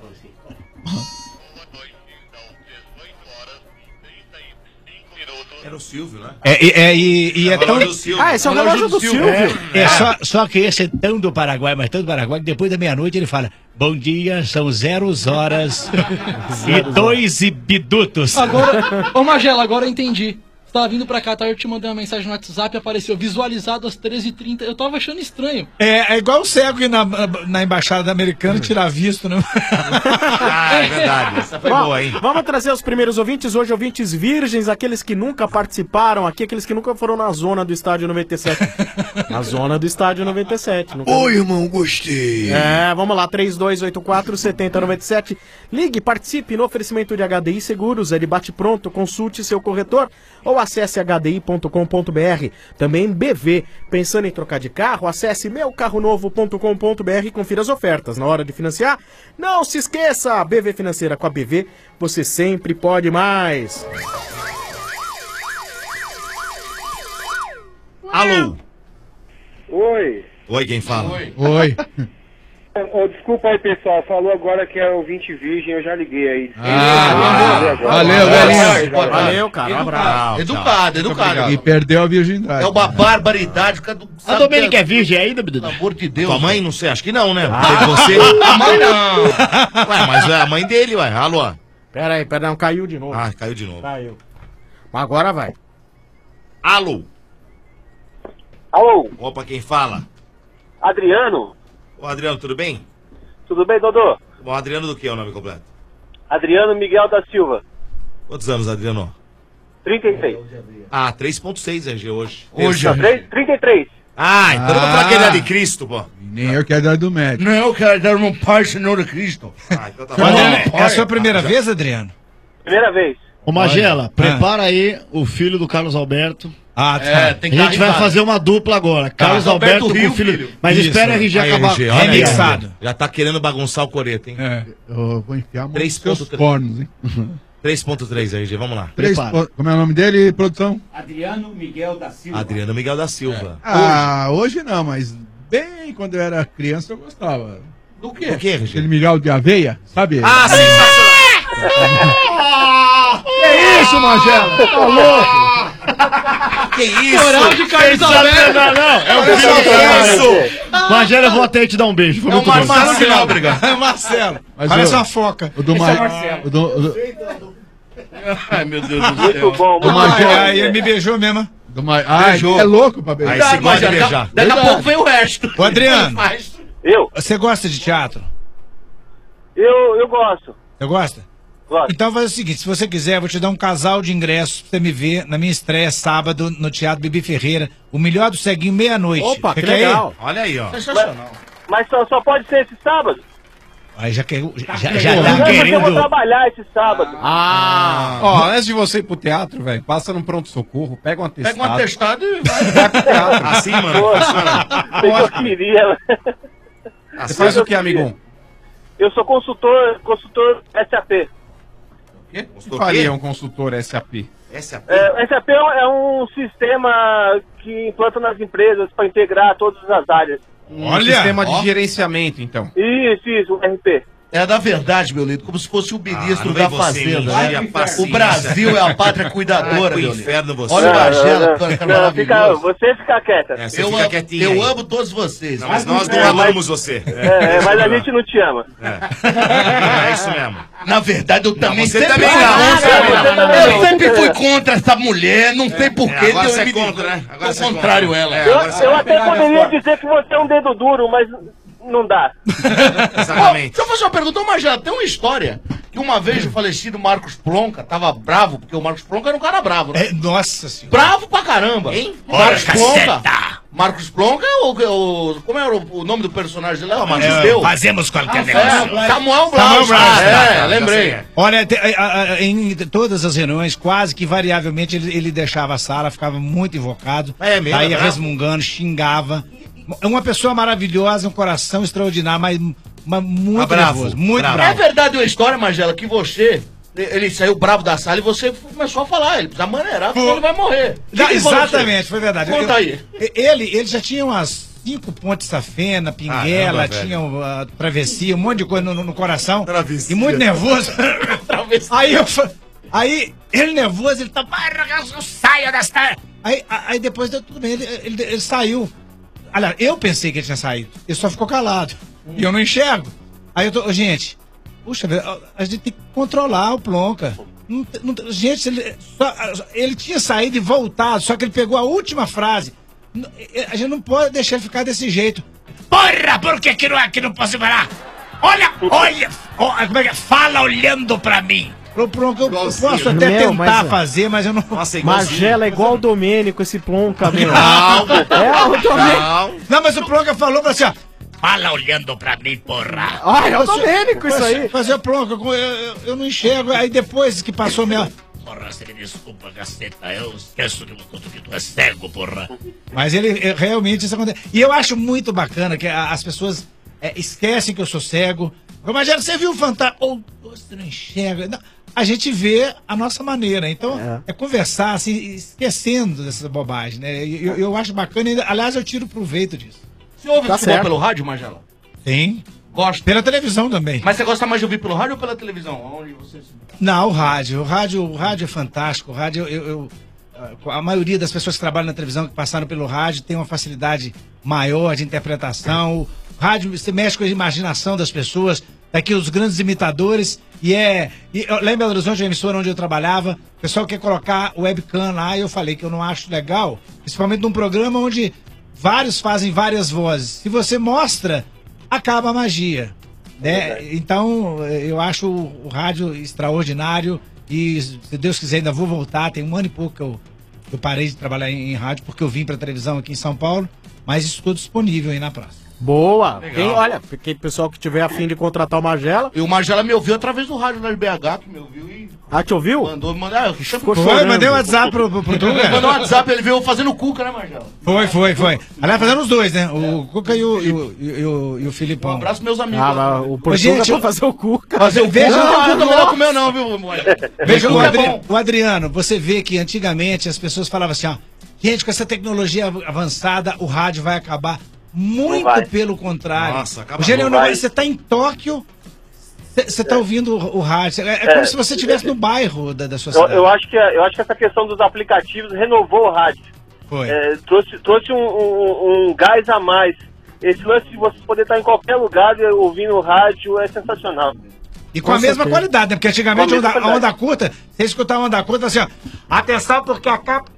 Era o Silvio, né? É, e- é, e, e é tão... Relógio do Silvio. Ah, esse é o relógio do Silvio. É, é só, só que esse é tão do Paraguai, mas tão do Paraguai, que depois da meia-noite ele fala: bom dia, são zero horas e dois e bidutos. Agora, ô Magela, agora eu entendi. Você tava vindo pra cá, tá? Eu te mandei uma mensagem no WhatsApp e apareceu visualizado às treze e trinta. Eu tava achando estranho. É, é igual o cego ir na, na embaixada americana tirar visto, né? Ah, é verdade. Essa foi Bom, boa, hein? Vamos trazer os primeiros ouvintes hoje, ouvintes virgens, aqueles que nunca participaram aqui, aqueles que nunca foram na zona do Estádio noventa e sete. Na zona do Estádio noventa e sete. Nunca... Oi, irmão, gostei. É, vamos lá, três dois oito quatro, sete zero nove sete. Ligue, participe no oferecimento de H D I Seguros, é de bate-pronto, consulte seu corretor ou acesse h d i ponto com ponto b r. Também B V. Pensando em trocar de carro, acesse meu carro novo ponto com ponto b r e confira as ofertas. Na hora de financiar, não se esqueça, B V Financeira, com a B V, você sempre pode mais. Alô? Oi. Oi, quem fala? Oi. Ô, desculpa aí, pessoal. Falou agora que é ouvinte virgem, eu já liguei aí. Ah, valeu, velhinho. Valeu, cara. Um abraço. Educado, educado. E perdeu a virgindade. É uma barbaridade. A Domênica é virgem ainda, menino? Pelo amor de Deus. Tua mãe, não sei, acho que não, né? Ah. Você... A mãe não. Ué, mas é a mãe dele, ué. Alô? Pera aí, pera aí, não, caiu de novo. Ah, caiu de novo. Caiu. Mas agora vai. Alô? Alô? Opa, quem fala? Adriano? Ô, Adriano, tudo bem? Tudo bem, Dodô? Bom, Adriano do que é o nome completo? Adriano Miguel da Silva. Quantos anos, Adriano? trinta e seis. Ah, três ponto seis R G hoje. Hoje, trinta e três. Ah, então eu vou falar que é idade de Cristo, pô. Nem eu quero dar do médico. Não, eu quero dar um pai, Senhor de Cristo. Ah, então tá Ô, Adriano, é a sua primeira vez, Adriano? Primeira vez. Ô, Magela, prepara aí o filho do Carlos Alberto. Ah, tá. É, tem que A dar gente vai risada. fazer uma dupla agora. Carlos Alberto, Alberto com Rio, o filho. filho. Mas Isso. espera a R G Aí, acabar. R G, olha aí, remixado. Já tá querendo bagunçar o coreto, hein? É. Eu vou enfiar a mão três nos seus ponto três. cornos, hein? três ponto três R G, vamos lá. Três Prepara. po- Como é o nome dele, produção? Adriano Miguel da Silva. Adriano Miguel da Silva. Ah, hoje não, mas bem quando eu era criança eu gostava. Do O quê? que, R G? Aquele Miguel de aveia, sabe? Ah, sensacional! Que isso, Magela? Tá louco? Que isso? Moral de Carlos Alberto. Não, não, é o Olha filho só do que Carlos. isso! Magela, eu vou até te dar um beijo. Foi É o muito bom. Marcelo de Nóbrega. É o Marcelo. Mas Parece eu- uma foca. O do Esse é Ma- Marcelo. o do, o do, Ai, meu Deus do Muito céu. bom, muito Ah, bom. aí ele me beijou mesmo. do Ma- Ah, Beijou. é louco pra beijar. Aí você gosta de Daqui- beijar. Daqui a pouco vem o resto. Ô, Adriano, Faz. Eu? você gosta de teatro? Eu, eu gosto. Você gosta? Gosto. Então faz o seguinte, se você quiser, eu vou te dar um casal de ingressos pra você me ver na minha estreia sábado no Teatro Bibi Ferreira, o melhor do ceguinho, meia-noite. Opa, Você que quer ir? legal. Olha aí, ó. Sensacional. Mas só, só pode ser esse sábado? Aí já, quer, já, já, Não, já tá porque eu vou querendo... trabalhar esse sábado. Ah! Ó, antes de você ir pro teatro, velho, passa no pronto-socorro, pega um atestado. Pega um atestado e vai. Assim, mano. Pô, funciona. sei que eu queria. Assim, Você faz o que, amigão? Eu sou consultor, consultor S A P. O que Gostou faria quê? um consultor S A P? S A P? É, S A P é um sistema que implanta nas empresas para integrar todas as áreas. Um Olha, sistema ó. de gerenciamento, então. Isso, isso, o R P. É da verdade, meu lindo, como se fosse o Ah, ministro não da vem você Fazenda. mentir, a Né? paciência. O Brasil é a pátria Vai cuidadora, pro meu lindo. inferno você. Olha o Não, Magela, não, cara, cara não, fica, maravilhoso. você fica quieta. É, você Eu, fica amo, quietinho eu aí. amo todos vocês. Não, mas nós É, não mas- amamos você. É, é, mas a gente não te ama. É isso mesmo. Na verdade, eu também você sempre também fui não, contra. você também não, não, Eu não, sempre não. fui contra essa mulher, não sei porquê. É, agora eu você é me- contra, né? Agora Ao você é contrário, contra. ela. É, Eu, agora você eu vai até pegar poderia resposta. dizer que você é um dedo duro, mas não dá. Exatamente. Deixa eu fazer uma pergunta, Ô, Magela, tem uma história que uma vez o falecido Marcos Plonka tava bravo, porque o Marcos Plonka era um cara bravo, né? É, nossa senhora. Bravo pra caramba. Hein? Marcos Plonka. Marcos Plonka é o, o- como era o, o nome do personagem dele? Não, É, judeu. fazemos qualquer É, negócio. Samuel Samuel Blau. Blau, É, tá, lembrei. já sei. Olha, te- a- a- em todas as reuniões, quase que variavelmente, ele, ele deixava a sala, ficava muito invocado. É mesmo, Saía é bravo? resmungando, xingava. É uma pessoa maravilhosa, um coração extraordinário, mas mas muito Tá bravo, nervoso, muito bravo. bravo. É verdade uma história, Magela, que você, ele saiu bravo da sala e você começou a falar, ele precisa maneirar, porque ele vai morrer. Que Não, que ele falou pra exatamente, você? foi verdade. Conta Eu- aí. Ele, ele já tinha umas cinco pontes safena, pinguela, Caramba, velho. tinha uh, travessia, um monte de coisa no, no coração. E muito nervoso. aí eu fa- Aí, ele nervoso, ele tá. Eu saio desta. Aí, a- aí depois deu tudo bem, ele, ele, ele saiu. Aliás, eu pensei que ele tinha saído. Ele só ficou calado. E eu não enxergo. Aí eu tô. Ô, gente, puxa, velho, a gente tem que controlar o Plonca. Não tem- não tem- gente, ele, só- ele tinha saído e voltado, só que ele pegou a última frase. N- A gente não pode deixar ele ficar desse jeito. Porra, por que que não, que não posso parar? Olha, olha, ó, como é que é? Fala olhando pra mim. Ô, Plonca, eu, eu posso até Meu, tentar mas- fazer, mas eu não... Magela é igual o Domênico, esse Plonca, meu. Não, é o Domênico. Não, mas o Plonca falou pra assim, ó. Fala olhando pra mim, porra. Ah, é o Domênico isso aí. Fazer o Plonca, eu, eu, eu não enxergo. Aí depois que passou minha... Porra, você me desculpa, caceta. Eu esqueço que que tu é cego, porra. Mas ele, é, realmente, isso acontece. E eu acho muito bacana que a- as pessoas é, esquecem que eu sou cego. Imagina, você viu o fantasma? Ou você não enxerga. Não, a gente vê a nossa maneira. Então, é, conversar, assim, esquecendo dessa bobagem, né? E Eu, eu acho bacana. e, Aliás, eu tiro proveito disso. Você ouve Tá futebol certo. pelo rádio, Magela? Sim. Gosto. Pela televisão também. Mas você gosta mais de ouvir pelo rádio ou pela televisão? Onde você se... Não, o rádio. O rádio, o rádio é fantástico. O rádio, eu, eu- a maioria das pessoas que trabalham na televisão, que passaram pelo rádio, tem uma facilidade maior de interpretação. O rádio, você mexe com a imaginação das pessoas. Daqui os grandes imitadores. E é. E, eu, lá em Belo Horizonte, a emissora onde eu trabalhava, o pessoal quer colocar webcam lá. E eu falei que eu não acho legal, principalmente num programa onde vários fazem várias vozes. Se você mostra, acaba a magia. Né? Então, eu acho o, o rádio extraordinário e, se Deus quiser, ainda vou voltar. Tem um ano e pouco que eu, eu parei de trabalhar em, em rádio porque eu vim pra televisão aqui em São Paulo, mas estou disponível aí na praça. Boa. Legal. Quem, olha, porque pessoal que tiver afim de contratar o Magela. E o Magela me ouviu através do rádio lá de B H, que me ouviu e... Ah, te ouviu? Mandou, mandou. Ah, eu Ficou Foi, chorando. mandei um WhatsApp pro, pro, pro Dunga. Mandou um WhatsApp, ele veio fazendo cuca, né, Magela? Foi, foi, foi. Aliás, fazendo os dois, né? O Cuca e o, e o, e o, e o Filipão. Um abraço, meus amigos. Ah, mas o Ô, Portuga gente, foi eu- fazer o Cuca. Fazer o Veja- cuca, não, eu também não Nossa. comeu não, viu, Magela? Veja o, Cuca é Adri- bom. o Adriano, você vê que antigamente as pessoas falavam assim, ó, gente, com essa tecnologia av- avançada, o rádio vai acabar. Muito vai. pelo contrário. Nossa, acaba o Gênio, não não vai. vai. Você tá em Tóquio, você tá ouvindo o, o rádio. É, é como É. se você estivesse no bairro da, da sua Eu, cidade. eu acho que, eu acho que essa questão dos aplicativos renovou o rádio. Foi. É, trouxe trouxe um, um- um gás a mais. Esse lance de você poder estar em qualquer lugar e ouvindo o rádio é sensacional. E com, a mesma qualidade, né? Porque antigamente Com a a mesma onda, a qualidade. onda curta, você escutava a onda curta assim, ó. Atenção, porque a capa.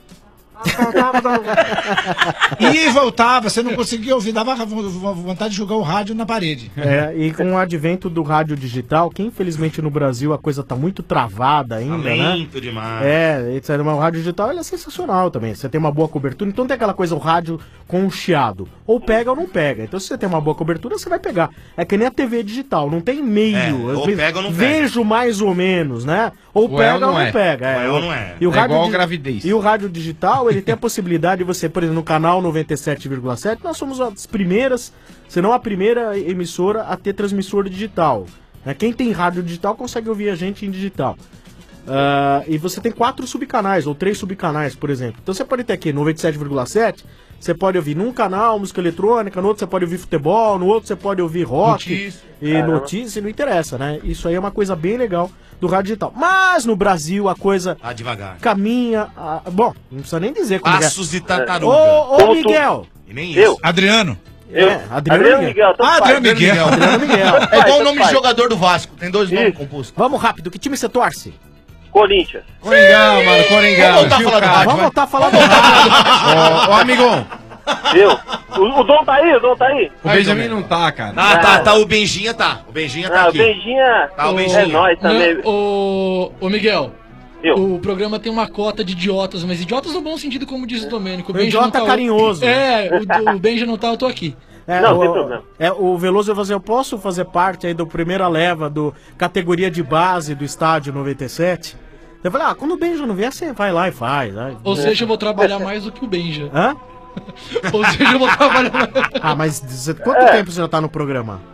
E voltava, você não conseguia ouvir, dava vo- vo- vontade de jogar o rádio na parede. É, e com o advento do rádio digital, que infelizmente no Brasil a coisa tá muito travada ainda, né? Lento demais. É, etcétera. Mas o rádio digital ele é sensacional também. Você tem uma boa cobertura, então não tem aquela coisa, o rádio com um chiado. Ou pega ou não pega. Então se você tem uma boa cobertura, você vai pegar. É que nem a T V digital, não tem meio. É, Eu ou ve- pega ou não Vejo mais ou menos, né? Ou Ou é pega ou ou não não é. pega. Ou é ou não é. E o É rádio igual di- gravidez. E o rádio digital, ele tem a possibilidade de você, por exemplo, no canal noventa e sete vírgula sete, nós somos as primeiras, se não a primeira emissora a ter transmissor digital. Né? Quem tem rádio digital consegue ouvir a gente em digital. Ah, e você tem quatro subcanais, ou três subcanais, por exemplo. Então você pode ter aqui noventa e sete vírgula sete, você pode ouvir num canal música eletrônica, no outro você pode ouvir futebol, no outro você pode ouvir rock Notícia. e Caramba. notícia, não interessa, né? Isso aí é uma coisa bem legal do rádio digital. Mas no Brasil a coisa Ah, devagar. caminha. a- Bom, não precisa nem dizer como Passos é. de tartaruga. Ô, ô Ponto- Miguel! E nem Eu? isso. Adriano. Eu? É, Adriano Adriano Miguel. Miguel. tanto Ah, faz. Adriano Miguel. Adriano Miguel. É igual o Tanto nome de faz. jogador do Vasco. Tem dois nomes Isso. compostos. Vamos rápido, que time você torce? Corinthians. Coringão, mano, Coringão. Vamos voltar a Gil falar do Castro. rádio, Vamos vai. voltar a falar do rádio. Ô, ô, amigão, Eu. O, o Dom tá aí? O Dom tá aí? o Benjamin não tá, cara. Ah, tá, tá. O Benjinha tá. O Benjinha tá Ah, o aqui. Benjinha Tá, o é Benjinha. nóis também. Não, ô, ô Miguel, Eu. o programa tem uma cota de idiotas, mas idiotas no bom sentido, como diz o Domênico. O Um Benja idiota não tá- carinhoso. É, o, o Benja não tá, eu tô aqui. É, Não, o, tem problema. É, o Veloso vai fazer, eu posso fazer parte aí da primeira leva do categoria de base do estádio noventa e sete? Eu falei, ah, quando o Benja não vier, você vai lá e faz. Né? Ou seja, eu vou trabalhar mais do que o Benja. Hã? Ou seja, eu vou trabalhar mais. Ah, mas você- quanto É. tempo você já tá no programa?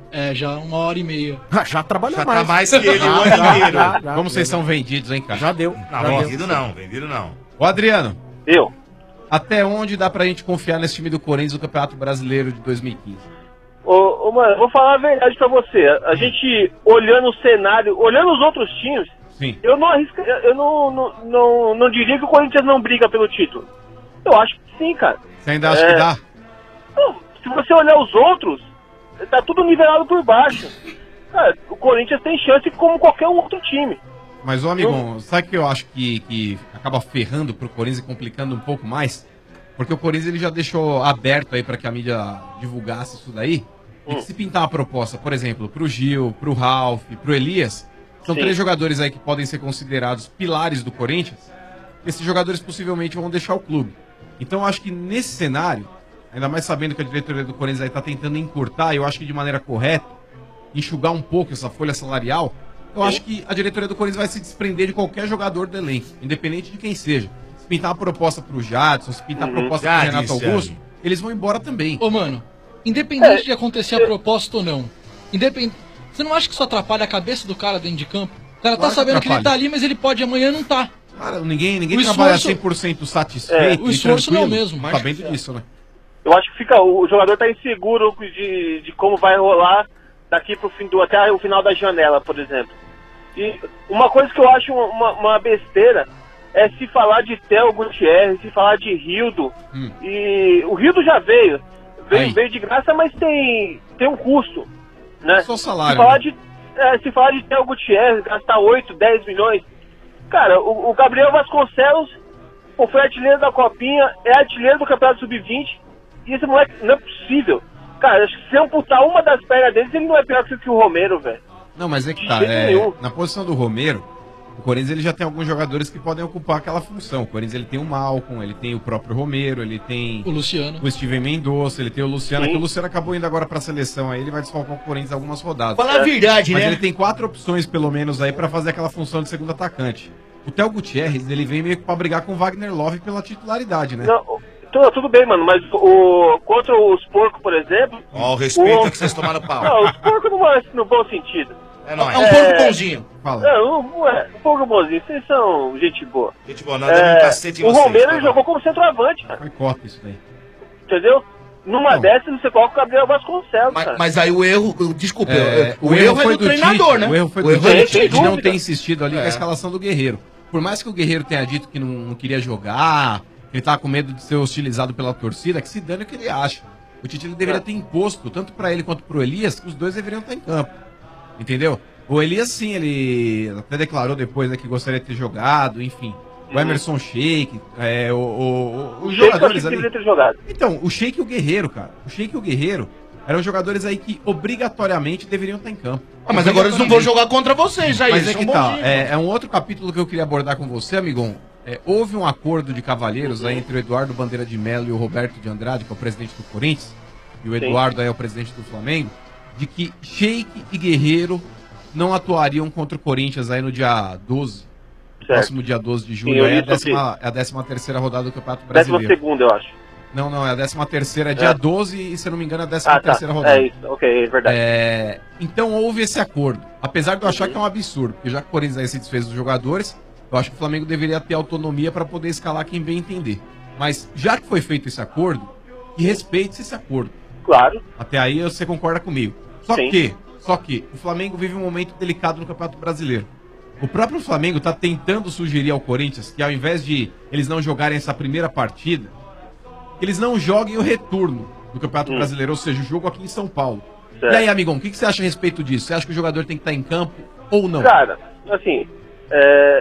É, já uma hora e meia. já trabalhou Já mais. tá mais que ele o ano inteiro. Como vocês são vendidos, hein, cara? Já deu. Não, Já vendido deu. não, vendido não. Ô, Adriano. Eu. Até onde dá pra gente confiar nesse time do Corinthians no Campeonato Brasileiro de dois mil e quinze? Ô, ô, mano, eu vou falar a verdade pra você. A gente, olhando o cenário, olhando os outros times, Sim. eu não arrisco, eu não, não, não, não diria que o Corinthians não briga pelo título. Eu acho que sim, cara. Você ainda acha É, que dá? não, se você olhar os outros, tá tudo nivelado por baixo. Cara, o Corinthians tem chance como qualquer outro time. Mas, ô amigão, sabe o que eu acho que, que acaba ferrando pro Corinthians e complicando um pouco mais? Porque o Corinthians ele já deixou aberto aí pra que a mídia divulgasse isso daí. E que se pintar uma proposta, por exemplo, pro Gil, pro Ralf, pro Elias, são Sim. três jogadores aí que podem ser considerados pilares do Corinthians. Esses jogadores possivelmente vão deixar o clube. Então eu acho que nesse cenário, ainda mais sabendo que a diretoria do Corinthians aí tá tentando encurtar, eu acho que de maneira correta, enxugar um pouco essa folha salarial, eu acho que a diretoria do Corinthians vai se desprender de qualquer jogador do elenco, independente de quem seja. Se pintar uma proposta pro Jadson, se pintar uma Uhum. proposta Já pro Renato disse, Augusto, já. eles vão embora também. Ô, mano, independente de acontecer a proposta ou não, independ... você não acha que isso atrapalha a cabeça do cara dentro de campo? O cara tá Claro que sabendo que ele atrapalha. tá ali, mas ele pode amanhã não tá. Cara, ninguém, ninguém O trabalha esforço- cem por cento satisfeito. É, o e esforço não é o tranquilo, mesmo. Sabendo disso, né? Eu acho que fica, o jogador tá inseguro de, de como vai rolar daqui pro fim do, até o final da janela, por exemplo. E uma coisa que eu acho uma, uma besteira é se falar de Theo Gutierrez, se falar de Rildo. Hum. E o Rildo já veio, veio, Aí. veio de graça, mas tem, tem um custo, né? Só salário, Se falar né? de, é, se falar de Theo Gutierrez, gastar oito, dez milhões. Cara, o, o Gabriel Vasconcelos pô, foi artilheiro da Copinha, é artilheiro do Campeonato sub vinte, e esse moleque não é possível. Cara, acho que se eu amputar uma das pernas deles, ele não é pior que o Romero, velho. Não, mas é que De tá. jeito é, nenhum. na posição do Romero, o Corinthians ele já tem alguns jogadores que podem ocupar aquela função. O Corinthians ele tem o Malcom, ele tem o próprio Romero, ele tem o Luciano, o Steven Mendonça, ele tem o Luciano, Sim. que o Luciano acabou indo agora pra seleção aí, ele vai desfalcar o Corinthians algumas rodadas. Fala a verdade, Mas né? ele tem quatro opções pelo menos aí pra fazer aquela função de segundo atacante. O Theo Gutierrez, ele vem meio que pra brigar com o Wagner Love pela titularidade, né? Não, tudo, tudo bem, mano, mas o, contra os porcos, por exemplo... Ó, o respeito o- que vocês tomaram pau. Não, os porcos não é no bom sentido. É nóis. É um porco bonzinho. Fala. Não, não é, um porco bonzinho, vocês são gente boa. Gente boa, nós damos um cacete em O vocês, Romero tá ele bom. jogou como centroavante, cara. Foi cota isso daí. Entendeu? Numa dessas você coloca o Gabriel Vasconcelos, cara. Mas aí o erro, eu- desculpa, É, o, erro, é do, treinador, Tite, né? O erro foi do erro é Tite de sem não dúvida. ter insistido ali com É. a escalação do Guerreiro. Por mais que o Guerreiro tenha dito que não, não queria jogar, que ele tava com medo de ser hostilizado pela torcida, que se dane o que ele acha. O Tite ele deveria ter imposto, tanto pra ele quanto pro Elias, que os dois deveriam estar em campo. Entendeu? O Elias, sim, ele até declarou depois né, que gostaria de ter jogado, enfim. O Emerson Sheik, é, o, o- o- os O Sheik eu jogadores acho que ali. deveria ter jogado. Então, o Sheik e o Guerreiro, cara. O Sheik e o Guerreiro eram jogadores aí que obrigatoriamente deveriam estar em campo. Ah, mas agora eles não vão jogar contra vocês aí, Mas eles é são que tá, bonzinhos. é, é um outro capítulo que eu queria abordar com você, amigão. É, houve um acordo de cavalheiros aí entre o Eduardo Bandeira de Mello e o Roberto de Andrade, que é o presidente do Corinthians, e o Sim. Eduardo aí é o presidente do Flamengo, de que Sheik e Guerreiro não atuariam contra o Corinthians aí no dia doze. Próximo dia doze de julho, Sim, eu aí é, li a sobre décima, é a décima terceira rodada do Campeonato Décima Brasileiro. segunda, eu acho. Não, não, é a décima terceira, é dia É. doze e, se eu não me engano, é a décima Ah, tá. terceira rodada. É isso, ok, é verdade. É, então houve esse acordo. Apesar de eu achar que é um absurdo, porque já que o Corinthians aí se desfez dos jogadores, eu acho que o Flamengo deveria ter autonomia para poder escalar quem bem entender. Mas já que foi feito esse acordo, que respeite esse acordo. Claro. Até aí você concorda comigo. Só Sim. que, só que o Flamengo vive um momento delicado no Campeonato Brasileiro. O próprio Flamengo está tentando sugerir ao Corinthians que ao invés de eles não jogarem essa primeira partida, eles não joguem o retorno do Campeonato Hum. Brasileiro, ou seja, o jogo aqui em São Paulo. Certo. E aí, amigão, o que, que você acha a respeito disso? Você acha que o jogador tem que estar em campo ou não? Cara, assim, é,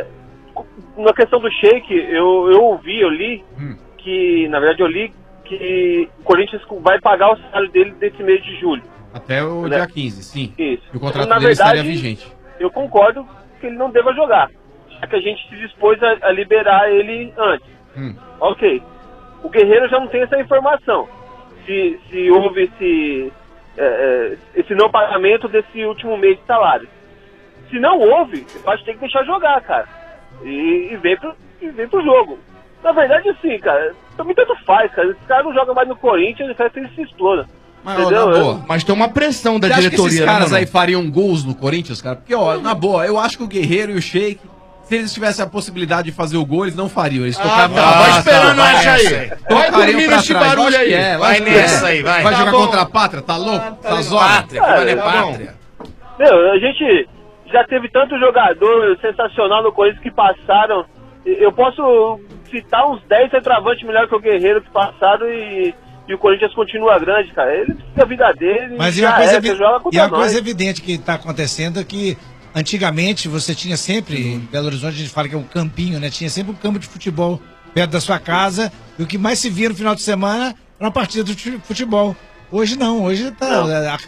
na questão do Sheik, eu, eu ouvi, eu li, Hum. que, na verdade eu li que o Corinthians vai pagar o salário dele desse mês de julho. Até o Né? dia quinze, sim. Isso. E o contrato Na dele verdade, estaria vigente. Eu concordo que ele não deva jogar, já que a gente se dispôs a, a liberar ele antes. Hum. Ok. O Guerreiro já não tem essa informação. Se, se houve esse, é, é, esse não pagamento desse último mês de salário. Se não houve, eu acho que tem que deixar jogar, cara. E, e, vem pro, e vem pro jogo. Na verdade, assim, cara, também tanto faz, cara. Esse cara não joga mais no Corinthians, ele faz que ele se exploda. Mas, ó, na boa. Mas tem uma pressão da Você acha que diretoria. esses né, caras mano? aí fariam gols no Corinthians, cara? Porque, ó, na boa, eu acho que o Guerreiro e o Sheik, se eles tivessem a possibilidade de fazer o gol, eles não fariam. Eles tocavam... tá, vai esperando vai essa aí. Vai Tocariam dormir pra nesse trás. barulho Lógico aí. que é, Vai lógico que nessa é. aí, vai. Vai Tá jogar bom. contra a Pátria? Tá louco? Tá zona? Pátria, Vai ler tá Pátria. Meu, a gente já teve tanto jogador sensacional no Corinthians que passaram. Eu posso citar uns dez centroavantes melhor que o Guerreiro que passaram e, e o Corinthians continua grande, cara. Ele fica a vida dele Mas e e uma já coisa, é, evi- você joga e contra uma nós. coisa evidente que está acontecendo é que antigamente você tinha sempre, em Belo Horizonte a gente fala que é um campinho, né? Tinha sempre um campo de futebol perto da sua casa e o que mais se via no final de semana era uma partida de fute- futebol. Hoje não, hoje tá.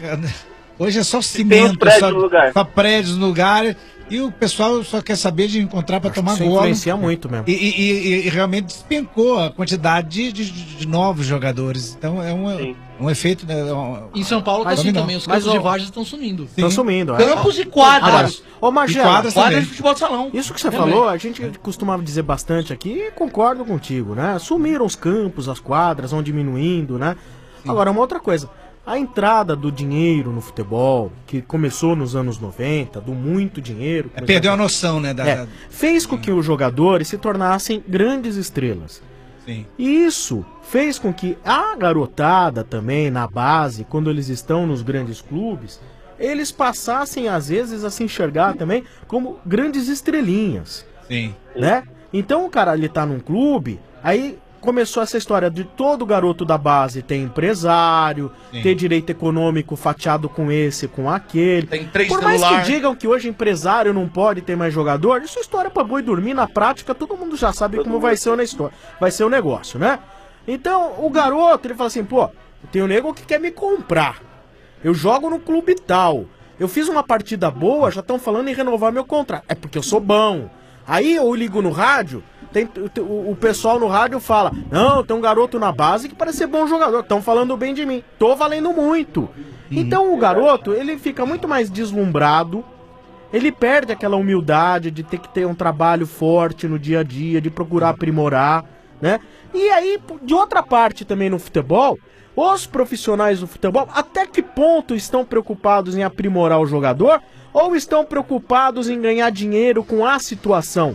Hoje é só cimento, prédios só, no lugar. só prédios no lugar. E o pessoal só quer saber de encontrar para tomar isso gol. influencia muito mesmo. E, e- e- e realmente despencou a quantidade de, de- de novos jogadores. Então é um, um efeito. Né, um- Em São Paulo tá Mas assim não. também, os Mas, campos de ó, várzea estão sumindo. Estão sumindo. é. Campos e quadras. Agora, Ô, Magela, E quadras quadra também. de futebol de salão. Isso que você Também. falou, a gente costumava dizer bastante aqui e concordo contigo, né? Sumiram os campos, as quadras vão diminuindo, né? Agora, uma outra coisa. A entrada do dinheiro no futebol, que começou nos anos noventa, do muito dinheiro... começou Perdeu a noção, né? Da, É, da- fez com que os jogadores se tornassem grandes estrelas. Sim. E isso fez com que a garotada também, na base, quando eles estão nos grandes clubes, eles passassem, às vezes, a se enxergar também como grandes estrelinhas. Sim. Né? Então o cara, ele tá num clube, aí começou essa história de todo garoto da base ter empresário, Sim. ter direito econômico fatiado com esse, com aquele. Tem três Por mais celular. que digam que hoje empresário não pode ter mais jogador, isso é história pra boi dormir. Na prática, todo mundo já sabe como vai ser, na história, vai ser o negócio, né? Então, o garoto, ele fala assim, pô, tem um nego que quer me comprar. Eu jogo no clube tal. Eu fiz uma partida boa, já estão falando em renovar meu contrato. É porque eu sou bom. Aí eu ligo no rádio, tem, o, o pessoal no rádio fala, não, tem um garoto na base que parece ser bom jogador, estão falando bem de mim, tô valendo muito. Então o garoto, ele fica muito mais deslumbrado, ele perde aquela humildade de ter que ter um trabalho forte no dia a dia, de procurar aprimorar, né? E aí, de outra parte também no futebol, os profissionais do futebol, até que ponto estão preocupados em aprimorar o jogador ou estão preocupados em ganhar dinheiro com a situação?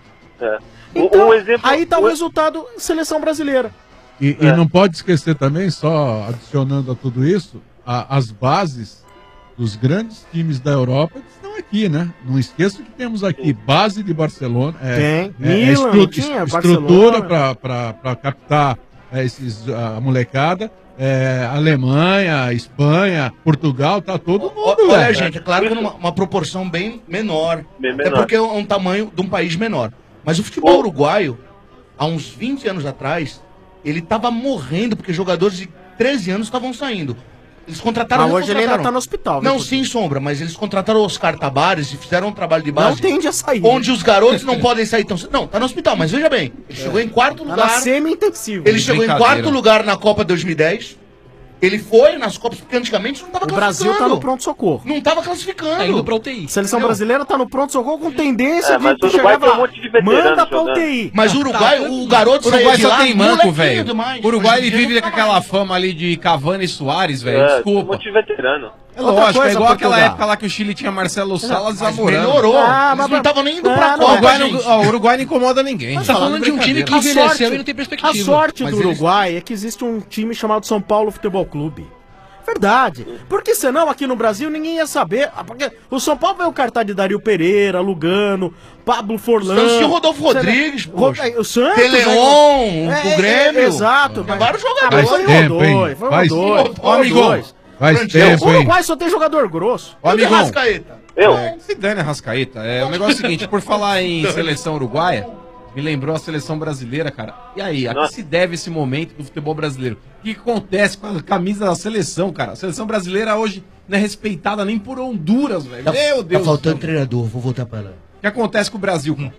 É. Então, um exemplo, aí tá o resultado seleção brasileira. E, e não pode esquecer também, só adicionando a tudo isso, a- as bases dos grandes times da Europa que estão aqui, né? Não esqueça que temos aqui base de Barcelona. É, Tem. é, Milan, é estru- não tinha? estrutura Barcelona. para captar é, esses, a molecada. É, Alemanha, Espanha, Portugal, tá todo mundo, Olha, velho. gente, é claro que numa uma proporção bem menor. Bem Até menor. porque é um tamanho de um país menor. Mas o futebol uruguaio, há uns vinte anos atrás, ele tava morrendo porque jogadores de treze anos estavam saindo. Eles contrataram... Mas hoje ele ainda recontrataram. tá no hospital, viu, Não, Coutinho? sem sombra, mas eles contrataram o Oscar Tabares e fizeram um trabalho de base. Não tende a sair. Onde os garotos não podem sair tão cedo. Não, tá no hospital, mas veja bem. Ele chegou em quarto Tá lugar. na semi-intensivo. Ele chegou em quarto lugar na Copa dois mil e dez. Ele foi nas Copas, porque antigamente não tava O Brasil tá no pronto-socorro. Não tava classificando. Tá indo pra U T I. Seleção Entendeu? brasileira tá no pronto-socorro com tendência É, mas de o Uruguai chegar tem um lá. monte de veterano Manda pra jogando. U T I. Mas o Uruguai, Tá, o garoto O Uruguai saía de só lá, tem manco, molequinho velho. demais. O Uruguai Hoje em ele dia vive não com tá aquela mais. fama ali de Cavani e Soares, velho. É, tem um Desculpa. monte de veterano. É Outra lógico, é coisa, igual aquela Portugal. época lá que o Chile tinha Marcelo Salas e Mas Zamorano. melhorou. Ah, Eles mas- não estavam nem indo Ah, pra não, O Copa, Uruguai, não, gente. ó, o Uruguai não incomoda ninguém. Tá falando de um time que A envelheceu sorte- e não tem perspectiva. A sorte Mas do eles- Uruguai é que existe um time chamado São Paulo Futebol Clube. Verdade. Porque senão aqui no Brasil ninguém ia saber. Ah, porque o São Paulo veio o cartaz de Dario Pereira, Lugano, Pablo Forlan. Santos tinha o Rodolfo Rodrigues, Ro- poxa. é, o Santos. Teleon, é, o é, Grêmio. é, exato. Tem mas- vários Ah, jogadores. foi Faz um tempo, ou hein? dois, foi um ou Faz- dois. Ô, amigão. dois. Faz Grande tempo, O hein? Uruguai só tem jogador grosso. Ó, E o de amigão, Rascaeta? Eu? é, se dane a Rascaeta. É, o negócio é o seguinte, por falar em seleção uruguaia, me lembrou a seleção brasileira, cara. E aí, a que Nossa. se deve esse momento do futebol brasileiro? O que que acontece com a camisa da seleção, cara? A seleção brasileira hoje não é respeitada nem por Honduras, velho. Tá, Meu Deus. tá faltando do céu. treinador, vou voltar pra lá. O que acontece com o Brasil? cara?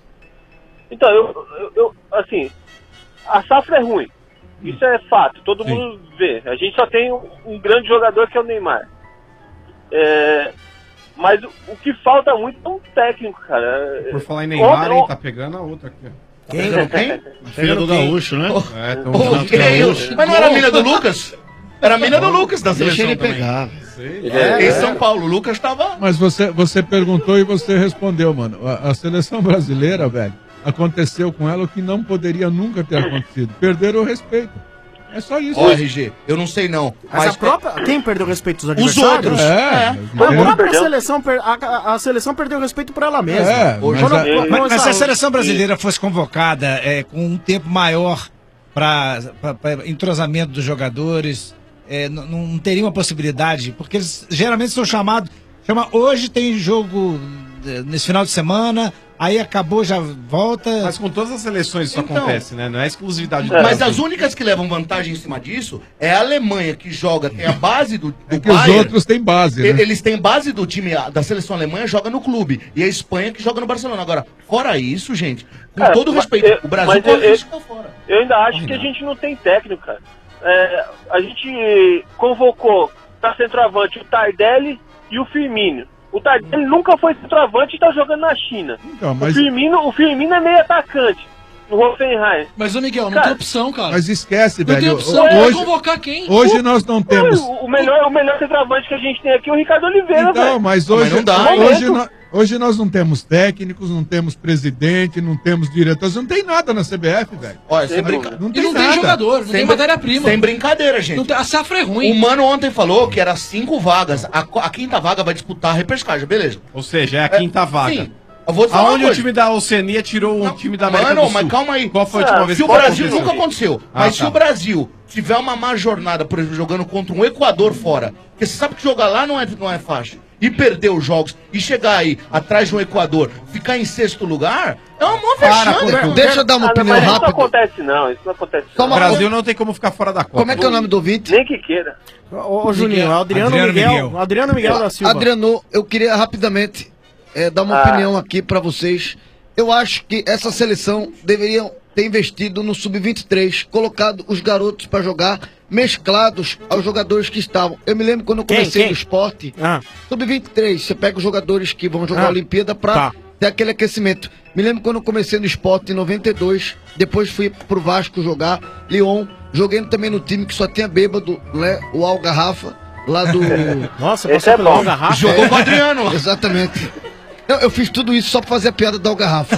Então, eu, eu, eu- assim, a safra é ruim. Isso é fato, todo mundo vê. A gente só tem um, um grande jogador que é o Neymar. É, mas o, o que falta muito é um técnico, cara. Por falar em Neymar, Ontem- hein, tá pegando a outra aqui, ó. Quem? Quem? Filha do Gaúcho, né? É, tão Ô, quem? Mas não era a mina do Lucas? Era a mina do Lucas da Deixa seleção ele também. pegar. É, em São Paulo, o Lucas tava... Mas você, você perguntou e você respondeu, mano. A, a seleção brasileira, velho, aconteceu com ela o que não poderia nunca ter acontecido. Perderam o respeito. É só isso. Ó, R G, eu não sei não. Mas, Mas a própria. Quem perdeu o respeito dos Os adversários? outros. É, A mas- própria Perdeu. seleção, per- a, a seleção perdeu o respeito por ela mesma. É, Quando- mas, a- quando- mas- mas se a quando- seleção brasileira fosse convocada é, com um tempo maior para entrosamento dos jogadores, é, n- não teria uma possibilidade, porque eles geralmente são chamados. Chama, hoje tem jogo eh, nesse final de semana, aí acabou, já volta. Mas com todas as seleções isso Então. acontece, né? Não é exclusividade do Mas Brasil. as únicas que levam vantagem em cima disso é a Alemanha, que joga, tem a base do, do É que os Bayern. outros têm base, né? E- Eles têm base do time da seleção alemã, joga no clube. E a Espanha que joga no Barcelona. Agora, fora isso, gente, com Cara, todo mas respeito, eu- o Brasil mas corre eu- risco pra fora. Eu ainda acho que a gente não tem técnico, cara. É, a gente convocou pra centroavante o Tardelli e o Firmino. O Tardelli nunca foi centroavante e tá jogando na China. Então, mas- o, Firmino, o Firmino é meio atacante no Hoffenheim. Mas, ô Miguel, não Cara, tem opção, cara. Mas esquece, Não tem velho. opção, Hoje- vai convocar quem? Hoje nós não temos. O, o melhor, o melhor centroavante que a gente tem aqui é o Ricardo Oliveira, velho. Não, mas hoje, não dá. hoje, nó- hoje nós não temos técnicos, não temos presidente, não temos diretores, não tem nada na C B F, velho. Olha, sem brinca... Não E tem não tem nada. jogador, não Sem tem brin- matéria-prima. Sem brincadeira, gente. Não tem- a safra é ruim. O Mano ontem falou que era cinco vagas. A, qu- a quinta vaga vai disputar a repescagem, beleza. Ou seja, é a quinta vaga. Sim. Eu vou te falar uma Aonde o coisa. time da Oceania tirou um time da América Mano, do Sul? mas calma aí. Qual foi a última Ah, vez se que o Brasil aconteceu? nunca aconteceu, Ah, mas se tá. o Brasil tiver uma má jornada, por exemplo, jogando contra um Equador fora, porque você sabe que jogar lá não é, não é fácil, e perder os jogos, e chegar aí atrás de um Equador, ficar em sexto lugar, é uma mó vexame. Deixa eu dar uma Ah, não, opinião mas isso não rápida. acontece, não. Isso não acontece. Só O uma Brasil coisa. não tem como ficar fora da Copa. Como é que é o nome do ouvinte? Nem que queira. Ô, ô, Juninho, Miguel. Adriano, Adriano Miguel, Miguel. Adriano Miguel da Silva. Adriano, eu queria rapidamente eh, dar uma Ah. opinião aqui pra vocês. Eu acho que essa seleção deveria ter investido no sub vinte e três, colocado os garotos pra jogar mesclados aos jogadores que estavam. Eu me lembro quando eu Quem? comecei Quem? no esporte, Ah. sub vinte e três, você pega os jogadores que vão jogar Ah. a Olimpíada pra Tá. ter aquele aquecimento. Me lembro quando eu comecei no esporte em noventa e dois, depois fui pro Vasco jogar, Lyon, joguei também no time que só tinha bêbado, né? O Algarrafa, lá do... Nossa, Esse passou é pelo bom. Algarrafa. Jogou com o Adriano. Exatamente. Eu, eu fiz tudo isso só pra fazer a piada da Algarrafa.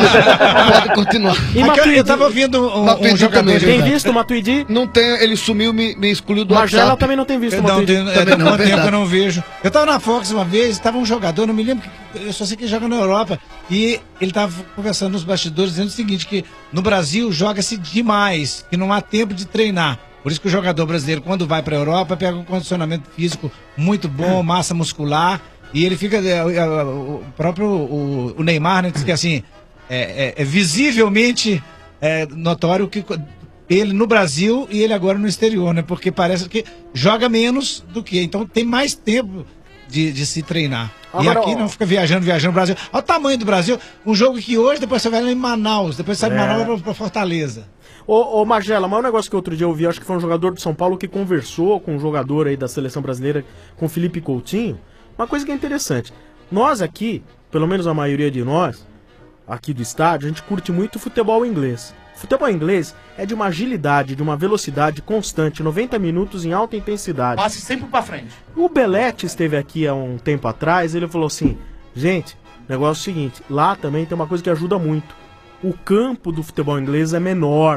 Mas pode continuar. E Aqui eu- Matuidi? eu tava ouvindo um, um Matuidi jogador. também, Tem verdade. visto o Matuidi? Não tem, ele sumiu, me, me excluiu do Magela WhatsApp. também não tem visto o Não, Matuidi. tem, é, Também tem não, quanto tempo verdade. que eu não vejo. Eu tava na Fox uma vez, tava um jogador, não me lembro, que- eu só sei que ele joga na Europa. E ele tava conversando nos bastidores dizendo o seguinte: que no Brasil joga-se demais, que não há tempo de treinar. Por isso que o jogador brasileiro, quando vai pra Europa, pega um condicionamento físico muito bom, massa muscular. E ele fica. é, é, O próprio o, o Neymar, né, diz que assim, é, é- é visivelmente é, notório que ele no Brasil e ele agora no exterior, né? Porque parece que joga menos do que. Então tem mais tempo de, de se treinar. Agora, e aqui ó. não fica viajando, viajando no Brasil. Olha o tamanho do Brasil. Um jogo que hoje, depois você vai lá em Manaus, depois sai de É. Manaus pra, pra Fortaleza. Ô, ô Magela, mas um negócio que outro dia eu vi, acho que foi um jogador de São Paulo que conversou com um jogador aí da seleção brasileira, com o Felipe Coutinho. Uma coisa que é interessante. Nós aqui, pelo menos a maioria de nós, aqui do estádio, a gente curte muito futebol inglês. Futebol inglês é de uma agilidade, de uma velocidade constante, noventa minutos em alta intensidade. Passe sempre pra frente. O Belete esteve aqui há um tempo atrás, ele falou assim, gente, negócio é o seguinte, lá também tem uma coisa que ajuda muito. O campo do futebol inglês é menor.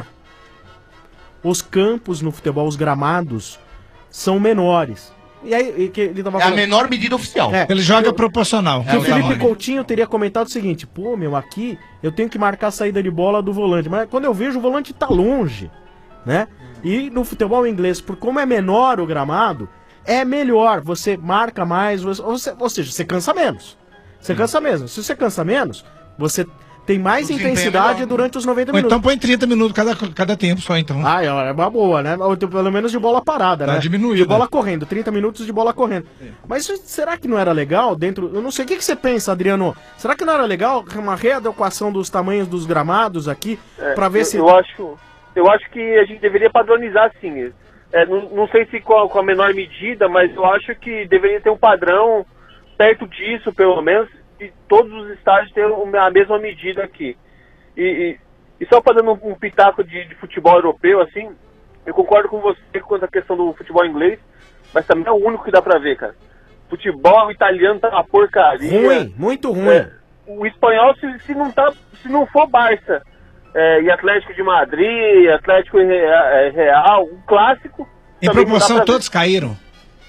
Os campos no futebol, os gramados, são menores. E aí, e que ele tava É a falando- menor medida oficial. É, Ele joga que- proporcional. que o Felipe tamanho. Coutinho teria comentado o seguinte, pô, meu, aqui eu tenho que marcar a saída de bola do volante, mas quando eu vejo o volante tá longe, né? E no futebol inglês, por como é menor o gramado, é melhor, você marca mais, você- ou, você- ou seja, você cansa menos. Você cansa menos. Se você cansa menos, você tem mais O desempenho intensidade é melhor. durante os noventa Ou minutos. então põe trinta minutos cada, cada tempo só, então. Ah, é é uma boa, né? Ou então, pelo menos de bola parada, Tá né? diminuída. De bola correndo, trinta minutos de bola correndo. Mas isso- será que não era legal dentro... Eu não sei, o que, que você pensa, Adriano? Será que não era legal uma readequação dos tamanhos dos gramados aqui, É, pra ver eu, se... Eu acho, eu acho que a gente deveria padronizar, sim. É, não, não sei se com a, com a menor medida, mas eu acho que deveria ter um padrão perto disso, pelo menos, de todos os estádios terem a mesma medida aqui. E, e, e só para dando um, um pitaco de, de futebol europeu, assim, eu concordo com você quanto à questão do futebol inglês, mas também é o único que dá pra ver, cara. Futebol italiano tá uma porcaria. Ruim, muito ruim. É, o espanhol, se, se, não tá, se não for Barça é, e Atlético de Madrid, Atlético e Real, Real um clássico... Em proporção, todos caíram.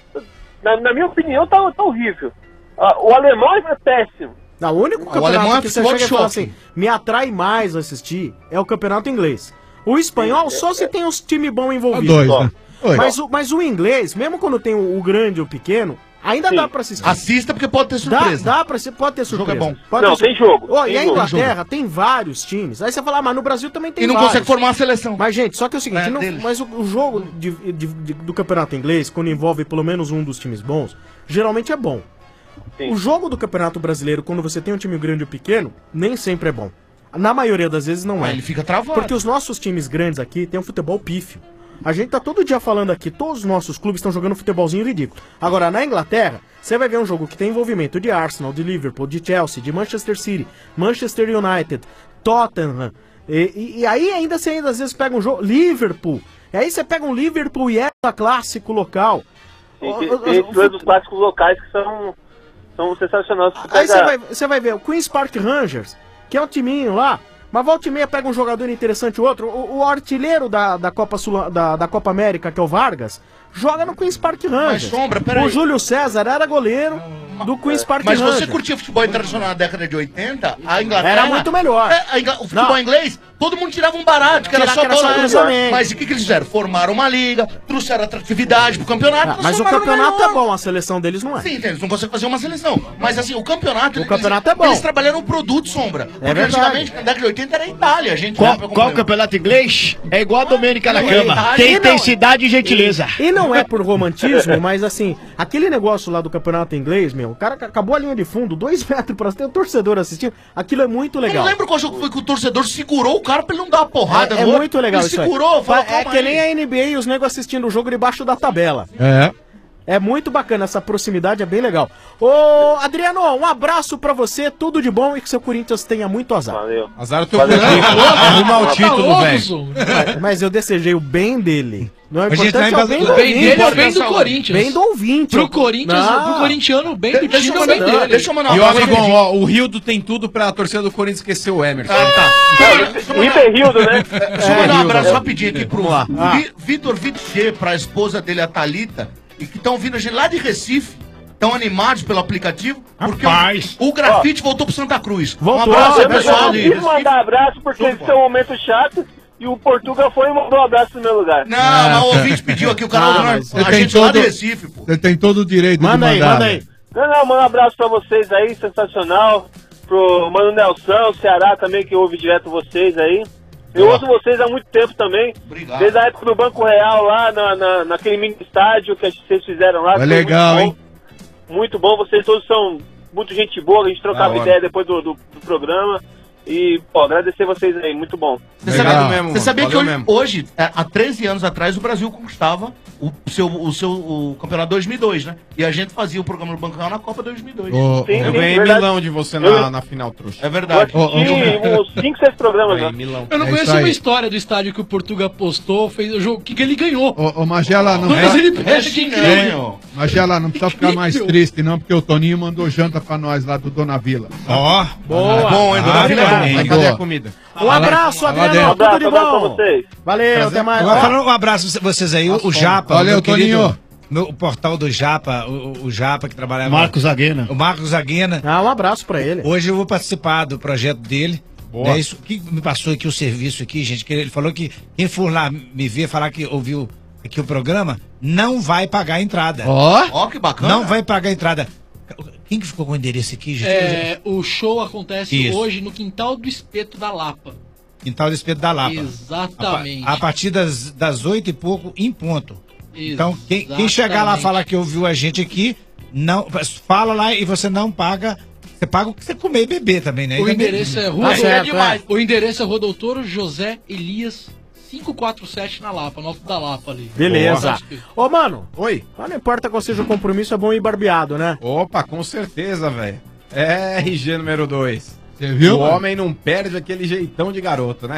Na, na minha opinião, tá, tá horrível. Ah, o alemão é péssimo. Não, o único O campeonato alemão é que você futebol chega de e fala choque. assim, me atrai mais assistir, é o campeonato inglês. O espanhol só se tem os times bons envolvidos. Dois, né? Dois. Mas, o, mas o inglês, mesmo quando tem o, o grande e o pequeno, ainda Sim. dá pra assistir. Assista porque pode ter surpresa. Dá, dá pra ser, pode ter surpresa. jogo é bom. Pode Não, ter tem sur- jogo, Ó, tem e a jogo. Inglaterra tem vários times. Aí você fala, ah, mas no Brasil também tem E não vários. consegue formar a seleção. Mas, gente, só que é o seguinte, É, não- deles. mas o, o jogo de- de- de- do campeonato inglês, quando envolve pelo menos um dos times bons, geralmente é bom. Sim. O jogo do campeonato brasileiro, quando você tem um time grande ou pequeno, nem sempre é bom. Na maioria das vezes não Ah, é. ele fica travado. Porque os nossos times grandes aqui têm um futebol pífio. A gente tá todo dia falando aqui, todos os nossos clubes estão jogando futebolzinho ridículo. Agora, na Inglaterra, você vai ver um jogo que tem envolvimento de Arsenal, de Liverpool, de Chelsea, de Manchester City, Manchester United, Tottenham. E, e- e aí ainda você ainda às vezes pega um jogo. Liverpool. E aí você pega um Liverpool e é clássico local. Tem, tem, tem dois dos clássicos locais que são, são sensacionais. Você Aí você pega- vai, você vai ver o Queen's Park Rangers, que é um timinho lá, mas volta e meia pega um jogador interessante e outro. O, o artilheiro da, da, Copa Sul, da, da Copa América, que é o Vargas, joga no Queen's Park Rangers. Sombra, peraí. O Júlio César era goleiro do Queen's Park Mas Rangers. você curtia futebol internacional na década de oitenta, a Inglaterra... Era muito melhor. É, a Ingla- o futebol Não. inglês, todo mundo tirava um barato, que era Tirar só que era só bola. cruzamento. Mas o que, que eles fizeram? Formaram uma liga, trouxeram atratividade pro campeonato. Ah, mas o transformaram no campeonato melhor. é bom, a seleção deles não é. Sim, eles não conseguem fazer uma seleção. Mas assim, o campeonato... O eles- campeonato é bom. Eles trabalharam o produto, Sombra. Porque verdade. antigamente, na década de oitenta, era a Itália. A gente Qual, já- qual o campeonato inglês? É igual a Domênica na E- cama. e Tem não- intensidade e gentileza. E, e não é por romantismo, mas assim, aquele negócio lá do campeonato inglês, meu, o cara ac- acabou a linha de fundo, dois metros pra ter um torcedor assistindo, aquilo é muito Eu legal. não lembro qual jogo foi que o torcedor segurou o cara pra ele não dar uma porrada É, é no outro. muito legal ele isso aí. segurou, falou, É calma que aí. nem a N B A e os negros assistindo o jogo debaixo da tabela. É. É muito bacana, essa proximidade é bem legal. Ô, Adriano, um abraço pra você, tudo de bom e que seu Corinthians tenha muito azar. Valeu. Azar o teu Valeu. Corinthians. Arruma o Tá título, louco, velho. Zô? Mas, mas eu desejei o bem dele. Não é A gente importante vai é o bem embasar- do o bem ouvinte. dele é o bem do Saúde. Corinthians. Bem do ouvinte. Pro Corinthians, Não. pro corintiano, o bem do Deixa time eu é o bem mandar- dele. deixa eu mandar E uma ó, palavra amigão, de- ó, o Rildo tem tudo pra torcida do Corinthians esquecer o Emerson. Ah, tá. O Hiperrildo, né? Deixa eu mandar um abraço Rildo. rapidinho aqui pro Vamos lá. o Vi- Vitor Vitier, pra esposa dele, a Thalita, e que estão vindo a gente lá de Recife, estão animados pelo aplicativo, porque o, o grafite voltou pro Santa Cruz. Voltou, um abraço aí, Eu pessoal não de quis Recife. mandar abraço porque esse é um momento chato e o Portugal foi e mandou um abraço no meu lugar. Não, mas o ouvinte pediu aqui, o canal Ah, do mas a Você tem gente lá de todo- Recife, pô. Você tem todo o direito Manda de aí, mandar. manda aí. Não, não, manda um abraço pra vocês aí, sensacional. Pro Mano Nelson, Ceará também, que ouve direto vocês aí. Eu ouço vocês há muito tempo também. Obrigado. Desde a época do Banco Real lá, na, na, naquele mini estádio que vocês fizeram lá. É foi legal, muito hein? bom. Muito bom, vocês todos são muito gente boa, a gente trocava Da hora. ideia depois do, do, do programa. E, pô, agradecer vocês aí, muito bom. Você Legal. sabia, mesmo, você sabia valeu que hoje, mesmo. hoje, é, há treze anos atrás, o Brasil conquistava o seu, o seu o campeonato dois mil e dois, né? E a gente fazia o programa do Banco Real na Copa dois mil e dois. Ô, Sim, Eu sim, ganhei verdade. milão de você Eu- na, na final, trouxa. É verdade. Eu assisti uns cinco, seis programas Ganhei já. milão. Eu não É conheço isso aí. uma história do estádio que o Portugal postou, fez o jogo, que, que ele ganhou. Ô, ô, Magela, não Mas precisa, ele perde quem ganha. Magela, não precisa ficar mais triste, não, porque o Toninho mandou janta pra nós lá do Dona Vila. Ó, Boa. Bom, hein, Dona ah, Vila? vai Boa. fazer a comida. Um abraço, Lá Adriano, dentro. tudo de Abraço, abraço pra bom. vocês. Valeu, até mais. Agora falando um abraço pra vocês aí, o, o Japa, Valeu, meu querido, Toninho. meu, o portal do Japa, o, o Japa que trabalhava... Marcos Aguena. O Marcos Aguena. Ah, um abraço pra ele. Hoje eu vou participar do projeto dele. Boa. É isso que me passou aqui o serviço aqui, gente, que ele falou que quem for lá me ver, falar que ouviu aqui o programa, não vai pagar a entrada. Ó, Ó, que bacana. Não vai pagar a entrada. Quem que ficou com o endereço aqui, gente? É, o show acontece Isso. hoje no quintal do Espeto da Lapa. Quintal do Espeto da Lapa. Exatamente. A, pa- a partir das, das oito e pouco, em ponto. Então, quem, quem chegar lá Exatamente. falar que ouviu a gente aqui, não, fala lá e você não paga. Você paga o que você comer e beber também, né? O Ainda endereço bem- é Rua Tá certo, é. O endereço é Rua Doutor José Elias quinhentos e quarenta e sete na Lapa, no Alto da Lapa ali. Beleza. Ô, mano, Oi. mas não importa qual seja o compromisso, é bom ir barbeado, né? Opa, com certeza, velho. É R G número dois. você viu? O homem não perde aquele jeitão de garoto, né?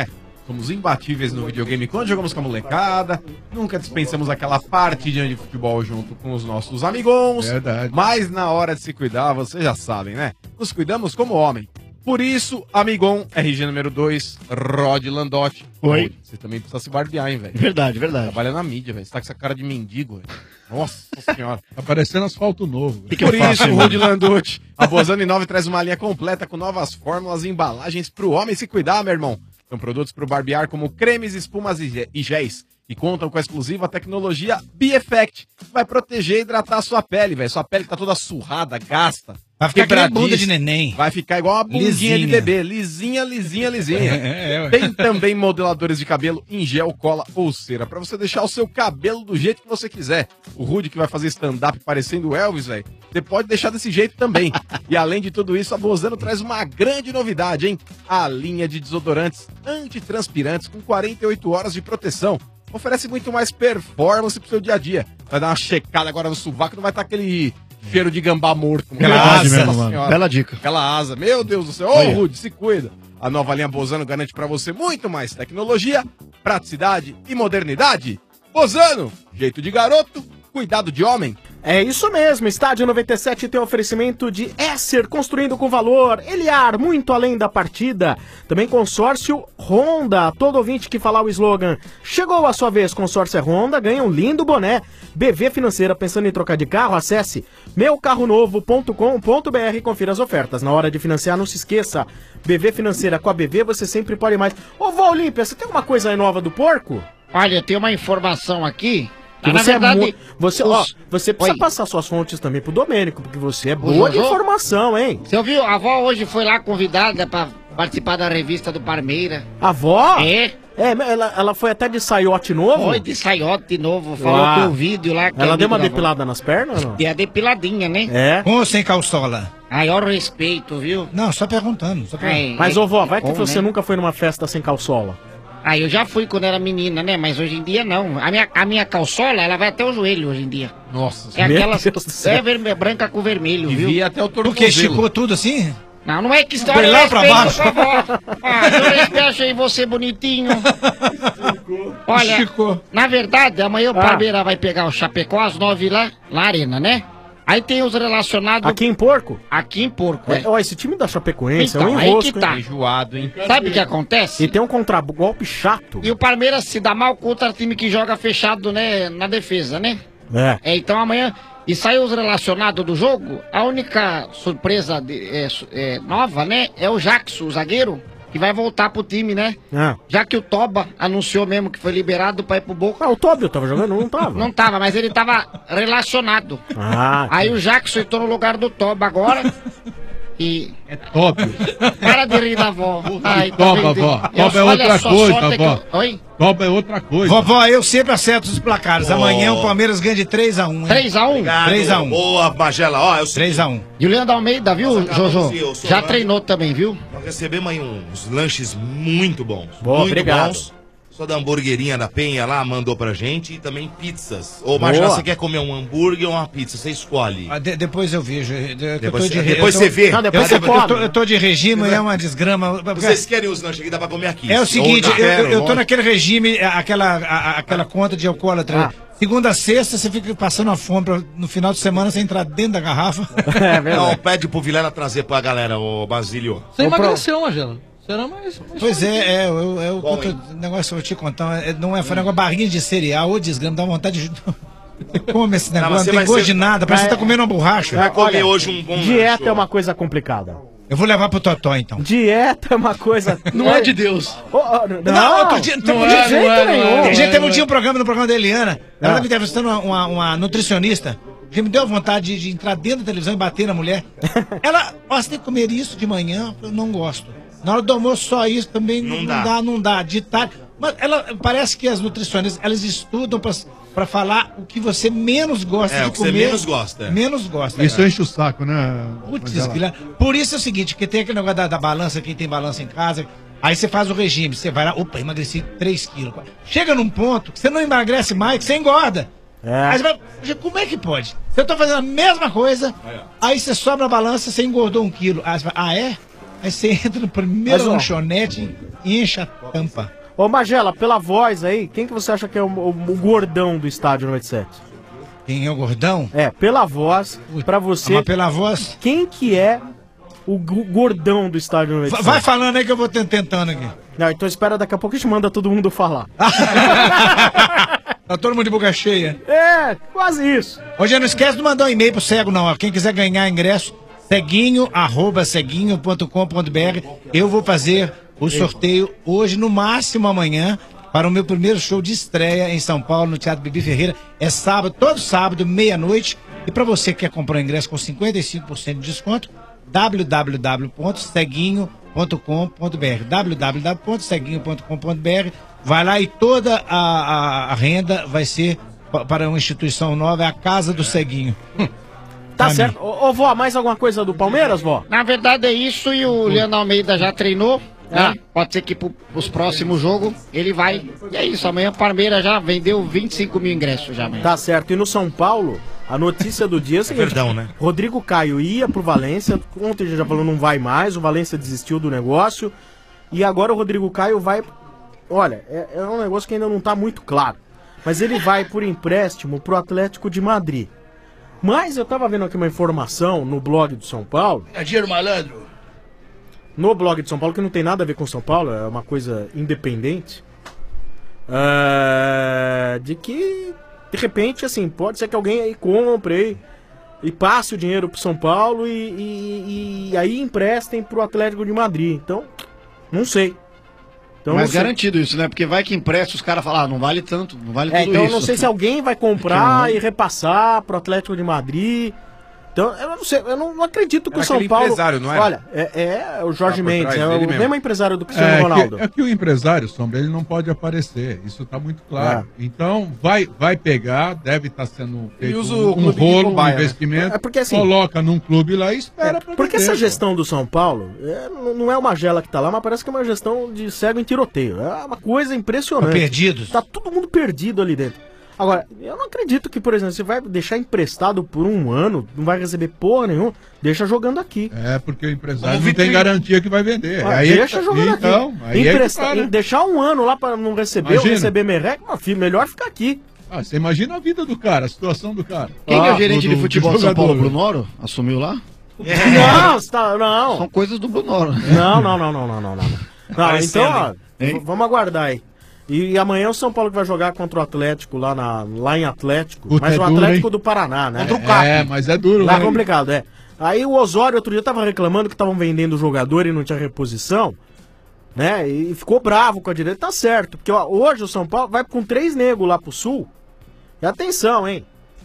Somos imbatíveis no videogame quando jogamos com a molecada. Nunca dispensamos aquela partidinha de futebol junto com os nossos amigos. Verdade. Mas na hora de se cuidar, vocês já sabem, né? Nos cuidamos como homem. Por isso, amigão, R G número dois, Rod Landotti. Oi. Rod, você também precisa se barbear, hein, velho? Verdade, verdade. Trabalha na mídia, velho. Você tá com essa cara de mendigo, velho. Nossa senhora. Tá parecendo asfalto novo. Que que Por isso, o Rod Landotti, a Bozano nove traz uma linha completa com novas fórmulas e embalagens pro homem se cuidar, meu irmão. São produtos pro barbear como cremes, espumas e gé- e géis. E contam com a exclusiva tecnologia B-Effect, que vai proteger e hidratar a sua pele, velho. Sua pele que tá toda surrada, gasta. Vai ficar aquela quebradiça. bunda de neném. Vai ficar igual uma bundinha Lisinha. de bebê. Lisinha, lisinha, lisinha. É, é, ué. Tem também modeladores de cabelo em gel, cola ou cera, pra você deixar o seu cabelo do jeito que você quiser. O Rude que vai fazer stand-up parecendo o Elvis, velho, você pode deixar desse jeito também. E além de tudo isso, a Bozano traz uma grande novidade, hein? A linha de desodorantes antitranspirantes com quarenta e oito horas de proteção. Oferece muito mais performance pro seu dia a dia. Vai dar uma checada agora no sovaco, não vai estar aquele cheiro de gambá morto. Verdade Nossa mesmo, mano. Senhora. Bela dica. Aquela asa, meu Deus do céu. Ô, Olha. Rude, se cuida. A nova linha Bozano garante pra você muito mais tecnologia, praticidade e modernidade. Bozano, jeito de garoto, cuidado de homem. É isso mesmo, Estádio noventa e sete tem oferecimento de Esser, construindo com valor, Eliar, muito além da partida. Também consórcio Honda, todo ouvinte que falar o slogan, chegou a sua vez, consórcio Honda, ganha um lindo boné. B V Financeira, pensando em trocar de carro, acesse meu carro novo ponto com ponto b r e confira as ofertas. Na hora de financiar, não se esqueça, B V Financeira, com a B V você sempre pode mais. Ô, Vó Olímpia, você tem alguma coisa aí nova do porco? Olha, tem uma informação aqui. Que Na você verdade, é mu- você, os- ó, você precisa Oi. passar suas fontes também pro Domênico, porque você é O boa de Jojo? informação, hein? Você ouviu? A avó hoje foi lá convidada pra participar da revista do Parmeira. A avó? É. É, ela, ela foi até de saiote novo? Foi de saiote novo, falou Ah. que o vídeo lá... que é Ela deu amigo uma da avó. depilada nas pernas ou não? Deu a depiladinha, né? É. Com ou sem calçola? Maior respeito, viu? Não, só perguntando. Só perguntando. É, Mas, é- ô vó, vai é que bom, você né? nunca foi numa festa sem calçola. Ah, eu já fui quando era menina, né? Mas hoje em dia não. A minha, a minha calçola, ela vai até o joelho hoje em dia. Nossa, É meu aquelas... Deus do céu. É vermelha, branca com vermelho, viu? Devia até o Por que esticou tudo assim? Não, não é que história Foi lá pra baixo. por favor. Ah, eu respeito, achei você bonitinho. Olha, Esticou. na verdade, amanhã o Ah. Parmeira vai pegar o Chapecó às nove lá, na arena, né? Aí tem os relacionados... Aqui em Porco? Aqui em Porco, é. É, ó, esse time da Chapecoense é um Então, aí enrosco, que tá. hein? Enjoado, hein? Sabe o que acontece? E tem um contragolpe chato. E o Palmeiras se dá mal contra time que joga fechado, né, na defesa, né? É. É, então amanhã... E saiu os relacionados do jogo, a única surpresa de- é, su- é, nova, né, é o Jackson, o zagueiro, que vai voltar pro time, né? Ah. Já que o Toba anunciou mesmo que foi liberado pra ir pro Boca. Ah, o Tóbio tava jogando? Não tava. Não tava, mas ele tava relacionado. Ah, Aí o Jackson entrou no lugar do Toba agora. E. É top. Para de rir da avó. Ai, tá Toba, vendo? vó. Eu- Toba é olha outra só, coisa, sorte que vó. eu- Oi? Toba é outra coisa. Vovó, eu sempre acerto os placares. Oh. Amanhã o Palmeiras ganha de três a um. três a um? três a um. Boa, Magela. Ó, eu sei. três a um. E o Leandro Almeida, viu, Nós acabamos Jojo? de- eu sou Já Leandro. treinou também, viu? Nós recebemos aí uns lanches muito bons. Boa, muito obrigado. bons. Só da hamburguerinha da Penha lá mandou pra gente e também pizzas. Ô, Boa. Magela, você quer comer um hambúrguer ou uma pizza? Você escolhe. Ah, de- depois eu vejo. Eu, eu Depois tô de você- re- depois eu tô- você vê. Não, depois eu, você eu, come. tô, eu tô de regime, é uma desgrama. Vocês querem os lanches aqui? Dá pra comer aqui. É o seguinte, Ou na- eu, eu- eu tô lógico. naquele regime, a- aquela, a- a- aquela conta de alcoólatra. Ah. Segunda a sexta, você fica passando a fome pra, no final de semana você entrar dentro da garrafa. É Não, verdade. pede pro Vilela trazer pra galera, ô Basílio. Você Ô, pro- emagreceu, Magela. Será mais. mais Pois é, é, eu, eu, Bom, conto- hein? o negócio que eu vou te contar, é, não é, foi uma barrinha de cereal ou desgrama, dá vontade de. Come esse negócio, mas não você tem vai gosto ser- de nada, parece que Vai- você tá comendo uma borracha. Você vai comer olha, hoje um bom Dieta lanche, é ó. uma coisa complicada. Eu vou levar pro Totó então. Dieta é uma coisa. Não é de Deus. Ô, ô, não, Não, outro dia, não não, é, de não jeito é, não nenhum. é, não A gente é, teve um não dia um programa no programa da Eliana. Ela Ah. estava entrevistando uma, uma, uma nutricionista. Que me deu vontade de, de entrar dentro da televisão e bater na mulher. Ela, ó, você tem que comer isso de manhã? Eu não gosto. Na hora do almoço, só isso também não, Não não dá. dá. não dá. De tarde. Mas ela, parece que as nutricionistas, elas estudam pra, pra falar o que você menos gosta É, de o que você comer. menos gosta, é. Menos gosta. Isso enche o saco, né? Putz, Magela? grila. Por isso é o seguinte, que tem aquele negócio da, da balança, quem tem balança em casa, aí você faz o regime, você vai lá, opa, emagreci três quilos. Chega num ponto que você não emagrece mais, que você engorda. É. Aí você vai, "Poxa, como é que pode? Você tá fazendo a mesma coisa, aí você sobe na balança, você engordou um quilo. Aí você fala, ah é? Aí você entra no primeiro Mas, ó. lanchonete e enche a tampa. Ô, Magela, pela voz aí, quem que você acha que é o, o- o gordão do estádio noventa e sete? Quem é o gordão? É, pela voz, pra você... Mas pela voz... Quem que é o gu- gordão do estádio noventa e sete? Vai falando aí que eu vou ten- tentando aqui. Não, então espera, daqui a pouco a gente manda todo mundo falar. Tá todo mundo de boca cheia. É, quase isso. Hoje não esquece de mandar um e-mail pro Cego, não. Ó. Quem quiser ganhar ingresso, ceguinho, arroba ceguinho ponto com ponto br. Eu vou fazer o sorteio hoje, no máximo amanhã, para o meu primeiro show de estreia em São Paulo, no Teatro Bibi Ferreira. É sábado, todo sábado, meia-noite. E para você que quer comprar o ingresso com cinquenta e cinco por cento de desconto, w w w ponto ceguinho ponto com ponto br. w w w ponto ceguinho ponto com ponto br. Vai lá e toda a, a, a renda vai ser pa- para uma instituição nova, é a Casa do Ceguinho. Tá Pra certo. Ô, ô, vó, mais alguma coisa do Palmeiras, vó? Na verdade é isso, e o Leandro Almeida já treinou, né? Pode ser que pro, pros próximos jogos ele vai. E é isso, amanhã o Palmeiras já vendeu vinte e cinco mil ingressos já amanhã. Tá certo. E no São Paulo, a notícia do dia é a seguinte. Verdão, né? Rodrigo Caio ia pro Valência, ontem a gente já falou não vai mais, o Valência desistiu do negócio. E agora o Rodrigo Caio vai... Olha, é, é um negócio que ainda não tá muito claro. Mas ele vai por empréstimo pro Atlético de Madrid. Mas eu tava vendo aqui uma informação no blog do São Paulo. É dinheiro malandro. No blog de São Paulo, que não tem nada a ver com São Paulo, é uma coisa independente. É, de que, de repente, assim, pode ser que alguém aí compre aí e passe o dinheiro pro São Paulo e, e, e aí emprestem pro Atlético de Madrid. Então, não sei. Então, Mas não sei. garantido isso, né? Porque vai que empresta, os caras falam, ah, não vale tanto, não vale É, tudo então eu isso. não sei se alguém vai comprar e repassar pro Atlético de Madrid. Então, eu não sei, eu não, não acredito que Era o São aquele Paulo. empresário, não era? Olha, é, é o Jorge Tá por Mendes, trás é dele o mesmo. mesmo empresário do Cristiano É Ronaldo. que, é que o empresário, Sombra, ele não pode aparecer. Isso está muito claro. Então, vai, vai pegar, deve estar sendo feito usa um, o um clube de rolo, um cobaia, né? investimento. É porque, assim, coloca num clube lá e espera pra Porque vender, essa pô. gestão do São Paulo é, não não é uma gela que tá lá, mas parece que é uma gestão de cego em tiroteio. É uma coisa impressionante. Tá perdidos. Tá todo mundo perdido ali dentro. Agora, eu não acredito que, por exemplo, você vai deixar emprestado por um ano, não vai receber porra nenhuma, deixa jogando aqui. É, porque o empresário Como não tem vitrine. garantia que vai vender. Ah, aí deixa é que- jogando então, aqui. Aí é que Empresta- tá, né? Deixar um ano lá pra não receber Imagina. ou receber merreca, mas, filho, melhor ficar aqui. Ah, você imagina a vida do cara, a situação do cara. Quem que é Ah, o gerente do- de futebol de São jogador. Paulo? Bruno Noro? Assumiu lá? Não, você tá, não. São coisas do Bruno Noro. Não, não, não, não, não, não, não. Não, Aparecendo, então, ó, hein? v- vamos aguardar aí. E, amanhã o São Paulo que vai jogar contra o Atlético lá, na, lá em Atlético. Puta, mas é o duro, Atlético hein? do Paraná, né? Contra o Cap. É, mas é duro, Lá é né? complicado, é. Aí o Osório outro dia tava reclamando que estavam vendendo o jogador e não tinha reposição, né? E ficou bravo com a direita. Tá certo, porque ó, hoje o São Paulo vai com três negros lá pro Sul. E atenção, hein?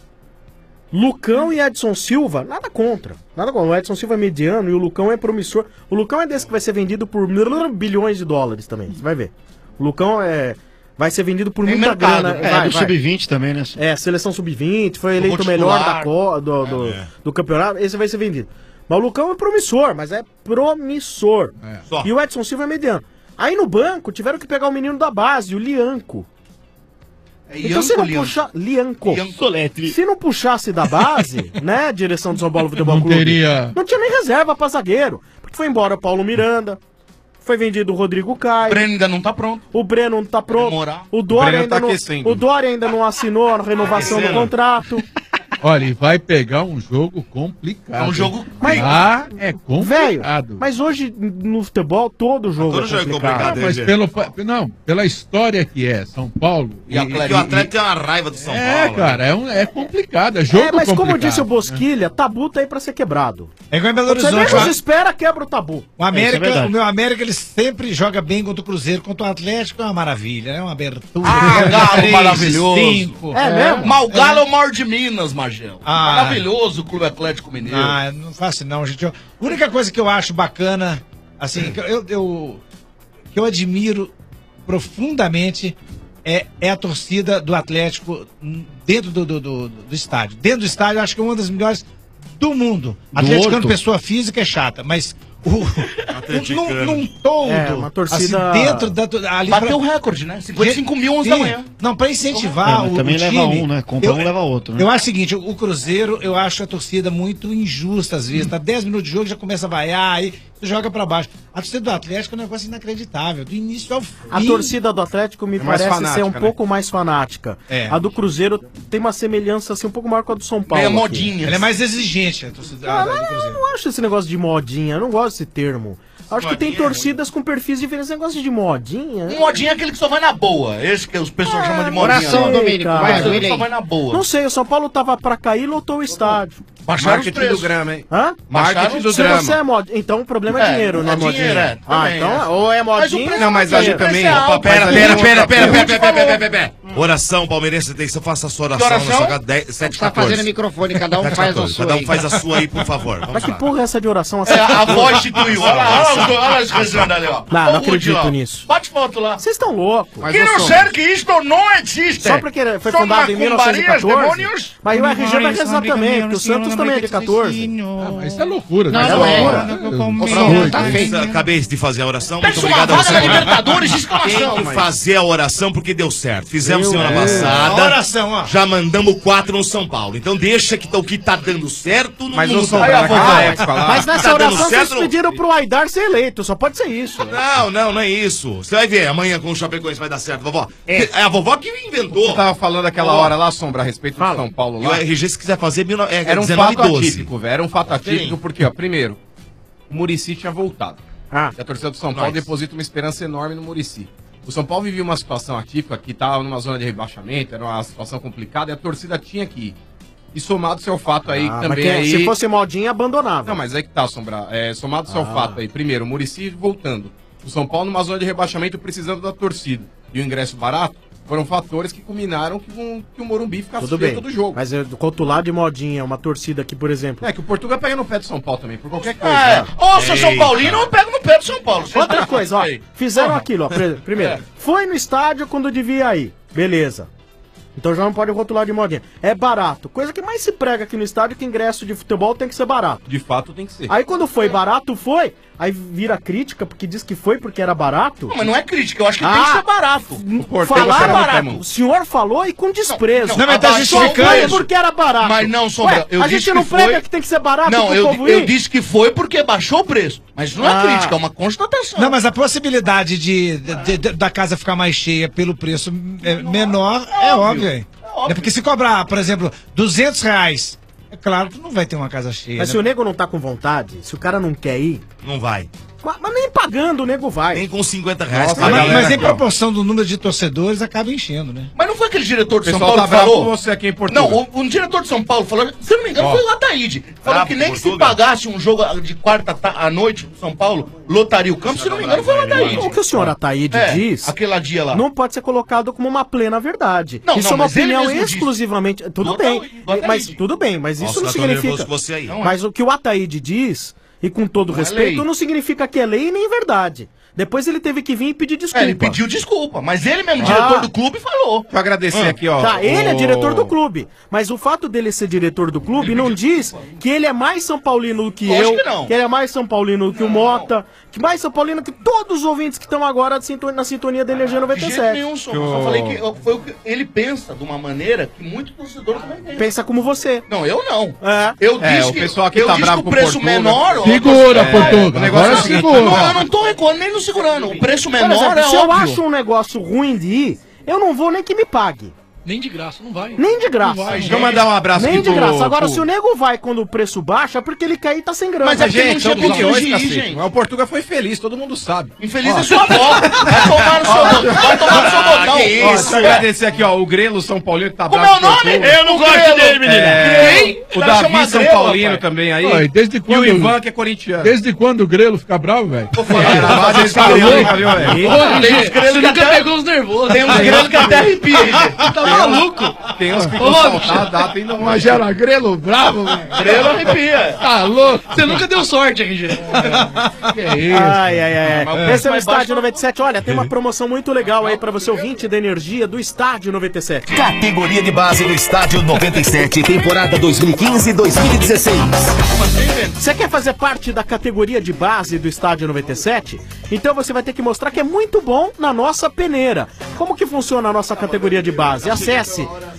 Lucão e Edson Silva, nada contra. Nada contra. O Edson Silva é mediano e o Lucão é promissor. O Lucão é desse que vai ser vendido por bilhões de dólares também. Você vai ver. O Lucão é. Vai ser vendido por Tem muita mercado. grana. É, vai, do vai. sub vinte também, né? É, seleção sub vinte, foi eleito o Jogou melhor titular. da co, do, do, É. do campeonato. Esse vai ser vendido. Mas o Lucão é promissor, mas é promissor. Só. E o Edson Silva é mediano. Aí no banco tiveram que pegar o menino da base, o Lianco. É Então Ianco se não ou Lianco? puxar. Lianco. Lianco. Se não puxasse da base, né, direção do São Paulo Futebol Não Clube, teria- não tinha nem reserva pra zagueiro. Porque foi embora o Paulo Miranda, foi vendido o Rodrigo Caio. O Breno ainda não tá pronto. O Breno não tá pronto. Demorar. O Dória, Breno ainda tá não, aquecendo. o Dória ainda não assinou a renovação do Aquecendo. contrato. Olha, e vai pegar um jogo complicado. É um jogo- Mas, ah, é Velho, complicado. mas hoje no futebol todo jogo Todo é jogo é complicado. complicado, Ah, mas pelo, pa- não, pela história que é São Paulo. E, o Atlético, o Atlético tem uma raiva do São é, Paulo. cara, é, um, é complicado, é jogo É, mas como complicado, disse o né? Bosquilha, tabu tá aí pra ser quebrado. É igual em Belo Você Horizonte. menos ó. espera, quebra o tabu. O É América, o meu América, ele sempre joga bem contra o Cruzeiro, contra o Atlético é uma maravilha, é uma abertura. Ah, Galo três, maravilhoso. cinco. É mesmo? Mas o Galo é o maior de Minas, Magel. Ah. Maravilhoso o Clube Atlético Mineiro. Ah, não faço não, gente. Eu- a única coisa que eu acho bacana, assim, que eu, eu- que eu admiro profundamente é, é a torcida do Atlético hum, dentro do, do, do- do estádio. Dentro do estádio, eu acho que é uma das melhores do mundo. Do Atleticano, Horto. pessoa física, é chata, mas o, num, num todo, É, uma torcida- assim, dentro da... Ali Bateu o recorde, né? cinquenta e cinco mil, onze da Sim. manhã. Não, pra incentivar É, mas o, também o leva time, um, né? Compra um, leva outro, né? Eu acho o seguinte, o Cruzeiro, eu acho a torcida muito injusta às vezes. Tá dez minutos de jogo, já começa a vaiar, aí você joga pra baixo. A torcida do Atlético é um negócio inacreditável, do início ao fim. A torcida do Atlético me É mais parece fanática, ser um né? pouco mais fanática. É. A do Cruzeiro tem uma semelhança assim, um pouco maior com a do São Paulo. É aqui. modinha. Ela é mais exigente, a torcida Ah, da- não, do Cruzeiro. eu não acho esse negócio de modinha, eu não gosto desse termo. Acho que tem torcidas com perfis diferentes. Esse negócio de modinha. Um modinha é aquele que só vai na boa. Esse que os pessoas chamam de modinha. Oração, né? Domênico, Cara, vai, aquele vai que só aí. vai na boa. Não sei, o São Paulo tava pra cair e lotou o estádio. Baixaram os preços. Hã? Marketing do Se drama. você é mod... Então o problema é, É, dinheiro, não é é modinha. dinheiro, é, ah, também, então é. ou é Mas o modinha... preço Não, mas é a gente dinheiro. também... Pera, Opa, pera, Mas pera, aí pera, outra pera, coisa. pera, pera, pera, pera, pera. Oração, palmeirense, atenção, faça a sua oração. Que oração? na sua cada sete Tá fazendo microfone, cada um faz a sua Cada um aí. faz a sua aí, por favor. Vamos Mas que lá. porra é essa de oração? É, a avó instituiu. Olha lá, olha lá, olha lá os rezando ali, ó. Não, Olha não o Woody acredito lá. nisso. Bate foto lá. Vocês estão loucos. Que não sério que isto não existe. Só porque foi São fundado em mil novecentos e macumbarias, quatorze. demônios. Mas o R G vai rezar também, porque o Santos também é de quatorze. Isso é loucura. Não, né? não é. loucura. Tá feito. Acabei de fazer a oração. Muito Peça obrigado uma a vaga você. na Libertadores, exclamação. Tem que fazer a oração porque deu certo. Fizemos Meu semana Deus. passada. A oração, ó. Já mandamos quatro no São Paulo. Então deixa que tá- o que tá dando certo no Mas mundo. não são naquela época lá. Mas nessa Tá dando oração vocês certo? pediram pro Aidar ser eleito, só pode ser isso. Não, não, não é isso. Você vai ver, amanhã com o Chapecoense vai dar certo, vovó. É, a vovó que inventou. Você tava falando aquela Ó, hora lá, Sombra, a respeito do São Paulo E o lá. R G, se quiser fazer, mil no- é, Era um dezenove e fato doze. atípico, velho. Era um fato atípico porque, ó, primeiro, o Muricy tinha voltado. Ah. E a torcida do São Paulo Nós. deposita uma esperança enorme no Muricy. O São Paulo vivia uma situação atípica, que estava numa zona de rebaixamento, era uma situação complicada, e a torcida tinha que ir. E somado-se ao fato aí, Ah, que mas também que- aí... se fosse modinha, abandonava. Não, mas aí que tá, Sombra. É, somado-se ao Ah. fato aí, primeiro, o Muricy voltando. O São Paulo numa zona de rebaixamento precisando da torcida. E o ingresso barato foram fatores que culminaram que, um, que o Morumbi ficasse Tudo cheio bem, todo jogo. mas eu, quanto lá de modinha, uma torcida aqui, por exemplo... É que o Portugal pega no pé do São Paulo também, por qualquer coisa. É, né? ou se eu sou paulino, eu pego no pé do São Paulo. Vocês Outra estão- coisa, ó, Aí. fizeram Porra. aquilo, ó, pri- primeiro, É. foi no estádio quando devia ir, beleza. Então já não pode rotular de modinha. É barato. Coisa que mais se prega aqui no estádio é que ingresso de futebol tem que ser barato. De fato tem que ser. Aí quando foi barato, foi. Aí vira crítica porque diz que foi porque era barato. Não, mas não é crítica, eu acho que tem que ser barato. Falar barato. O senhor falou e com desprezo. Não, mas tá Só justificando foi isso. porque era barato. Mas não, Sombra, Ué, eu a disse gente não que prega foi- que tem que ser barato Não, pro eu, povo eu ir? disse que foi porque baixou o preço. Mas não é Ah. crítica, é uma constatação. Não, mas a possibilidade de, de- de- da casa ficar mais cheia pelo preço é, menor é óbvio. É, é porque se cobrar, por exemplo, duzentos reais, é claro que não vai ter uma casa cheia. Mas né? se o nego não tá com vontade, se o cara não quer ir... Não vai. Mas, mas nem pagando o nego vai. Nem com cinquenta reais. Nossa, pra mas, galera mas em aqui, ó. proporção do número de torcedores, acaba enchendo, né? Mas não foi aquele diretor de O São pessoal Paulo tá que bravo falou? com você aqui em Portugal. Não, o, o diretor de São Paulo falou, se eu não me engano, Ó. foi o Ataíde. Falou Bravo que nem com que se Portugal. pagasse um jogo de quarta ta- à noite no São Paulo, lotaria o campo, se não me engano, foi o Ataíde. O que o senhor Ataíde É, diz... aquele dia lá. Não pode ser colocado como uma plena verdade. Não, isso não, é uma mas ele opinião mesmo disse. exclusivamente. Tudo Não, bem, não, do Ataíde. mas tudo bem, mas isso Nossa, não eu tô significa. nervoso com você aí. Não é. Mas o que o Ataíde diz, e com todo Não é respeito, lei. não significa que é lei nem verdade. Depois ele teve que vir e pedir É, desculpa. ele pediu desculpa, mas ele mesmo, diretor Ah. do clube, falou. Deixa eu agradecer Ah. aqui, ó. Tá, ele é o- diretor do clube. Mas o fato dele ser diretor do clube não diz que ele é mais São Paulino do que Lógico eu, que não. ele é mais São Paulino do que o Mota, que mais São Paulino que todos os ouvintes que estão agora de sinto- na sintonia da Energia De noventa e jeito sete. nenhum, só, só falei que foi o que ele pensa de uma maneira que muito torcedor também pensa. Pensa como você. Não, eu não. É. Eu É, disse o que, pessoal aqui eu tá disse bravo que o com preço Portuga. menor... ó, Segura, é, Portuga. o negócio Agora é o seguinte, segura. Não, eu não tô recuando nem no segurando. O preço Por menor exemplo, é se eu óbvio. acho um negócio ruim de ir, eu não vou nem que me pague. Nem de graça, não vai. Nem de graça. Não vai, Deixa eu mandar um abraço Nem aqui de pro- graça. Agora, pro- se o nego vai quando o preço baixa, é porque ele quer ir e tá sem grana. Mas é porque não Gente, tinha são opiniões, condições de ir, cacete. gente. Mas o Portuga foi feliz, todo mundo sabe. Infeliz é sua avó. Vai tomar no seu botão. Vai tomar no seu botão. Ó, deixa eu Isso, agradecer aqui, ó, o Grelo São Paulino que tá Como bravo é o com nome? Portuga. Eu não gosto dele, menina. É, Quem? o Cara, chama Davi São Grelo, Paulino rapaz. também aí. Ó, e desde E quando- o Ivan, que é corintiano. Desde quando o Grelo fica bravo, velho? É, lá desse Grelo aí, viu, velho? Ô, Tem G, uns grelos você que nunca até- pegou os nervosos. Tem uns grelos que até arrepia. Tá maluco? Tem uns que Ô, vão bicho. saltar a data e não vai. Mas era Grelo bravo, velho. Grelo arrepia. Tá louco? Você nunca deu sorte, R G. Que é isso? Ai, ai, ai. Mas o Esse é o preço mais Estádio baixo- noventa e sete. Olha, tem uma promoção muito legal aí pra você, ouvinte da Energia do Estádio noventa e sete. Categoria de base do Estádio noventa e sete, temporada dois mil e quinze dois mil e dezesseis. Você quer fazer parte da categoria de base do Estádio noventa e sete? Então você vai ter que mostrar que é muito bom na nossa peneira. Como que funciona a nossa categoria de base? Acesse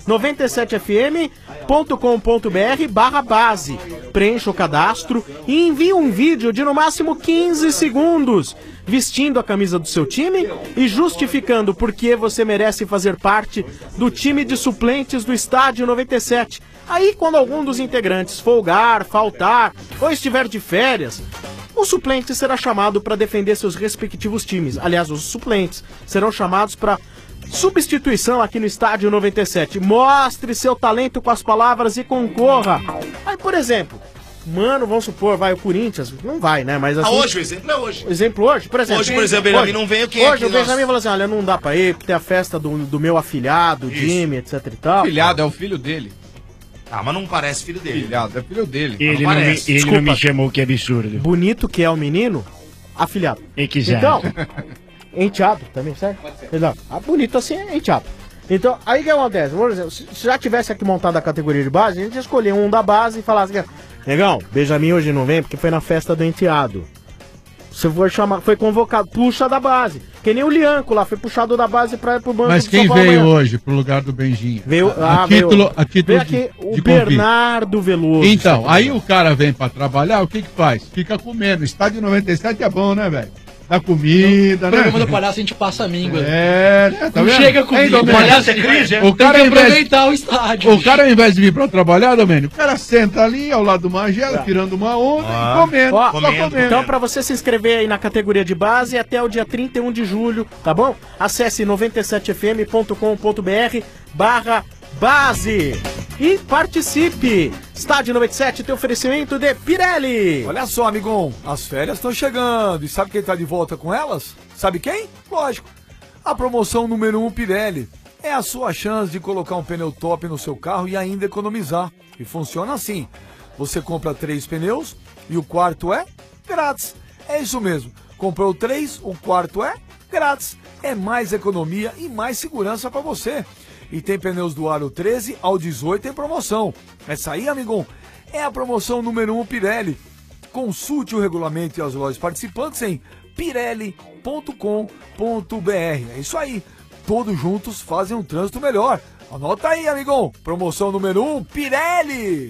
noventa e sete f m ponto com ponto b r barra base. Preencha o cadastro e envie um vídeo de no máximo quinze segundos, vestindo a camisa do seu time e justificando por que você merece fazer parte do time de suplentes do Estádio noventa e sete. Aí, quando algum dos integrantes folgar, faltar ou estiver de férias, o suplente será chamado para defender seus respectivos times. Aliás, os suplentes serão chamados para substituição aqui no Estádio noventa e sete. Mostre seu talento com as palavras e concorra. Aí, por exemplo, mano, vamos supor, vai o Corinthians, não vai, né? Mas assim, Ah, hoje, o exemplo é hoje. o exemplo hoje, por exemplo. Hoje, por exemplo, o Benjamin não veio, quem é Hoje que o nós- Benjamin falou assim, olha, não dá pra ir, porque tem a festa do, do meu afilhado, Jimmy, etc e tal. Filhado, é o filho dele. Ah, mas não parece filho dele. Filhado, é filho dele. Ele não, me, ele não me chamou, que absurdo. Bonito que é o menino, afilhado. E que já. Então, enteado também, certo? Exato. Ah, bonito assim é enteado. Então, aí o que acontece? Por exemplo, se se já tivesse aqui montado a categoria de base, a gente ia escolher um da base e falar assim, negão, Benjamin hoje não vem porque foi na festa do enteado. Você foi, chamar, foi convocado, puxa da base. Que nem o Lianco lá, foi puxado da base para ir pro banco Mas do quem São Paulo veio amanhã. hoje pro lugar do Benjinha? Veio, a, ah, título, veio, a título veio de, aqui o de convite. Bernardo Veloso. Então, aí o cara vem pra trabalhar, o que que faz? Fica comendo. Estádio noventa e sete é bom, né, velho? Dá comida, No né? programa do palhaço a gente passa a míngua. É, né? Tá Não vendo? chega comida. Hein, Domênico? O palhaço é crise, é? O cara, Tem ao que invés- aproveitar o estádio. O cara, ao invés de vir pra trabalhar, Domênico, o cara senta ali ao lado do Magela, tirando uma onda e comendo. Ó, só comendo. Então, pra você se inscrever aí na categoria de base até o dia trinta e um de julho, tá bom? Acesse noventa e sete f m ponto com ponto b r barra base e participe. Estádio noventa e sete tem oferecimento de Pirelli. Olha só, amigão, as férias estão chegando. E sabe quem tá de volta com elas? Sabe quem? Lógico. A promoção número um Pirelli. É a sua chance de colocar um pneu top no seu carro e ainda economizar. E funciona assim. Você compra três pneus e o quarto é grátis. É isso mesmo. Comprou três, o quarto é grátis. É mais economia e mais segurança para você. E tem pneus do aro treze ao dezoito em promoção. Essa aí, amigão, é a promoção número um Pirelli. Consulte o regulamento e as lojas participantes em pirelli ponto com ponto b r. É isso aí. Todos juntos fazem um trânsito melhor. Anota aí, amigão. Promoção número um, Pirelli.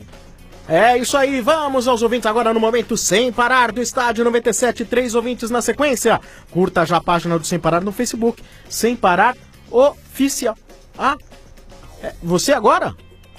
É isso aí, vamos aos ouvintes agora no momento Sem Parar do Estádio noventa e sete, três ouvintes na sequência. Curta já a página do Sem Parar no Facebook, Sem Parar Oficial. Ah, é, você agora?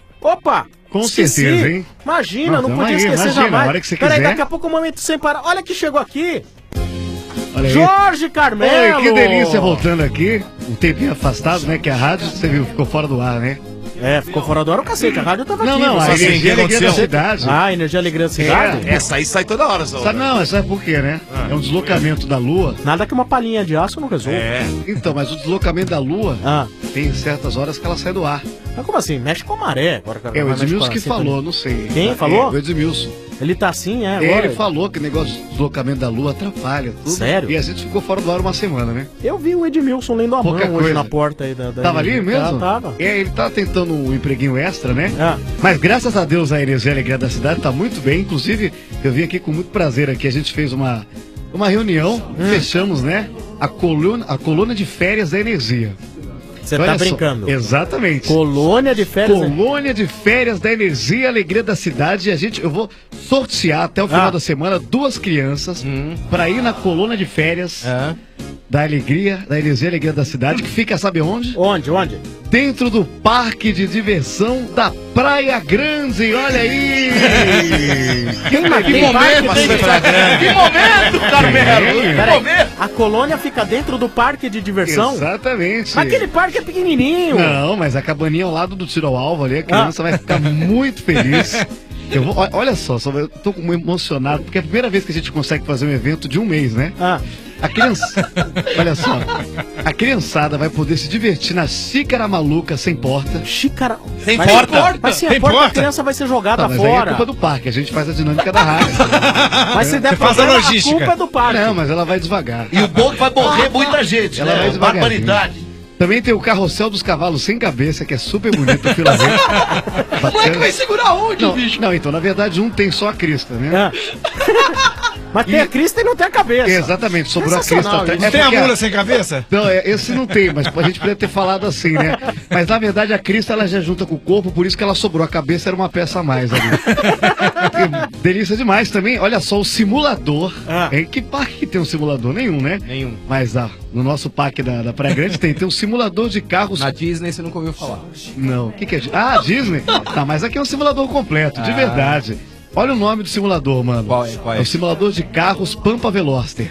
Opa! Com esqueci. certeza, hein? Imagina, Não, não, tamo podia aí, esquecer imagina, jamais. a hora que você Peraí, quiser. daqui a pouco o momento Sem Parar. Olha que chegou aqui. Olha aí. Jorge Carmelo. Oi, que delícia voltando aqui. Um tempinho afastado, né? Que a rádio, você viu, ficou fora do ar, né? É, ficou fora do ar o cacete, a rádio tava Não, aqui. não, você a sabe energia o que alegria da aconteceu? cidade. Ah, energia alegria da cidade? É. Essa aí sai toda hora, Zé. Sabe, não, sabe por quê, né? É um deslocamento da Lua. Nada que uma palhinha de aço não resolve. É. Então, mas o deslocamento da Lua tem certas horas que ela sai do ar. Mas como assim? Mexe com a maré. Agora, É, o vai mexer Edmilson com a que sintonia. falou, não sei. Quem É, falou? o Edmilson. Ele tá assim, é? É, Agora? ele falou que o negócio de deslocamento da Lua atrapalha tudo. Sério? E a gente ficou fora do ar uma semana, né? Eu vi o Edmilson lendo a Pouca mão hoje coisa. na porta aí da... da Tava ali energia. mesmo? Tá, tava. É, ele tá tentando um empreguinho extra, né? Ah. Mas graças a Deus a Energia Alegria da Cidade tá muito bem. Inclusive, eu vim aqui com muito prazer aqui. A gente fez uma, uma reunião, Hum. fechamos, né? A coluna, a coluna de férias da energia. Você Olha tá só, brincando. Exatamente. Colônia de férias. né? Colônia de férias da Energia Alegria da Cidade. E a gente, eu vou sortear até o final Ah. da semana duas crianças pra ir na colônia de férias da Alegria, da Energia Alegria da Cidade, que fica, sabe onde? Onde, onde? Dentro do Parque de Diversão da Praia Grande. Olha aí! Quem que tem momento, parque hein? de Praia Grande? Que momento, Carmelo! Que Peraí, momento! a colônia fica dentro do parque de diversão? Exatamente. Mas aquele parque é pequenininho. Não, mas a cabaninha ao lado do tiro ao alvo ali, a criança vai ficar muito feliz. Eu vou, ó- olha só, só, eu tô muito emocionado, porque é a primeira vez que a gente consegue fazer um evento de um mês, né? Ah. A criança, olha só, a criançada vai poder se divertir na xícara maluca sem porta. Xícara sem Mas porta? Mas se a porta, a criança vai ser jogada Tá, mas aí é fora. culpa do parque, a gente faz a dinâmica da rádio. Mas se der problema, a culpa é do parque. Não, mas ela vai devagar. E o bom é que vai morrer muita gente, Ela né? vai devagarzinho. Barbaridade. Também tem o carrossel dos cavalos sem cabeça, que é super bonito, o filamento. O moleque vai segurar onde, não, bicho? Não, então, na verdade, um tem só a crista, né? Ah. Mas tem a crista e não tem a cabeça. Exatamente, sobrou a crista. Sensacional atrás. isso. Não tem a porque mula sem cabeça? Não, é, esse não tem, mas a gente poderia ter falado assim, né? Mas na verdade a crista ela já junta com o corpo, por isso que ela sobrou. A cabeça era uma peça a mais ali. E delícia demais também. Olha só, o simulador. Ah. Em que parque que tem um simulador? Nenhum, né? Nenhum. Mas ah, no nosso parque da, da Praia Grande tem, tem um simulador de carros. Na Disney você nunca ouviu falar. Não, o que, que é? Ah, Disney? Tá, mas aqui é um simulador completo, de Ah. verdade. Olha o nome do simulador, mano. Qual é? Qual é? É o simulador de carros Pampa Veloster.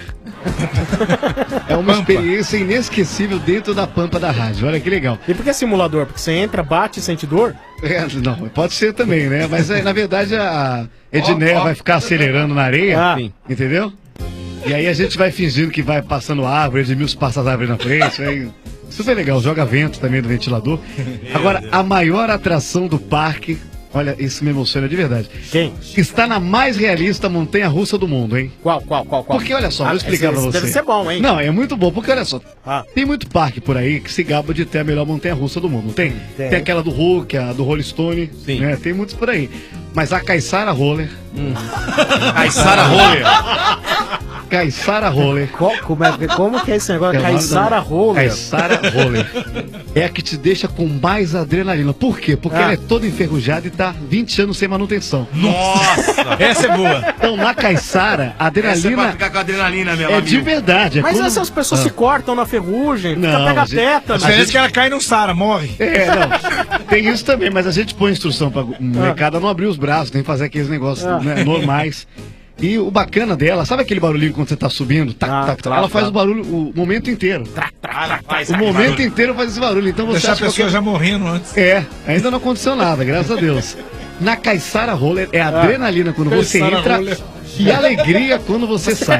É uma Pampa. experiência inesquecível dentro da Pampa da rádio. Olha que legal. E por que simulador? Porque você entra, bate e sente dor? É, não, pode ser também, né? Mas é, na verdade a Edneia vai ficar acelerando na areia, Ah. entendeu? E aí a gente vai fingindo que vai passando árvore, Edmilson passa as árvores na frente. Aí... Super legal, joga vento também do ventilador. Agora, a maior atração do parque, olha, isso me emociona de verdade. Quem? Está na mais realista montanha-russa do mundo, hein? Qual, qual, qual, qual? Porque olha só, Ah, vou explicar esse- pra esse você. deve ser bom, hein? Não, é muito bom, porque olha só, Ah. tem muito parque por aí que se gaba de ter a melhor montanha-russa do mundo, não tem? Tem. Tem aquela do Hulk, a do Rolling Stone, Sim. né? Tem muitos por aí. Mas a Caissara Roller... Caissara Roller. Caissara Roller... Qual- como, é, como que é esse negócio? É o nome Caissara da- Roller. Caissara Roller. É a que te deixa com mais adrenalina. Por quê? Porque Ah. ela é toda enferrujada e tá vinte anos sem manutenção. Nossa! Essa é boa. Então, na Caissara, a Essa é pra adrenalina ficar com adrenalina, meu é amigo. de verdade. É Mas quando- essas pessoas Ah. se cortam na ferrugem, Não, fica pega a gente- teta. A diferença é que ela cai no Sara, morre. É, não. Tem isso também, mas a gente põe instrução pra molecada não abrir os braços, nem fazer aqueles negócios Ah. né, normais. E o bacana dela, sabe aquele barulhinho quando você tá subindo? Tac, Ah, tac, tac, claro, ela faz claro. o barulho o momento inteiro. O momento inteiro faz esse barulho. Então você Deixar a acha que pessoa eu- já morrendo antes. É, ainda não aconteceu nada, graças a Deus. Na Caissara Roller é adrenalina quando você Caissara entra Roller. e alegria quando você sai.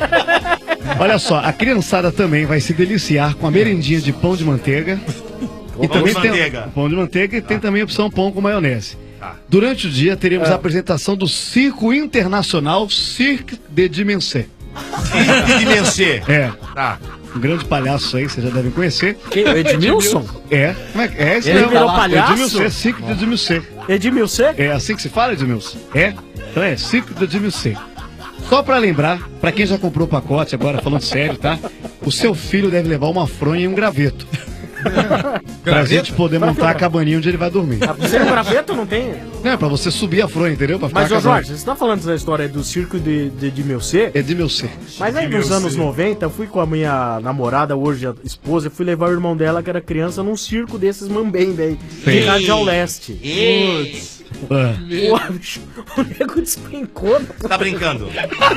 Olha só, a criançada também vai se deliciar com a merendinha de pão de manteiga. E Pão também de tem manteiga. pão de manteiga e tem também a opção pão com maionese. Durante o dia teremos a apresentação do Circo Internacional Cirque de Dimensé. De Dimensé. É. Tá. Um grande palhaço aí, vocês já devem conhecer. Quem? O Edmilson? É, como é, que- é esse Ele mesmo. virou palhaço? Edmilson, Cirque de Dimensé. Edmilson? É assim que se fala, Edmilson? É? Então é Cirque de Dimensé. Só pra lembrar, pra quem já comprou o pacote, agora falando sério, tá? O seu filho deve levar uma fronha e um graveto. Pra gente poder montar a cabaninha onde ele vai dormir. Sem o graveto não tem? Não, é pra você subir a fronha, entendeu? Pra ficar Mas, a ô cabaninha. Jorge, você tá falando da história do circo de, de, de Milcê? É de Milcê. Mas aí nos anos noventa, eu fui com a minha namorada, hoje a esposa, eu fui levar o irmão dela, que era criança, num circo desses mambembe aí, de Sim. Radial Leste. Putz. Ah. Pô, bicho, o nego despencou. Tá brincando?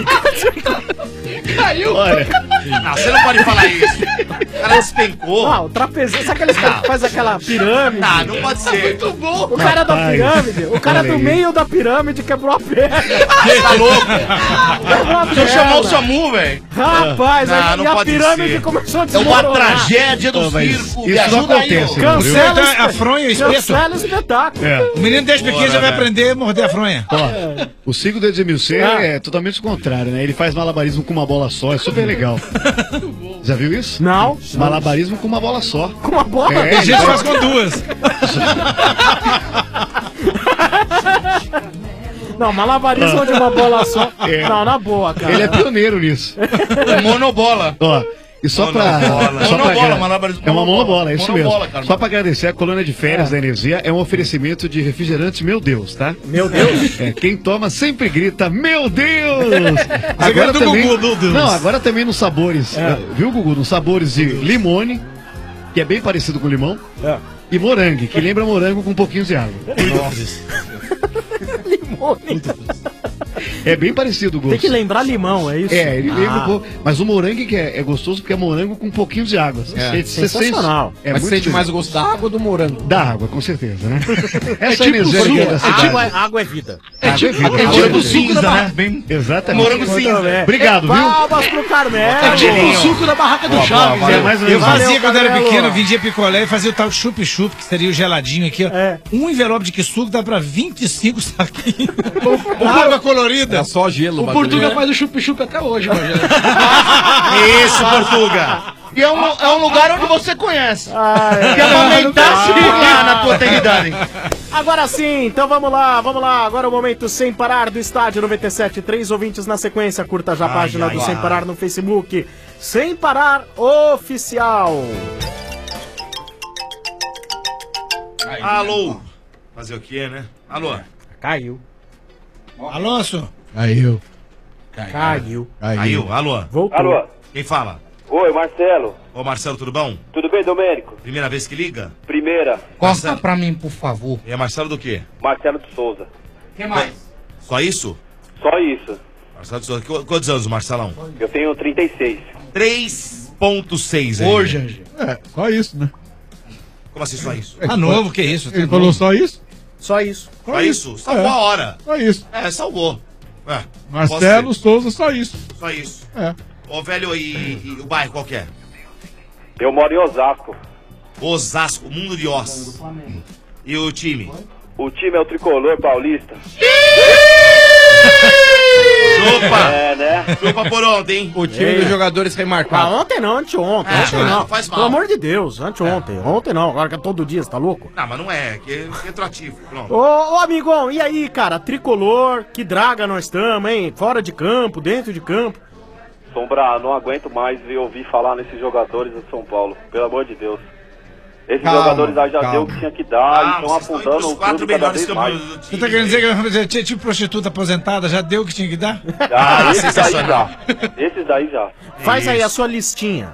Caiu. Olha. Não, você não pode falar isso. O cara despencou. Ah, o trapezista, sabe aqueles caras que faz aquela pirâmide? Não, não pode ser. Muito bom. O cara da Rapaz, pirâmide, o cara olha do aí. meio da pirâmide quebrou a perna. Tá louco? Quebrou a Deixa eu perna. chamar o SAMU, velho. Rapaz, Não, aí não a pode pirâmide ser. começou a É desmoronar. uma tragédia do Não, mas circo. isso Me não ajuda aí, acontece, ô. não, viu? Cancela Então, o a fronha e o espeto. Cancela o espetáculo. É. O menino desde pequeno já vai aprender a morder a fronha. Ó, o Circo do Edmilson Ah. é totalmente o contrário, né? Ele faz malabarismo com uma bola só, é super legal. Já viu isso? Não. Malabarismo com uma bola só. Com uma bola? É, A gente ele faz com duas. Não, malabarismo de uma bola só. É. Não, na boa, cara. Ele é pioneiro nisso. Monobola. Ó, e só pra. Monobola. Só pra Monobola, agra- malabarismo é uma monobola. monobola, é isso Monobola, mesmo. cara. Só pra agradecer a colônia de férias da Energia, é um oferecimento de refrigerante Meu Deus, tá? Meu Deus? É, quem toma sempre grita, Meu Deus! Segredo do Gugu, meu Deus. Não, agora também nos sabores, É. viu, Gugu? Nos sabores de limone, que é bem parecido com limão, É. e morangue, que lembra morango com um pouquinho de água. Limone. É bem parecido o gosto. Tem que lembrar limão, é isso? É, ele lembra Ah. um pouco. Mas o morangue que é, é gostoso porque é morango com um pouquinho de água. É. Você Sensacional. É Mas muito você sente delícia. mais o gosto da água ou do morango? Da água, com certeza, né? É Essa tipo energia suco. aqui da cidade. Água, é- água é vida. É tipo, é tipo morango suco da cinza, barra- né? Bem... Exatamente. Morango cinza. Obrigado, viu? Palmas pro Carmelo. É tipo o suco da barraca do Boa, Chaves. boa, né? valeu. mais ou Eu menos. fazia Valeu, quando era Carmelo. pequeno, vendia picolé e fazia o tal chup-chup, que seria o geladinho aqui, ó. É. Um envelope de que suco dá pra vinte e cinco saquinhos. Água colorida. É só gelo, O bagulho. Portuga faz o chup-chup até hoje, Rogério. Isso, Portuga. E é um, é um lugar onde você conhece. Ah, é. Que amamentasse por lá na tua eternidade. Agora sim, então vamos lá, vamos lá. Agora o momento Sem Parar do Estádio noventa e sete. Três ouvintes na sequência. Curta já a Ai, página ai, do ai. Sem Parar no Facebook. Sem Parar Oficial. Alô? Fazer o quê, né? Alô? Caiu. Alonso. Caiu. Caiu. Caiu. Alô? Voltou. Alô? Quem fala? Oi, Marcelo. Ô, Marcelo, tudo bom? Tudo bem, Domênico? Primeira vez que liga? Primeira. Corta pra mim, por favor. E é Marcelo do quê? Marcelo de Souza. Quem mais? Só isso? Só isso. Marcelo de Souza. Qu- Quantos anos, Marcelão? Eu tenho trinta e seis. três ponto seis aí. Hoje, Angie. É, só isso, né? Como assim só isso? Ah, novo, que isso? Ele falou só isso? Só isso. Só isso? Salvou É. a hora. Só isso. É, salvou. É, Marcelo Souza, só isso. Só isso. É. Ô, velho, e, e o bairro qual que é? Eu moro em Osasco. Osasco, Mundo de Oz. E o time? O time é o Tricolor Paulista. Chupa! É, né? Chupa por ontem, hein? O time É. dos jogadores Ah, remarcado. ontem não, anteontem. É, ontem não, não. não faz mal. Pelo amor de Deus, anteontem. Ontem não, agora que é todo dia, você tá louco? Não, mas não é, que é retroativo. Pronto. Ô, ô, amigão, e aí, cara? Tricolor, que draga nós estamos, hein? Fora de campo, dentro de campo. Sombra, não aguento mais ver ouvir falar nesses jogadores do São Paulo. Pelo amor de Deus. Esses Calma, jogadores aí já calma. deu o que tinha que dar e estão vocês estão indo afundando pros o quatro clube cada melhores vez mais. campeões do Você time. tá querendo dizer que eu vou fazer tinha tipo prostituta aposentada? Já deu o que tinha que dar? Ah, esses daí sensacional. já. Esses daí já. Faz aí Isso. a sua listinha.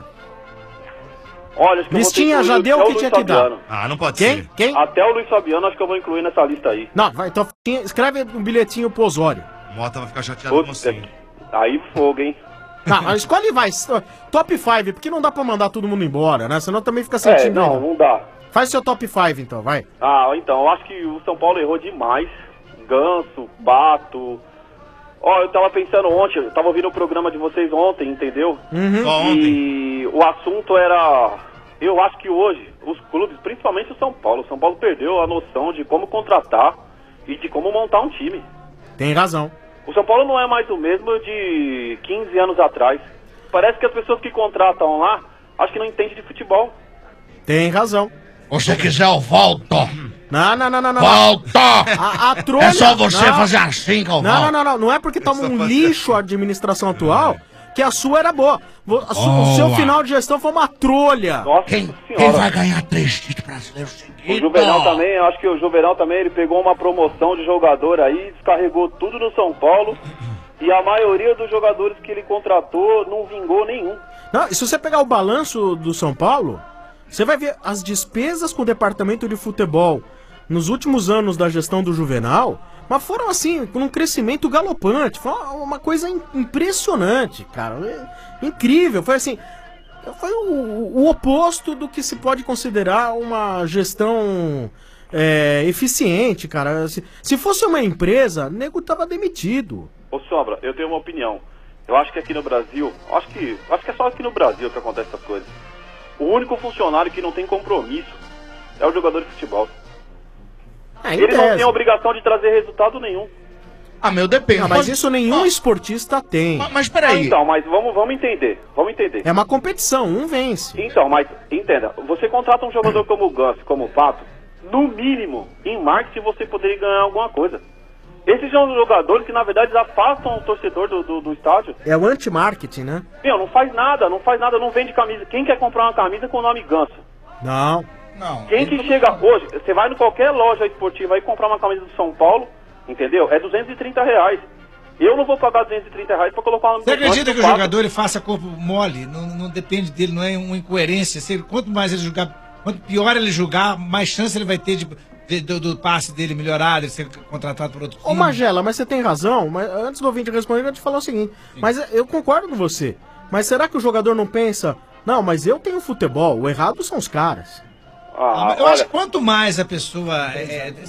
Olha, acho que Listinha eu vou já ter deu incluir o que até tinha que dar. Luiz Fabiano. Ah, não pode Quem? ser. Quem? Até o Luiz Fabiano acho que eu vou incluir nessa lista aí. Não, vai, então escreve um bilhetinho pro Osório. Mota vai ficar chateado com Puta, você. que- aí fogo, hein? Não, mas escolhe vai. Top cinco, porque não dá pra mandar todo mundo embora, né? Senão também fica É, sentindo. não, não dá. Faz seu top cinco então, vai. Ah, então, eu acho que o São Paulo errou demais. Ganso, Bato. Ó, eu tava pensando ontem, eu tava ouvindo o programa de vocês ontem, entendeu? Uhum. Só ontem. E o assunto era... Eu acho que hoje, os clubes, principalmente o São Paulo, o São Paulo perdeu a noção de como contratar e de como montar um time. Tem razão. O São Paulo não é mais o mesmo de quinze anos atrás. Parece que as pessoas que contratam lá, acho que não entendem de futebol. Tem razão. Você quiser, eu volto. Não, não, não, não, não. Volto! A, a trolha... É só você não. fazer assim que eu Não, volto. não, não, não. Não é porque toma um lixo a administração atual que a sua era boa. Vo- a su- O seu Boa. final de gestão foi uma trolha. Nossa Quem, senhora. quem vai ganhar três títulos brasileiros O seguidos? Juvenal também, eu acho que o Juvenal também, ele pegou uma promoção de jogador aí, descarregou tudo no São Paulo. E a maioria dos jogadores que ele contratou não vingou nenhum. Não, e se você pegar o balanço do São Paulo, você vai ver as despesas com o departamento de futebol nos últimos anos da gestão do Juvenal, mas foram assim, com um crescimento galopante. Foi uma, uma coisa im- impressionante, cara. É incrível. Foi assim. Foi o, o oposto do que se pode considerar uma gestão é, eficiente, cara. Se, se fosse uma empresa, o nego tava demitido. Ô Sombra, eu tenho uma opinião. Eu acho que aqui no Brasil, acho que, acho que é só aqui no Brasil que acontece essas coisas. O único funcionário que não tem compromisso é o jogador de futebol. Ah, em Ele não tese. tem a obrigação de trazer resultado nenhum. Ah, meu, depende. Não, mas isso nenhum esportista tem. Mas, mas Ah, peraí. então, mas vamos, vamos entender. Vamos entender. É uma competição, um vence. Então, mas entenda, você contrata um jogador como o Ganso, como o Pato, no mínimo, em marketing você poderia ganhar alguma coisa. Esses são jogadores que, na verdade, afastam o torcedor do, do, do estádio. É o anti-marketing, né? Meu, não faz nada, não faz nada, não vende camisa. Quem quer comprar uma camisa com o nome Ganso? Não. Não. Quem que chega hoje, você vai em qualquer loja esportiva e comprar uma camisa do São Paulo, entendeu? É duzentos e trinta reais. Eu não vou pagar duzentos e trinta reais pra colocar uma Você acredita que o Pato. jogador ele faça corpo mole? Não, não depende dele, não é uma incoerência. Se ele- quanto mais ele jogar, quanto pior ele jogar, mais chance ele vai ter de, de- do, do passe dele melhorar, de ser contratado por outro Ô time. Magela, mas você tem razão, mas antes do ouvinte responder, eu vou te falar o seguinte. Mas eu concordo com você. Mas será que o jogador não pensa, não, mas eu tenho futebol, o errado são os caras. Ah, mas eu acho que quanto mais a pessoa é, é,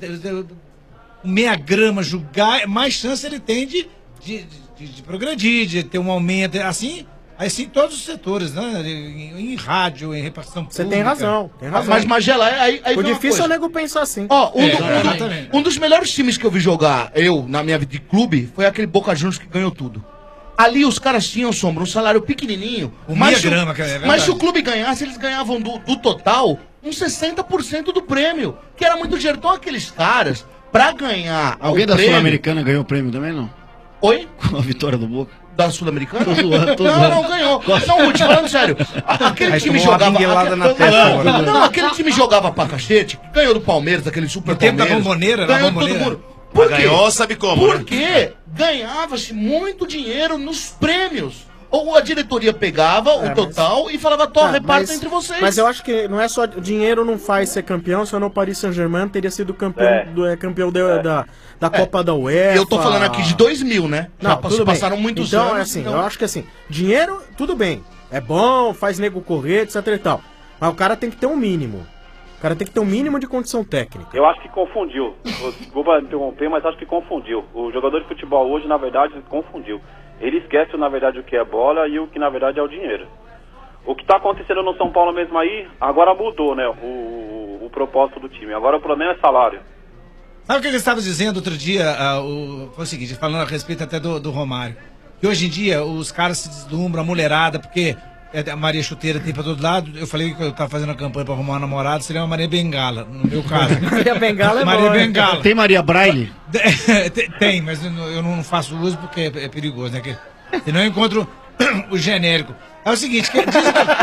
meia grama julgar, mais chance ele tem de, de, de, de progredir, de ter um aumento, assim, assim todos os setores, né? Em, em rádio, em repartição pública. Você tem razão, tem razão. Mas, Magela, aí, aí O vem uma difícil é o coisa. nego pensar assim. Ó, um, É, do- um do- exatamente. um dos melhores times que eu vi jogar, eu, na minha vida de clube, foi aquele Boca Juniors que ganhou tudo. Ali os caras tinham, Sombra, um salário pequenininho. O mas meia se o- grama, cara, é verdade. Mas se o clube ganhasse, eles ganhavam do, do total uns sessenta por cento do prêmio, que era muito dinheiro. Então aqueles caras, pra ganhar Alguém o da prêmio... Sul-Americana ganhou o prêmio também, não? Oi? Com a vitória do Boca. Da Sul-Americana? Tô zoando, tô não, zoando. não, ganhou. Não, Ruth, falando sério. a- Aquele Aí time tomou uma jogava... binguelada aque- na testa não, agora. não, aquele time jogava pra cachete, ganhou do Palmeiras, aquele super tempo da Palmeiras. Bomboneira, na ganhou Bomboneira. todo mundo. Por Mas quê? ganhou, sabe como, né? Porque ganhava-se muito dinheiro nos prêmios. Ou a diretoria pegava o É, total e falava, tó, Ah, reparta mas- entre vocês. Mas eu acho que não é só dinheiro não faz ser campeão, senão o Paris Saint-Germain teria sido campeão É. do é, campeão da, da, da Copa da UEFA. Eu tô falando aqui de dois mil, né? Não, Já tudo passaram bem. muitos então, anos. é assim, então- eu acho que assim, dinheiro, tudo bem. É bom, faz nego correr, etc e tal. Mas o cara tem que ter um mínimo. O cara tem que ter um mínimo de condição técnica. Eu acho que confundiu. Desculpa interromper, mas acho que confundiu. O jogador de futebol hoje, na verdade, confundiu. Ele esquece, na verdade, o que é bola e o que, na verdade, é o dinheiro. O que está acontecendo no São Paulo mesmo aí, agora mudou, né, o, o, o propósito do time. Agora o problema é salário. Sabe o que ele estava dizendo outro dia? ah, o, foi o seguinte, falando a respeito até do, do Romário. Que hoje em dia os caras se deslumbram, a mulherada, porque é, a Maria Chuteira tem pra todo lado. Eu falei que eu tava fazendo a campanha pra arrumar uma namorada, seria uma Maria Bengala, no meu caso. Maria Bengala é Maria bom, hein? Bengala. Tem Maria Braille? tem, tem, mas eu não- eu não faço uso porque é, é perigoso, né? Que, senão eu encontro o genérico. É o seguinte, que, diz,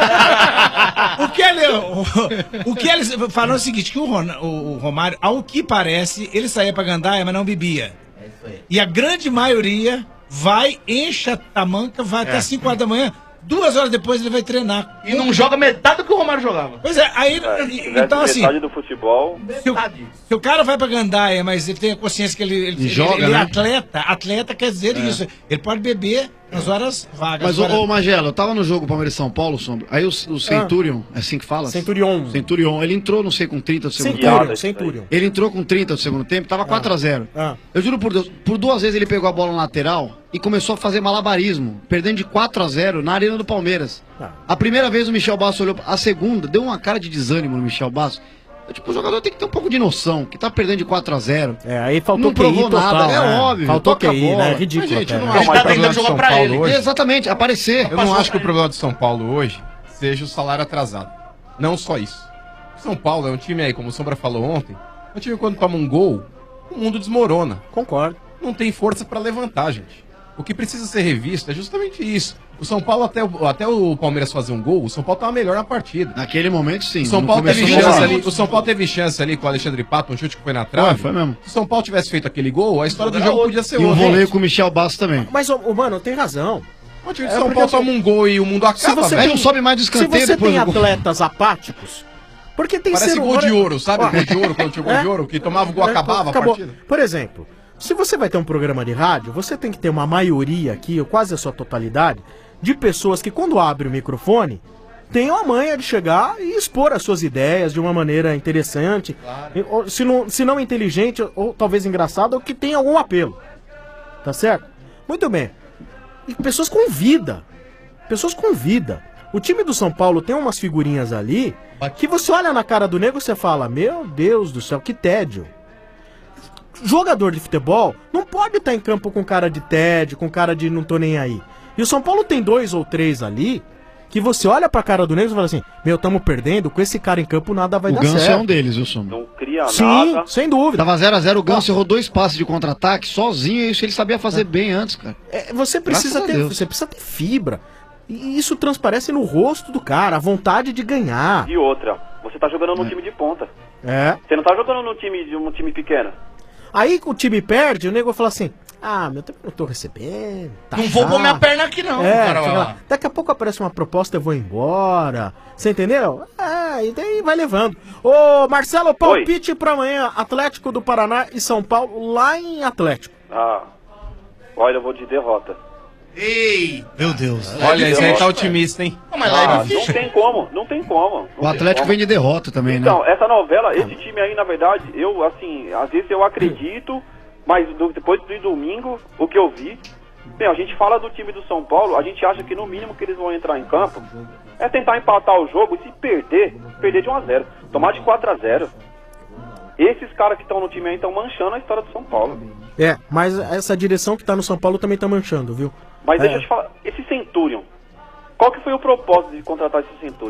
o que ele, o, o que eles falam é o seguinte, que o, Ron- o- o Romário, ao que parece, ele saía pra gandaia, mas não bebia. E a grande maioria vai, enche a tamanca, vai até cinco horas da manhã, duas horas depois ele vai treinar. E não joga metade do que o Romário jogava. Pois é, aí, Se tivesse então assim, metade do futebol... se o, se o cara vai pra gandaia, mas ele tem a consciência que ele, ele, ele- joga, ele é né? atleta, atleta quer dizer É. isso. Ele pode beber nas horas vagas. Mas, ô, Agora- ô Magela, eu tava no jogo Palmeiras e São Paulo, Sombra. Aí o, o Centurion, é assim que fala? Centurion. Centurion, ele entrou, não sei, com trinta do segundo Centurion, tempo. Centurion. Ele entrou com trinta do segundo tempo, tava quatro a zero. Ah. Eu juro por Deus, por duas vezes ele pegou a bola na lateral e começou a fazer malabarismo, perdendo de quatro a zero na arena do Palmeiras. Ah. A primeira vez o Michel Basso olhou, a segunda, deu uma cara de desânimo no Michel Basso. Eu, tipo, o jogador tem que ter um pouco de noção, que tá perdendo de quatro a zero. É, aí faltou Não provou Q I total, nada, é né? óbvio. Faltou toca a Q I, bola. né? Ridículo Mas, gente, eu até. não Ele acho tá que o problema tentando de São jogar pra Paulo ele. hoje... Exatamente, aparecer. Eu não acho que o problema de São Paulo hoje seja o salário atrasado. Não só isso. São Paulo é um time aí, como o Sombra falou ontem, é um time que quando toma um gol, o mundo desmorona. Concordo. Não tem força pra levantar, gente. O que precisa ser revisto é justamente isso. O São Paulo, até o, até o Palmeiras fazer um gol, o São Paulo tava melhor na partida. Naquele momento, sim. O São Não Paulo teve começou chance bem. ali. O São Paulo teve chance ali com o Alexandre Pato, um chute que foi na trave. Foi, foi mesmo. Se o São Paulo tivesse feito aquele gol, a história do jogo podia ser E um outra. voleio com o Michel Basso também. Mas, ô, ô, mano, tem razão. O time de É São porque Paulo assim, toma um gol e o mundo acaba. Se você velho. tem, se você tem atletas apáticos, porque tem Parece ser gol de ouro, sabe? Ó, Gol de ouro, quando tinha gol é? de ouro, que tomava o gol, É, acabava acabou. a partida. Por exemplo, se você vai ter um programa de rádio, você tem que ter uma maioria aqui, ou quase a sua totalidade, de pessoas que quando abre o microfone, tenham a manha de chegar e expor as suas ideias de uma maneira interessante, e- ou, se, não, se não inteligente, ou talvez engraçada, ou que tenha algum apelo. Tá certo? Muito bem. E pessoas com vida. Pessoas com vida. O time do São Paulo tem umas figurinhas ali que você olha na cara do nego e você fala, meu Deus do céu, que tédio. Jogador de futebol não pode estar em campo com cara de tédio, com cara de não tô nem aí. E o São Paulo tem dois ou três ali que você olha pra cara do nego e fala assim, meu, tamo perdendo, com esse cara em campo nada vai O dar Ganso certo. é um deles, viu, Sombra? Não cria Sim, nada. sem dúvida. Tava zero a zero, o Ganso errou dois passes de contra-ataque sozinho, e isso ele sabia fazer bem antes, cara. É, você precisa Graças a ter, Deus. você precisa ter fibra. E isso transparece no rosto do cara, a vontade de ganhar. E outra, você tá jogando num time de ponta. É. Você não tá jogando num time de um time pequeno. Aí o time perde, o nego fala assim, ah, meu, também não tô recebendo. Tá Não vou pôr chato." minha perna aqui não, É, cara, fica lá. lá, daqui a pouco aparece uma proposta, eu vou embora. Você entendeu? É, e daí vai levando. Ô, Marcelo, palpite pra amanhã, Atlético do Paraná e São Paulo, lá em Atlético. Ah, olha, eu vou de derrota. Ei! Meu Deus. Olha, esse aí tá otimista, hein? Ah, não tem como, não tem como. Não O tem Atlético como. vem de derrota também, Então, né? essa novela, esse time aí, na verdade, eu, assim, às vezes eu acredito, mas do- depois do domingo, o que eu vi, meu, a gente fala do time do São Paulo, a gente acha que no mínimo que eles vão entrar em campo é tentar empatar o jogo e se perder, perder de um a zero. Tomar de quatro a zero. Esses caras que estão no time aí estão manchando a história do São Paulo. É, mas essa direção que tá no São Paulo também tá manchando, viu? Mas É. deixa eu te falar, esse Centurion, qual que foi o propósito de contratar esse Centurion?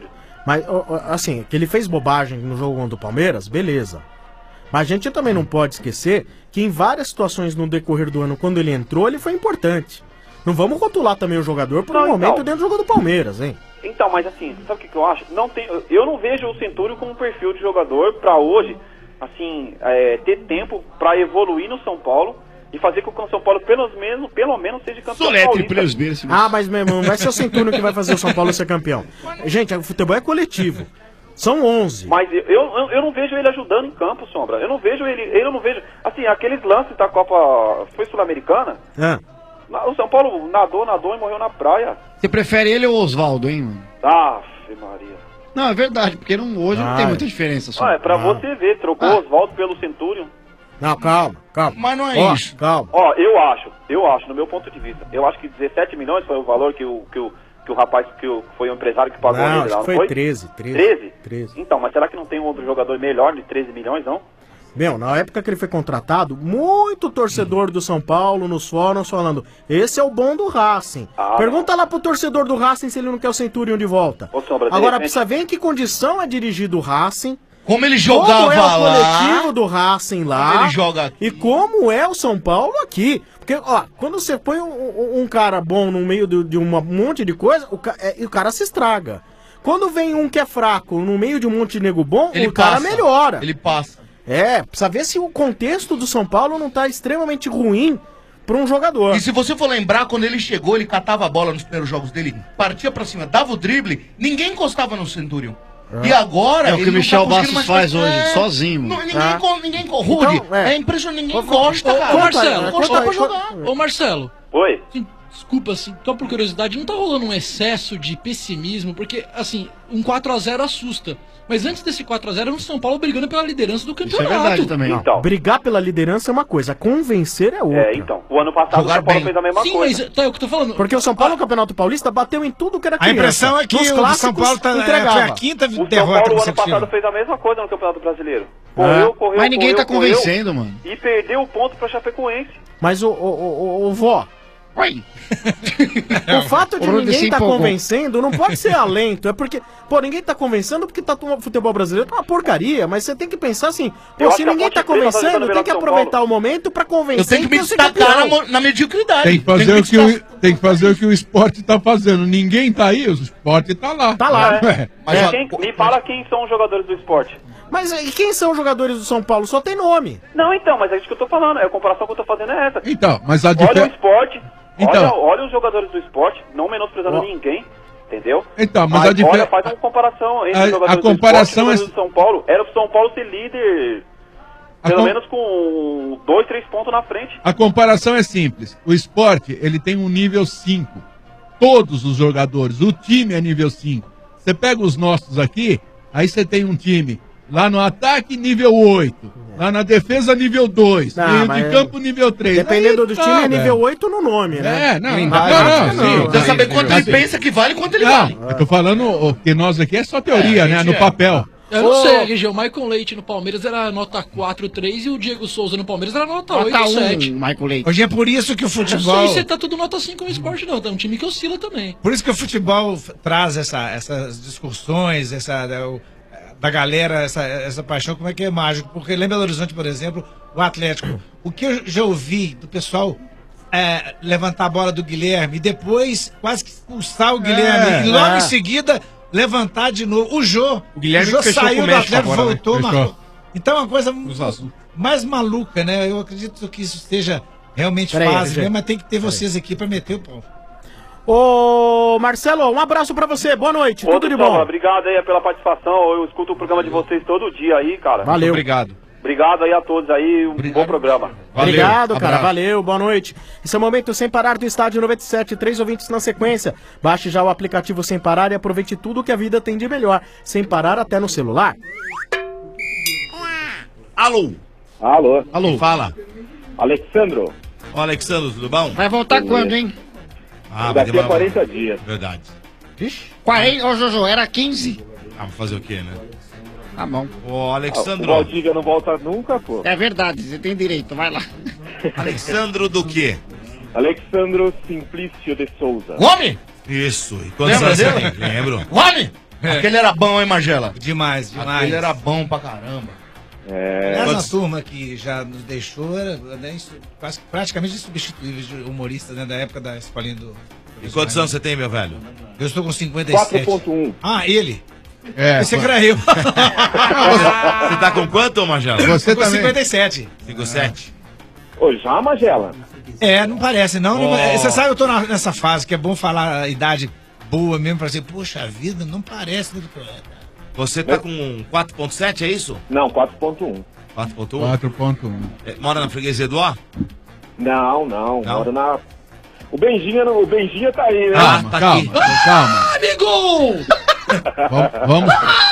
Mas, ó, ó, assim, que ele fez bobagem no jogo contra o Palmeiras, beleza. Mas a gente também não pode esquecer que em várias situações no decorrer do ano, quando ele entrou, ele foi importante. Não vamos rotular também o jogador por um Não, momento então. dentro do jogo do Palmeiras, hein? Então, mas assim, sabe o que, que eu acho? Não tem, eu não vejo o Centúrio como um perfil de jogador pra hoje, assim, é, ter tempo pra evoluir no São Paulo e fazer com que o São Paulo pelo menos, pelo menos seja campeão paulista. Ah, mas meu irmão, não vai ser o Centúrio que vai fazer o São Paulo ser campeão. Gente, o futebol é coletivo. São onze. Mas eu, eu, eu não vejo ele ajudando em campo, Sombra. Eu não vejo ele, eu não vejo, assim, aqueles lances da Copa, foi Sul-Americana, Ah. o São Paulo nadou, nadou e morreu na praia. Você prefere ele ou o Oswaldo, hein, mano? Aff, Maria. Não, é verdade, porque não, hoje não tem Ah, muita é. diferença. Só. Ah, é pra você ver, trocou o Oswaldo pelo Centurion. Não, calma, calma. Mas não é Ó, isso. Calma. Ó, eu acho, eu acho, no meu ponto de vista, eu acho que dezessete milhões foi o valor que o, que o, que o rapaz, que o, foi o empresário que pagou Não, ele acho lá, que não foi foi? treze, treze. treze? treze. Então, mas será que não tem um outro jogador melhor de treze milhões, não? Meu, na época que ele foi contratado, muito torcedor do São Paulo nos fóruns falando, esse é o bom do Racing. Ah, Pergunta lá pro torcedor do Racing se ele não quer o Centurion de volta. Ô, Sombra, de Agora repente- precisa ver em que condição é dirigido o Racing. Como ele Como jogava é o lá. coletivo do Racing lá. Como ele joga aqui. E como é o São Paulo aqui. Porque, ó, quando você põe um, um- um cara bom no meio de, de um monte de coisa, o, ca- é, o cara se estraga. Quando vem um que é fraco no meio de um monte de nego bom, Ele o cara passa. melhora. Ele passa. É, precisa ver se o contexto do São Paulo não tá extremamente ruim pra um jogador. E se você for lembrar, quando ele chegou, ele catava a bola nos primeiros jogos dele, partia pra cima, dava o drible, ninguém encostava no Centurion. E agora... É o que ele o não Michel tá conseguindo Bastos mais- faz hoje, É, sozinho. não, ninguém, Tá. co- ninguém co- Rude, Então, é. é. impressionante, ninguém Ô, gosta, Ô, cara. Marcelo, gosta ô, pra ô, jogar. Ô, Marcelo. Oi. Sim, desculpa, assim, só por curiosidade, não tá rolando um excesso de pessimismo? Porque, assim, um quatro a zero assusta. Mas antes desse quatro a zero, era o São Paulo brigando pela liderança do campeonato. Então. Brigar pela liderança é uma coisa, convencer é outra. É, então. O ano passado o São Paulo fez a mesma Sim, coisa. mas tá, é o que eu tô falando. Porque o São Paulo no Campeonato Paulista bateu em tudo que era A criança. impressão é que Nos o clássicos, São Paulo tá, é, entregava. foi a quinta O São derrota Paulo, ano consecutiva. passado, fez a mesma coisa no Campeonato Brasileiro. É. Correu, correu, Mas ninguém correu, tá correu, convencendo, mano. E perdeu o ponto pra Chapecoense. Mas o, o, o, o, o vó, Oi. o fato de O Rude ninguém se tá empolgou. convencendo não pode ser alento. É porque, pô, ninguém tá convencendo porque tá, o futebol brasileiro tá uma porcaria. Mas você tem que pensar assim, pô, Eu se acho que a ninguém tá Ponte Preta tá jogando convencendo, melhor tem que que São aproveitar o momento pra convencer. Eu tenho que me quem é ser destacar na, campeão. mo- na mediocridade. Tem que fazer, o que o, tem que fazer o que o esporte tá fazendo. Ninguém tá aí, o esporte tá lá. Tá lá. É. Mas É. quem- me fala quem são os jogadores do esporte. Mas e quem são os jogadores do São Paulo? Só tem nome. Não, então, mas é isso que eu tô falando. É a comparação que eu tô fazendo é essa. Então, mas a Olha o diferença. esporte, Então. olha, olha os jogadores do esporte, não menosprezando Ó. ninguém, entendeu? Então, mas a difer- olha, faz uma comparação entre A- os jogadores a comparação do é- esporte e os jogadores do São Paulo. Era o São Paulo ser líder, A pelo com- menos com dois, três pontos na frente. A comparação é simples. O esporte, ele tem um nível cinco. Todos os jogadores. O time é nível cinco. Você pega os nossos aqui, aí você tem um time lá no ataque nível oito. Lá na defesa nível dois. Não, Meio mas de campo nível três. Dependendo Aí do tá, time, é velho. nível oito no nome, né? É, não, não, Blindagem, não, não, sim, não. Precisa saber quanto ele Assim, pensa que vale e quanto ele Não, vale. eu tô falando, ó, porque nós aqui é só teoria, É, né? gente, No é. papel. Eu não Ô. sei, R G, o Michael Leite no Palmeiras era nota quatro, três e o Diego Souza no Palmeiras era nota oito, Nota um, sete. Michael Leite. Hoje é por isso que o Não sei futebol. se tá tudo nota cinco no esporte, não. Tá um time que oscila também. Por isso que o futebol f- traz essa, essas discussões, essa, da, o- da galera, essa, essa paixão, como é que é mágico. Porque lá em Belo Horizonte, por exemplo, o Atlético. O que eu já ouvi do pessoal é, levantar a bola do Guilherme e depois quase que expulsar o Guilherme. e logo é. em seguida levantar de novo. O Jô. O Guilherme Jô fechou saiu com o do México Atlético, agora, né? voltou, Fechou. marcou. Então é uma coisa Os azul. mais maluca, né? Eu acredito que isso seja realmente Peraí, fácil, R G. né? Mas tem que ter vocês aqui pra meter o pau. Ô, Marcelo, um abraço pra você. Boa noite. Ô, Tudo de Sombra, bom. obrigado aí pela participação. Eu escuto o programa de vocês todo dia aí, cara. Valeu. Obrigado. Obrigado aí a todos aí, um bom programa. Valeu. Obrigado, cara. Abraço. Valeu, boa noite. Esse é o momento sem parar do Estádio noventa e sete. Três ouvintes na sequência. Baixe já o aplicativo Sem Parar e aproveite tudo que a vida tem de melhor. Sem parar até no celular. Alô? Alô? Alô? Fala. Alexandro, Ô, Alexandre, tudo bom? Vai voltar quando, hein? Ah, vai demorar. quarenta dias. Verdade. Vixe. quarenta, ô Jojo, era quinze. Ah, vou fazer o quê, né? Tá bom. Ô, Alexandro. O Valdívia não volta nunca, pô. É verdade, você tem direito, vai lá. Alexandro do quê? Alexandro Simplício de Souza. Homem! Isso. E quantos Lembra anos você dele? tem? Lembro. Homem! Aquele era bom, hein, Magela? Demais, demais. Aquele era bom pra caramba. É. Essa Quantos- turma que já nos deixou era né, insu- quase- praticamente insubstituíveis de humoristas né, da época da escolinha do. E quantos anos você tem, meu velho? Eu estou com cinquenta e sete. quatro ponto um. Ah, ele? É, Esse pô. era eu. Você tá com quanto, Magela? Você com cinquenta e sete. cinquenta e sete. Ô, já, Magela? É, não parece, não. não- Oh. Você sabe, eu tô na- nessa fase que é bom falar a idade boa mesmo pra dizer, poxa vida, não parece. Né? Você tá com quatro ponto sete, é isso? Não, quatro ponto um. quatro ponto um? quatro ponto um. É, mora na freguesia do Ó? Não, não, moro na... O Benjinha, não- o Benjinha tá aí, né? Ah, tá calma, aqui. calma. Ah, amigo! Vamos.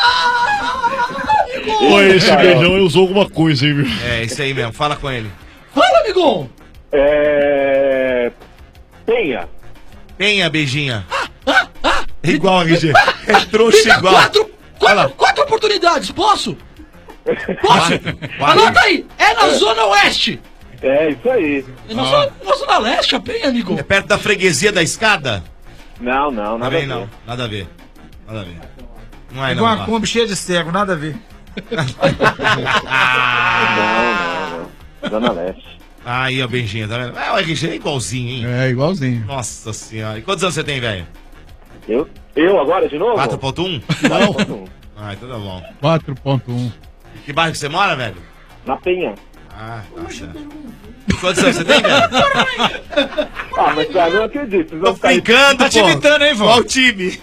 Pô, esse beijão ele usou alguma coisa, hein, meu? É, isso aí mesmo, fala com ele. Fala, amigo! É... Penha. Penha, beijinha. Igual, R G. É trouxa Me dá igual. Quatro, quatro, quatro oportunidades, posso? Posso? Anota aí, é na Zona Oeste. É, isso aí. É na, zona, na Zona Leste, a Penha, amigo. É perto da freguesia da escada? Não, não, nada Também a não, ver. nada a ver. Nada a ver. Não É é igual não, uma lá. Kombi cheia de cego, nada a ver. Não, não, não. Zona Leste. Aí, ó, Benjinha, tá vendo? É, o R G é igualzinho, hein? É, igualzinho. Nossa senhora. E quantos anos você tem, velho? Eu? Eu agora, de novo? quatro ponto um? quatro ponto um. Ah, então tá bom. quatro ponto um. Que bairro que você mora, velho? Na Penha. Ah, tá certo. E quantos anos você tem, velho? Ah, mas cara, eu não acredito. Vocês vão Tô ficar brincando, Tá te pô. imitando, hein, vô? Qual time?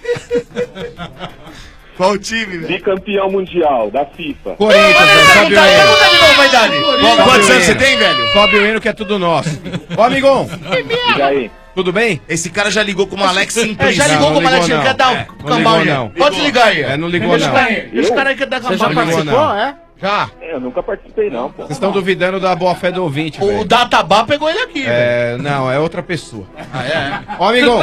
Qual time, velho? Bicampeão mundial da FIFA. Corinthians, velho, sobe o hino. Qual- Quantos anos você tem, velho? Sobe o hino que é tudo nosso. Ô, amigão. E aí? Tudo bem? Esse cara já ligou com o Alex É, Simplício. já ligou Não, com o não Alex, ligou, ele quer não. dar É, o não cambal ligou, já. não. Pode ligar aí. É, não ligou, Deixa não. aí. Esse cara aí quer dar Você já cambal. Não ligou, participou, não. é? Já. Eu nunca participei, não, pô. Vocês estão duvidando da boa fé do ouvinte, O velho. Databá pegou ele aqui, velho. É, não, é outra pessoa. Ah, é? Ó, amigão,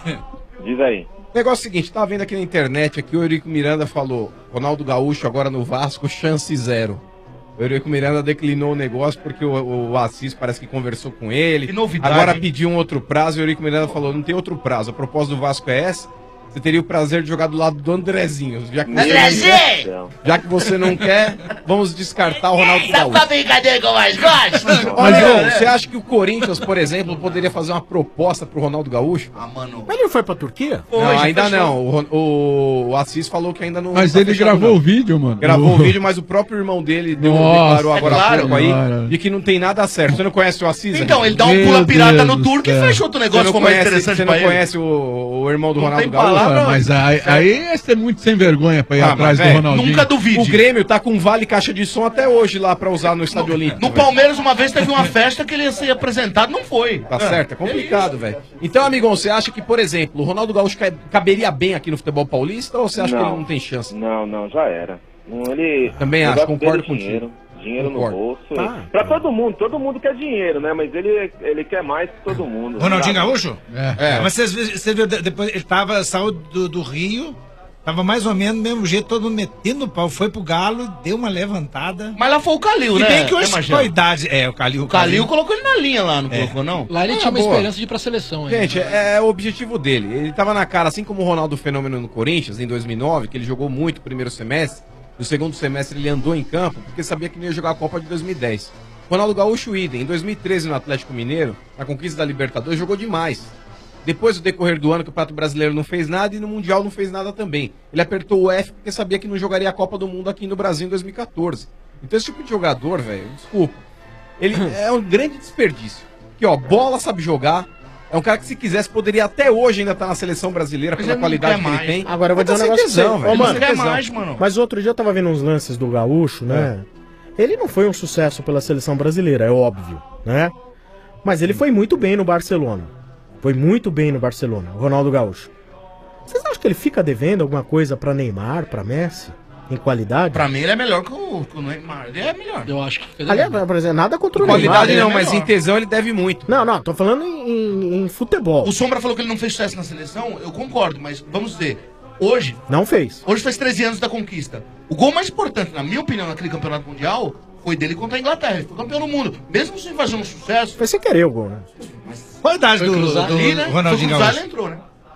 Diz aí. o negócio é o seguinte, tava vendo aqui na internet, aqui o Eurico Miranda falou, Ronaldo Gaúcho agora no Vasco, chance zero. O Eurico Miranda declinou o negócio porque o, o Assis parece que conversou com ele. Que novidade, Agora hein? pediu um outro prazo e o Eurico Miranda falou, não tem outro prazo. A proposta do Vasco é essa. Você teria o prazer de jogar do lado do Andrezinho. Já que você, Andrezinho! já que você não quer, vamos descartar o Ronaldo Sabe qual Gaúcho. brincadeira que eu mais gosto? Olha, Igor, você acha que o Corinthians, por exemplo, poderia fazer uma proposta pro Ronaldo Gaúcho? Ah, mano. Mas ele não foi pra Turquia? Não, Hoje, ainda fechou. não. O, Ron- o, o Assis falou que ainda não. Mas tá ele fechado, gravou não. o vídeo, mano. Gravou o No- vídeo, mas o próprio irmão dele deu, Nossa, declarou agora é há claro. pouco aí Cara. de que não tem nada certo. Você não conhece o Assis? Então, amigo? ele dá um Meu pula pirata Deus no do turco e céu. fecha outro Você negócio não ficou mais conhece, interessante você pra não ele. conhece o, o irmão do Não Ronaldo tem Gaúcho? palavra, Ah, mas aí, aí é ser muito sem vergonha pra ir Ah, atrás mas, do velho, Ronaldinho. Nunca duvide. O Grêmio tá com vale caixa de som até hoje lá pra usar no Estádio Olímpico. No velho. Palmeiras, uma vez teve uma festa que ele ia ser apresentado, não foi. Tá certo? É complicado, velho. Então, amigão, você acha que, por exemplo, o Ronaldo Gaúcho ca- caberia bem aqui no futebol paulista ou você acha que ele não tem chance? Não, não, já era. Não, Ele, Também o acho, negócio concordo dele é dinheiro, dinheiro Concordo. no bolso. Tá. Pra todo mundo, todo mundo quer dinheiro, né? Mas ele, ele quer mais que todo mundo. Ronaldinho sabe? Gaúcho? É. Mas vocês vê- você viu, de- depois ele tava, saiu do, do Rio, tava mais ou menos do mesmo jeito, todo mundo metendo o pau, foi pro Galo, deu uma levantada. Mas lá foi o Calil, Se né? bem que hoje, né, com Magela? a idade. É, o Calil. O Calil colocou ele na linha lá, não É. colocou, não? Lá ele Ah, tinha uma boa. esperança de ir pra seleção ainda. Gente, é, é o objetivo dele. Ele tava na cara, assim como o Ronaldo Fenômeno no Corinthians, em dois mil e nove, que ele jogou muito no primeiro semestre. No segundo semestre ele andou em campo, porque sabia que não ia jogar a Copa de dois mil e dez. Ronaldo Gaúcho, idem. Em dois mil e treze, no Atlético Mineiro, na conquista da Libertadores, jogou demais. Depois, no decorrer do ano, que o Prato Brasileiro não fez nada e no Mundial não fez nada também. Ele apertou o F porque sabia que não jogaria a Copa do Mundo aqui no Brasil em dois mil e quatorze. Então esse tipo de jogador, velho, desculpa, ele é um grande desperdício. Que, ó, bola sabe jogar. É um cara que, se quisesse, poderia até hoje ainda estar na seleção brasileira Mas pela ele não qualidade quer que ele mais. tem. Agora eu vou Mas dizer um tá negócio sem pra tesão, você. velho. Ô, Ele mano, não quer tesão. mais, mano. Mas outro dia eu tava vendo uns lances do Gaúcho, né? Ele não foi um sucesso pela seleção brasileira, é óbvio, né? Mas ele foi muito bem no Barcelona. Foi muito bem no Barcelona, o Ronaldo Gaúcho. Vocês acham que ele fica devendo alguma coisa pra Neymar, pra Messi? Em qualidade? Pra mim ele é melhor que o, que o Neymar. Ele é melhor. Eu acho que fica Aliás, por exemplo, nada contra o Qualidade Neymar. não, né? mas em tesão ele deve muito. Não, não, tô falando em, em- em futebol. O Sombra falou que ele não fez sucesso na seleção, eu concordo, mas vamos dizer, hoje, Não fez. hoje faz treze anos da conquista. O gol mais importante, na minha opinião, naquele campeonato mundial, foi dele contra a Inglaterra. Ele foi campeão do mundo. Mesmo sem fazer um sucesso. Foi sem querer o gol, né? Qual a idade Foi do, cruzar do ali, né? Ronaldinho Foi cruzar, Gaúcho? ele entrou, né?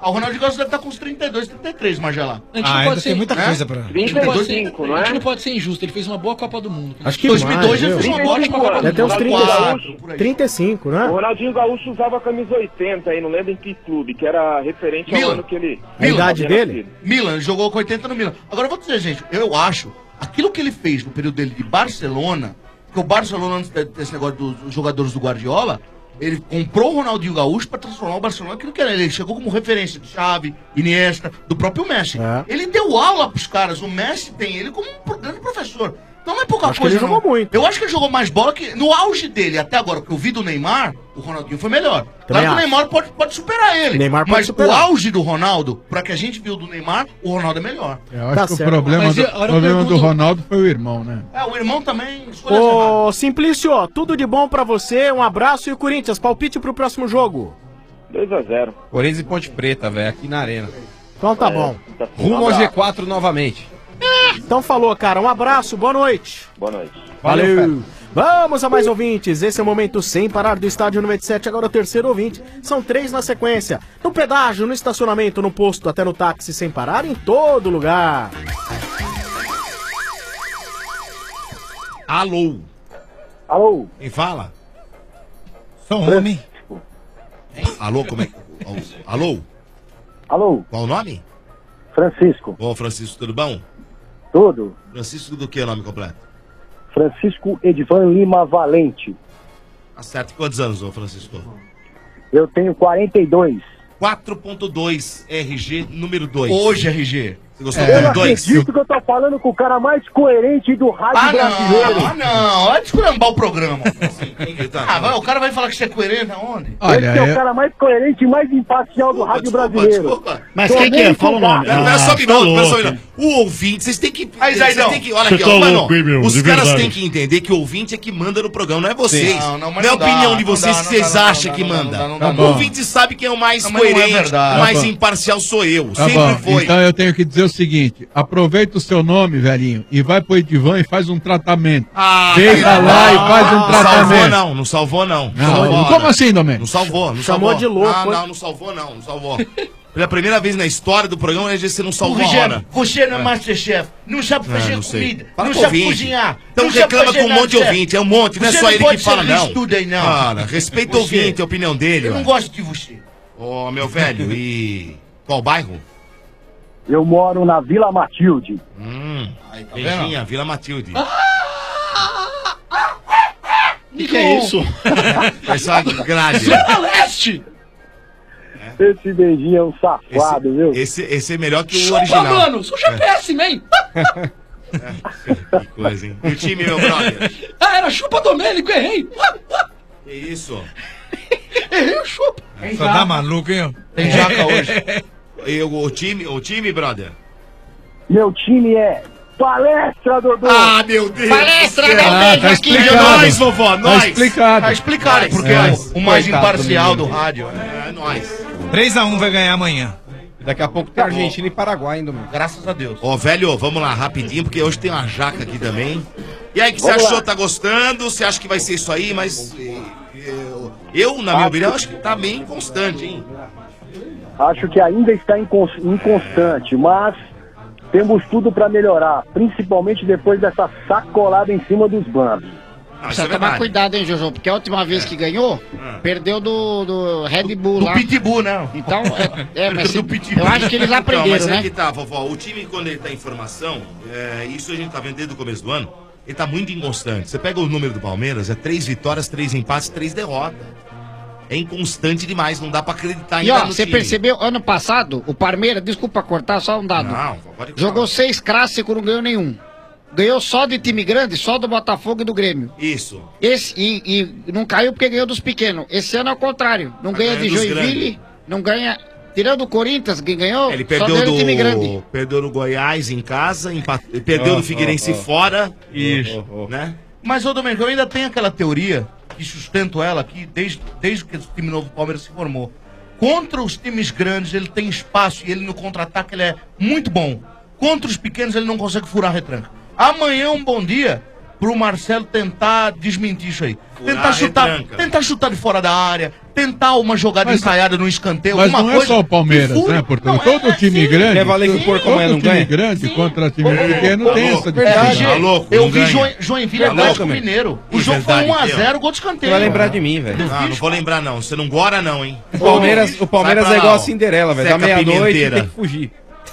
Ah, o Ronaldinho Gaúcho deve estar com uns trinta e dois, trinta e três, Magela. A gente não pode ser muita coisa pra. pra... A gente, não pode ser, a gente não pode ser injusto, ele fez uma boa Copa do Mundo. Acho que dois mil e dois mais, ele fez viu? uma ótima Copa do Deve ter uns Mundo. trinta, trinta e cinco, né? O Ronaldinho Gaúcho usava a camisa oitenta aí, não lembro em que clube, que era referente ao Milan. ano que ele... A idade dele? Milan, ele jogou com oitenta no Milan. Agora eu vou dizer, gente, eu acho, aquilo que ele fez no período dele de Barcelona, porque o Barcelona, antes desse negócio dos jogadores do Guardiola, ele comprou o Ronaldinho Gaúcho para transformar o Barcelona naquilo que era. Ele chegou como referência de Xavi, Iniesta, do próprio Messi. É. Ele deu aula pros caras, o Messi tem ele como um grande professor. Então não é pouca Acho que coisa, ele não. jogou muito. Eu acho que ele jogou mais bola que no auge dele, até agora, que eu vi do Neymar, o Ronaldinho foi melhor. Claro que o acho. Neymar pode, pode superar ele. Neymar pode mas superar. o auge do Ronaldo, pra que a gente viu do Neymar, o Ronaldo é melhor. Eu acho que o problema, do, problema do Ronaldo foi o irmão, né? É, o irmão também escolheu essa errada. Ô, Simplício, ó, tudo de bom pra você, um abraço e o Corinthians, palpite pro próximo jogo. dois a zero. Corinthians e Ponte Preta, velho, aqui na arena. Então tá bom. Rumo ao G quatro novamente. Então falou, cara, um abraço, boa noite. Boa noite. Valeu. Valeu, Vamos a mais ouvintes. Esse é o momento sem parar do estádio noventa e sete. Agora o terceiro ouvinte. São três na sequência. No pedágio, no estacionamento, no posto, até no táxi, sem parar, em todo lugar. Alô? Alô? Quem fala? Sou um homem. Alô, como é que... Alô? Alô? Qual o nome? Francisco. Ô, Francisco, tudo bom? Tudo. Francisco do que o nome completo? Francisco Edvan Lima Valente. Tá certo. E quantos anos, ô Francisco? Eu tenho quarenta e dois. quatro ponto dois R G número dois. Hoje, R G. Você gostou Eu do não dois? acredito que eu tô falando com o cara mais coerente do rádio Ah, brasileiro. não, ah, não. Vai descurambar o programa. Ah, vai, o cara vai falar que você é coerente aonde? Esse é o cara mais coerente e mais imparcial do rádio brasileiro. Mas Tô quem que é? vendo Fala o nome. Não, pera Ah, só um tá minuto, pera só um louco. minuto. O ouvinte, vocês têm que. Mas vocês aí, não. têm que olha Você aqui, tá ó, mano. louco, hein, meu? Os De caras verdade. têm que entender que o ouvinte é que manda no programa, não é vocês. Não, não, mas é a não dá, opinião de não vocês dá, que não vocês dá, não acham dá, que não dá, manda. não dá, O não dá. ouvinte sabe quem é o mais Não, mas não é coerente, verdade. o mais Tá bom. imparcial sou eu. Tá Sempre bom, foi. então eu tenho que dizer o seguinte: aproveita o seu nome, velhinho, e vai pro Edivan e faz um tratamento. Ah, Deita cara, lá e não, faz um não salvou tratamento. não, não salvou não. Não, salvou, como né? assim, Domênico? Não salvou, não Chamou salvou. de louco, Não, hein? não, não salvou não, não salvou. Pela primeira vez na história do programa, a gente não salvou a Você, hora. você não é Masterchef, não sabe Ah, fazer não sei. comida, Fala não com sabe ouvinte. cozinhar. Então não sabe reclama fazer com um nada, monte de Zé. ouvinte, é um monte, não é Você só ele pode que fala, ser não. isso tudo aí, não. Cara, respeita o Você- ouvinte, a opinião dele. Eu não ué. gosto de você. Ô, meu velho, e qual bairro? Eu moro na Vila Matilde. Hum, tá Beijinha, Vila Matilde. O que, que é isso? Essa grade. Zona Leste! Esse beijinho é um safado, viu? Esse, esse é melhor que o Chupa, original. mano! Suja É. péssimo, hein? Que coisa, hein? E o time, meu brother? Ah, era chupa Domênico, errei! Que isso? Errei o chupa! Só dá maluco, hein? Tem jaca hoje. E o, o time, o time, brother? Meu time é Palestra, Dodô. Ah, meu Deus! Palestra, do céu. dá um beijo tá aqui, explicado. Nós, vovó, Tá nós! explicado. Tá explicado, porque É. é o, o mais Coitado imparcial do do menino. rádio. É, nós. três a um vai ganhar amanhã. Daqui a pouco tem Argentina e Paraguai ainda, mano. Graças a Deus. Ó, velho, vamos lá, rapidinho, porque hoje tem uma jaca aqui também. E aí, o que você Vamos achou? lá. Tá gostando? Você acha que vai ser isso aí? Mas eh, eu, eu, na minha opinião, acho que tá bem inconstante, hein? Acho que ainda está incons- inconstante, mas temos tudo para melhorar, principalmente depois dessa sacolada em cima dos bancos. Ah, isso Precisa é tomar verdade. cuidado, hein, Jojo? Porque a última vez que ganhou, perdeu do, do Red Bull Do lá. Pitbull, né? Então, é, é, mas se- Do Pitbull. eu acho que eles Então, aprenderam, mas é né? que tá, vovó. O time, quando ele tá em formação, é, isso a gente tá vendo desde o começo do ano, ele tá muito inconstante. Você pega o número do Palmeiras, é três vitórias, três empates, três derrotas. É inconstante demais, não dá pra acreditar E ainda ó, no você time. percebeu, ano passado, o Palmeiras, desculpa cortar, só um dado. Não, pode Jogou seis clássicos, não ganhou nenhum. Ganhou só de time grande, só do Botafogo e do Grêmio. Isso. Esse, e, e não caiu porque ganhou dos pequenos. Esse ano é o contrário. Não Tá ganha de ganhando dos Joinville, grandes. não ganha. Tirando o Corinthians, que ganhou, Ele só perdeu ganhou de time grande. do, perdeu no Goiás em casa, empat... perdeu Oh, do Figueirense oh, oh. fora. Isso. Né? Mas, ô Domênico, eu ainda tenho aquela teoria, que sustento ela aqui, desde, desde que o time novo do Palmeiras se formou. Contra os times grandes, ele tem espaço e ele no contra-ataque ele é muito bom. Contra os pequenos, ele não consegue furar a retranca. Amanhã, um bom dia, pro Marcelo tentar desmentir isso aí. Furar Tentar a chutar, retranca. tentar chutar de fora da área, tentar uma jogada Mas- ensaiada no escanteio, Mas alguma não é coisa. só o Palmeiras, que fure. né? Porque Não, todo é- time sim, grande, Quer valer que o Porco todo amanhã não time ganha? grande contra time pequeno tem essa É, dificuldade. G, louco, eu não vi ganha. Join- Joinville e Verdade Atlético também. Mineiro. O Que jogo foi verdade, um a zero, gol de Você escanteio. vai lembrar de mim, velho. Ah, não vou lembrar não. Você não gora não, hein? O Palmeiras, o Palmeiras Sai é pra igual lá, a ó. Cinderela, velho. Da Seca meia-noite pimenteira. tem que fugir.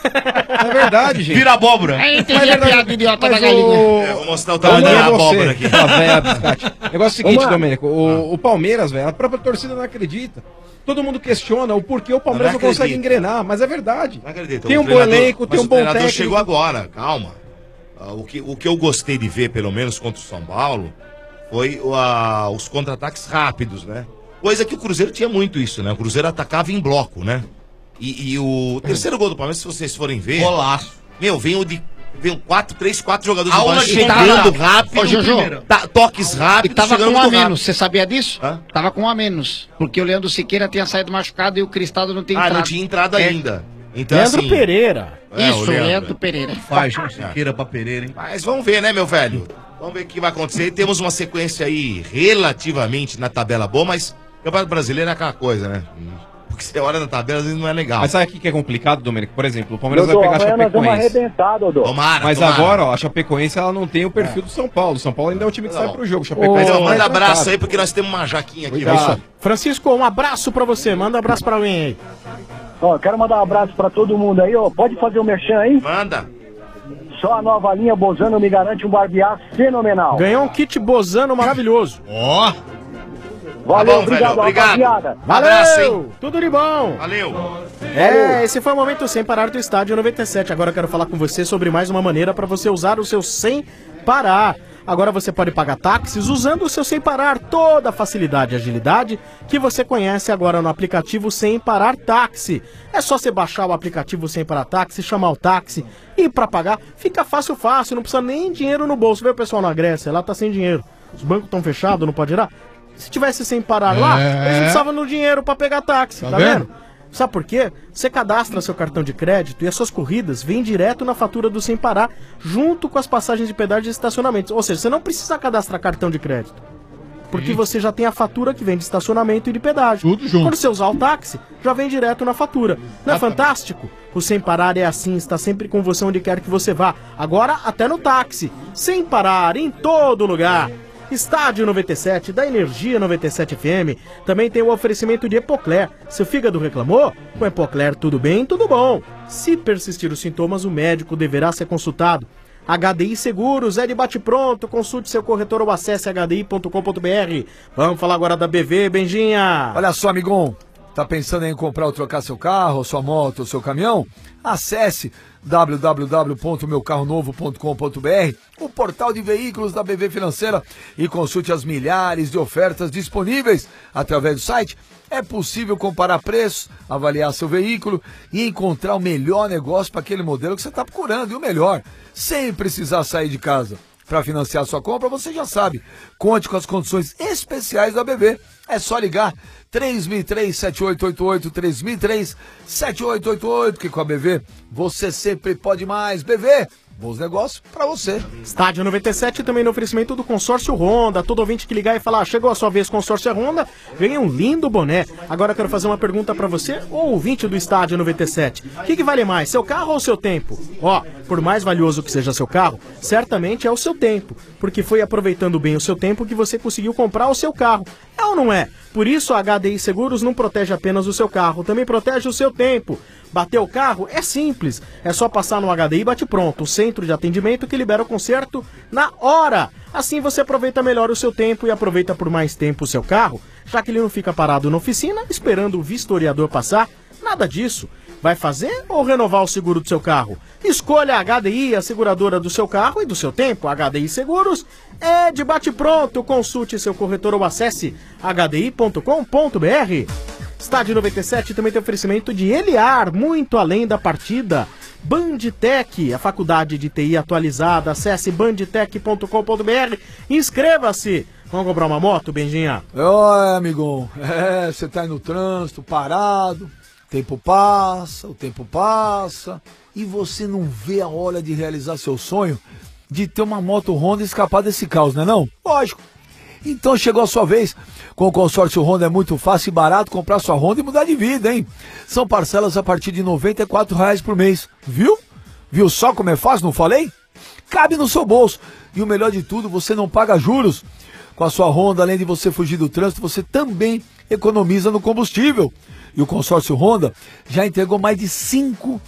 É verdade, gente. Vira abóbora. Aí Mas entendi é a verdade. piada idiota Mas da galinha. o- É, vou mostrar o Vamos tamanho da lá, você, abóbora aqui. a véia biscate. Negócio é o seguinte, Vamos lá. Domênico, o, o Palmeiras, velho, a própria torcida não acredita. Todo mundo questiona o porquê o Palmeiras Não não, consegue acredita. engrenar, mas é verdade. Não acredito. Tem O um bom treinador- elenco, tem mas um o bom treinador técnico. chegou agora, calma. Ah, O que, o que eu gostei de ver, pelo menos contra o São Paulo, foi o, a- os contra-ataques rápidos, né? Coisa que o Cruzeiro tinha muito isso, né? O Cruzeiro atacava em bloco, né? E, e o terceiro gol do Palmeiras, se vocês forem ver... Golaço. Meu, vem o de... Vem quatro, três, quatro jogadores Aula do de Banco cara. chegando rápido. Ô, Jojo. ta- toques E rápidos, tava com chegando um a muito menos, rápido. você sabia disso? Hã? Tava com um a menos. Porque o Leandro Siqueira tinha saído machucado e o Cristaldo não tinha Ah, entrado. não tinha entrado É. ainda. Então, Leandro assim, Pereira. é, o Isso, Leandro, Pereira. Faz, João Siqueira pra Pereira, hein? Mas vamos ver, né, meu velho? Vamos ver o que vai acontecer. E temos uma sequência aí relativamente na tabela boa, mas o Campeonato Brasileiro é aquela coisa, né? Porque você olha na tabela, às vezes não é legal. Mas sabe o que é complicado, Domênico? Por exemplo, o Palmeiras Dodô, vai pegar a amanhã nós vamos Chapecoense. arrebentar, Dodô. Tomara, Mas tomara. agora, ó, a Chapecoense ela não tem o perfil do São Paulo. O São Paulo ainda é o time que sai pro jogo. O Chapecoense Mas é eu mais manda abraço trancado. aí, porque nós temos uma jaquinha aqui. Cuidado. vai. Francisco, um abraço pra você. Manda um abraço pra alguém aí. Ó, quero mandar um abraço pra todo mundo aí, ó. Pode fazer o merchan aí? Manda. Só a nova linha Bozano me garante um barbear fenomenal. Ganhou um kit Bozano maravilhoso. Ó. Valeu, Tá bom, obrigado, velho, obrigado. rapaziada. Valeu! Abraço, hein? Tudo de bom! Valeu. É, esse foi o momento sem parar do Estádio noventa e sete. Agora eu quero falar com você sobre mais uma maneira para você usar o seu sem parar. Agora você pode pagar táxis usando o seu sem parar, toda a facilidade e agilidade que você conhece agora no aplicativo Sem Parar Táxi. É só você baixar o aplicativo Sem Parar Táxi, chamar o táxi e para pagar fica fácil, fácil, não precisa nem dinheiro no bolso. Vê o pessoal na Grécia, lá tá sem dinheiro. Os bancos estão fechados, não pode ir lá. Se tivesse sem parar lá, É. eles não precisavam no dinheiro para pegar táxi, Tá tá, vendo? vendo? Sabe por quê? Você cadastra seu cartão de crédito e as suas corridas vêm direto na fatura do Sem Parar, junto com as passagens de pedágio e estacionamento. Ou seja, você não precisa cadastrar cartão de crédito. Porque você já tem a fatura que vem de estacionamento e de pedágio. Tudo junto. Quando você usar o táxi, já vem direto na fatura. Não é fantástico? O Sem Parar é assim, está sempre com você onde quer que você vá. Agora até no táxi. Sem parar, em todo lugar. Estádio noventa e sete, da Energia noventa e sete F M. Também tem o oferecimento de Epocler. Seu fígado reclamou? Com Epocler tudo bem, tudo bom. Se persistir os sintomas, o médico deverá ser consultado. H D I Seguros, é de bate-pronto. Consulte seu corretor ou acesse h d i ponto com ponto b r. Vamos falar agora da B V, Benjinha. Olha só, amigão, tá pensando em comprar ou trocar seu carro, sua moto ou seu caminhão? Acesse w w w ponto meu carro novo ponto com ponto b r, o portal de veículos da B V Financeira, e consulte as milhares de ofertas disponíveis através do site. É possível comparar preços, avaliar seu veículo e encontrar o melhor negócio para aquele modelo que você está procurando, e o melhor, sem precisar sair de casa. Para financiar sua compra, você já sabe, conte com as condições especiais da B V. É só ligar três mil e três, sete oito oito oito, três mil e três, sete oito oito oito, que com a B V você sempre pode mais. B V, bons negócios para você. Estádio noventa e sete também no oferecimento do Consórcio Honda. Todo ouvinte que ligar e falar, chegou a sua vez, Consórcio Honda, ganha um lindo boné. Agora eu quero fazer uma pergunta pra você, ô ouvinte do Estádio noventa e sete. O que, que vale mais, seu carro ou seu tempo? Ó, por mais valioso que seja seu carro, certamente é o seu tempo, porque foi aproveitando bem o seu tempo que você conseguiu comprar o seu carro. É ou não é? Por isso a H D I Seguros não protege apenas o seu carro, também protege o seu tempo. Bateu o carro? É simples. É só passar no H D I Bate Pronto, o centro de atendimento que libera o conserto na hora. Assim você aproveita melhor o seu tempo e aproveita por mais tempo o seu carro, já que ele não fica parado na oficina esperando o vistoriador passar. Nada disso. Vai fazer ou renovar o seguro do seu carro? Escolha a H D I, a seguradora do seu carro e do seu tempo. H D I Seguros é de bate pronto. Consulte seu corretor ou acesse h d i ponto com ponto b r. Estádio noventa e sete também tem oferecimento de Eliar, muito além da partida. Bandtech, a faculdade de T I atualizada. Acesse bandtech ponto com ponto b r. Inscreva-se. Vamos comprar uma moto, Benjinha? Oi, amigão. É, você tá aí no trânsito, parado. O tempo passa, o tempo passa. E você não vê a hora de realizar seu sonho? de ter uma moto Honda e escapar desse caos, não é não? Lógico. Então chegou a sua vez. Com o consórcio Honda é muito fácil e barato comprar sua Honda e mudar de vida, hein? São parcelas a partir de noventa e quatro reais por mês. Viu? Viu só como é fácil, não falei? Cabe no seu bolso. E o melhor de tudo, você não paga juros. Com a sua Honda, além de você fugir do trânsito, você também economiza no combustível. E o consórcio Honda já entregou mais de cinco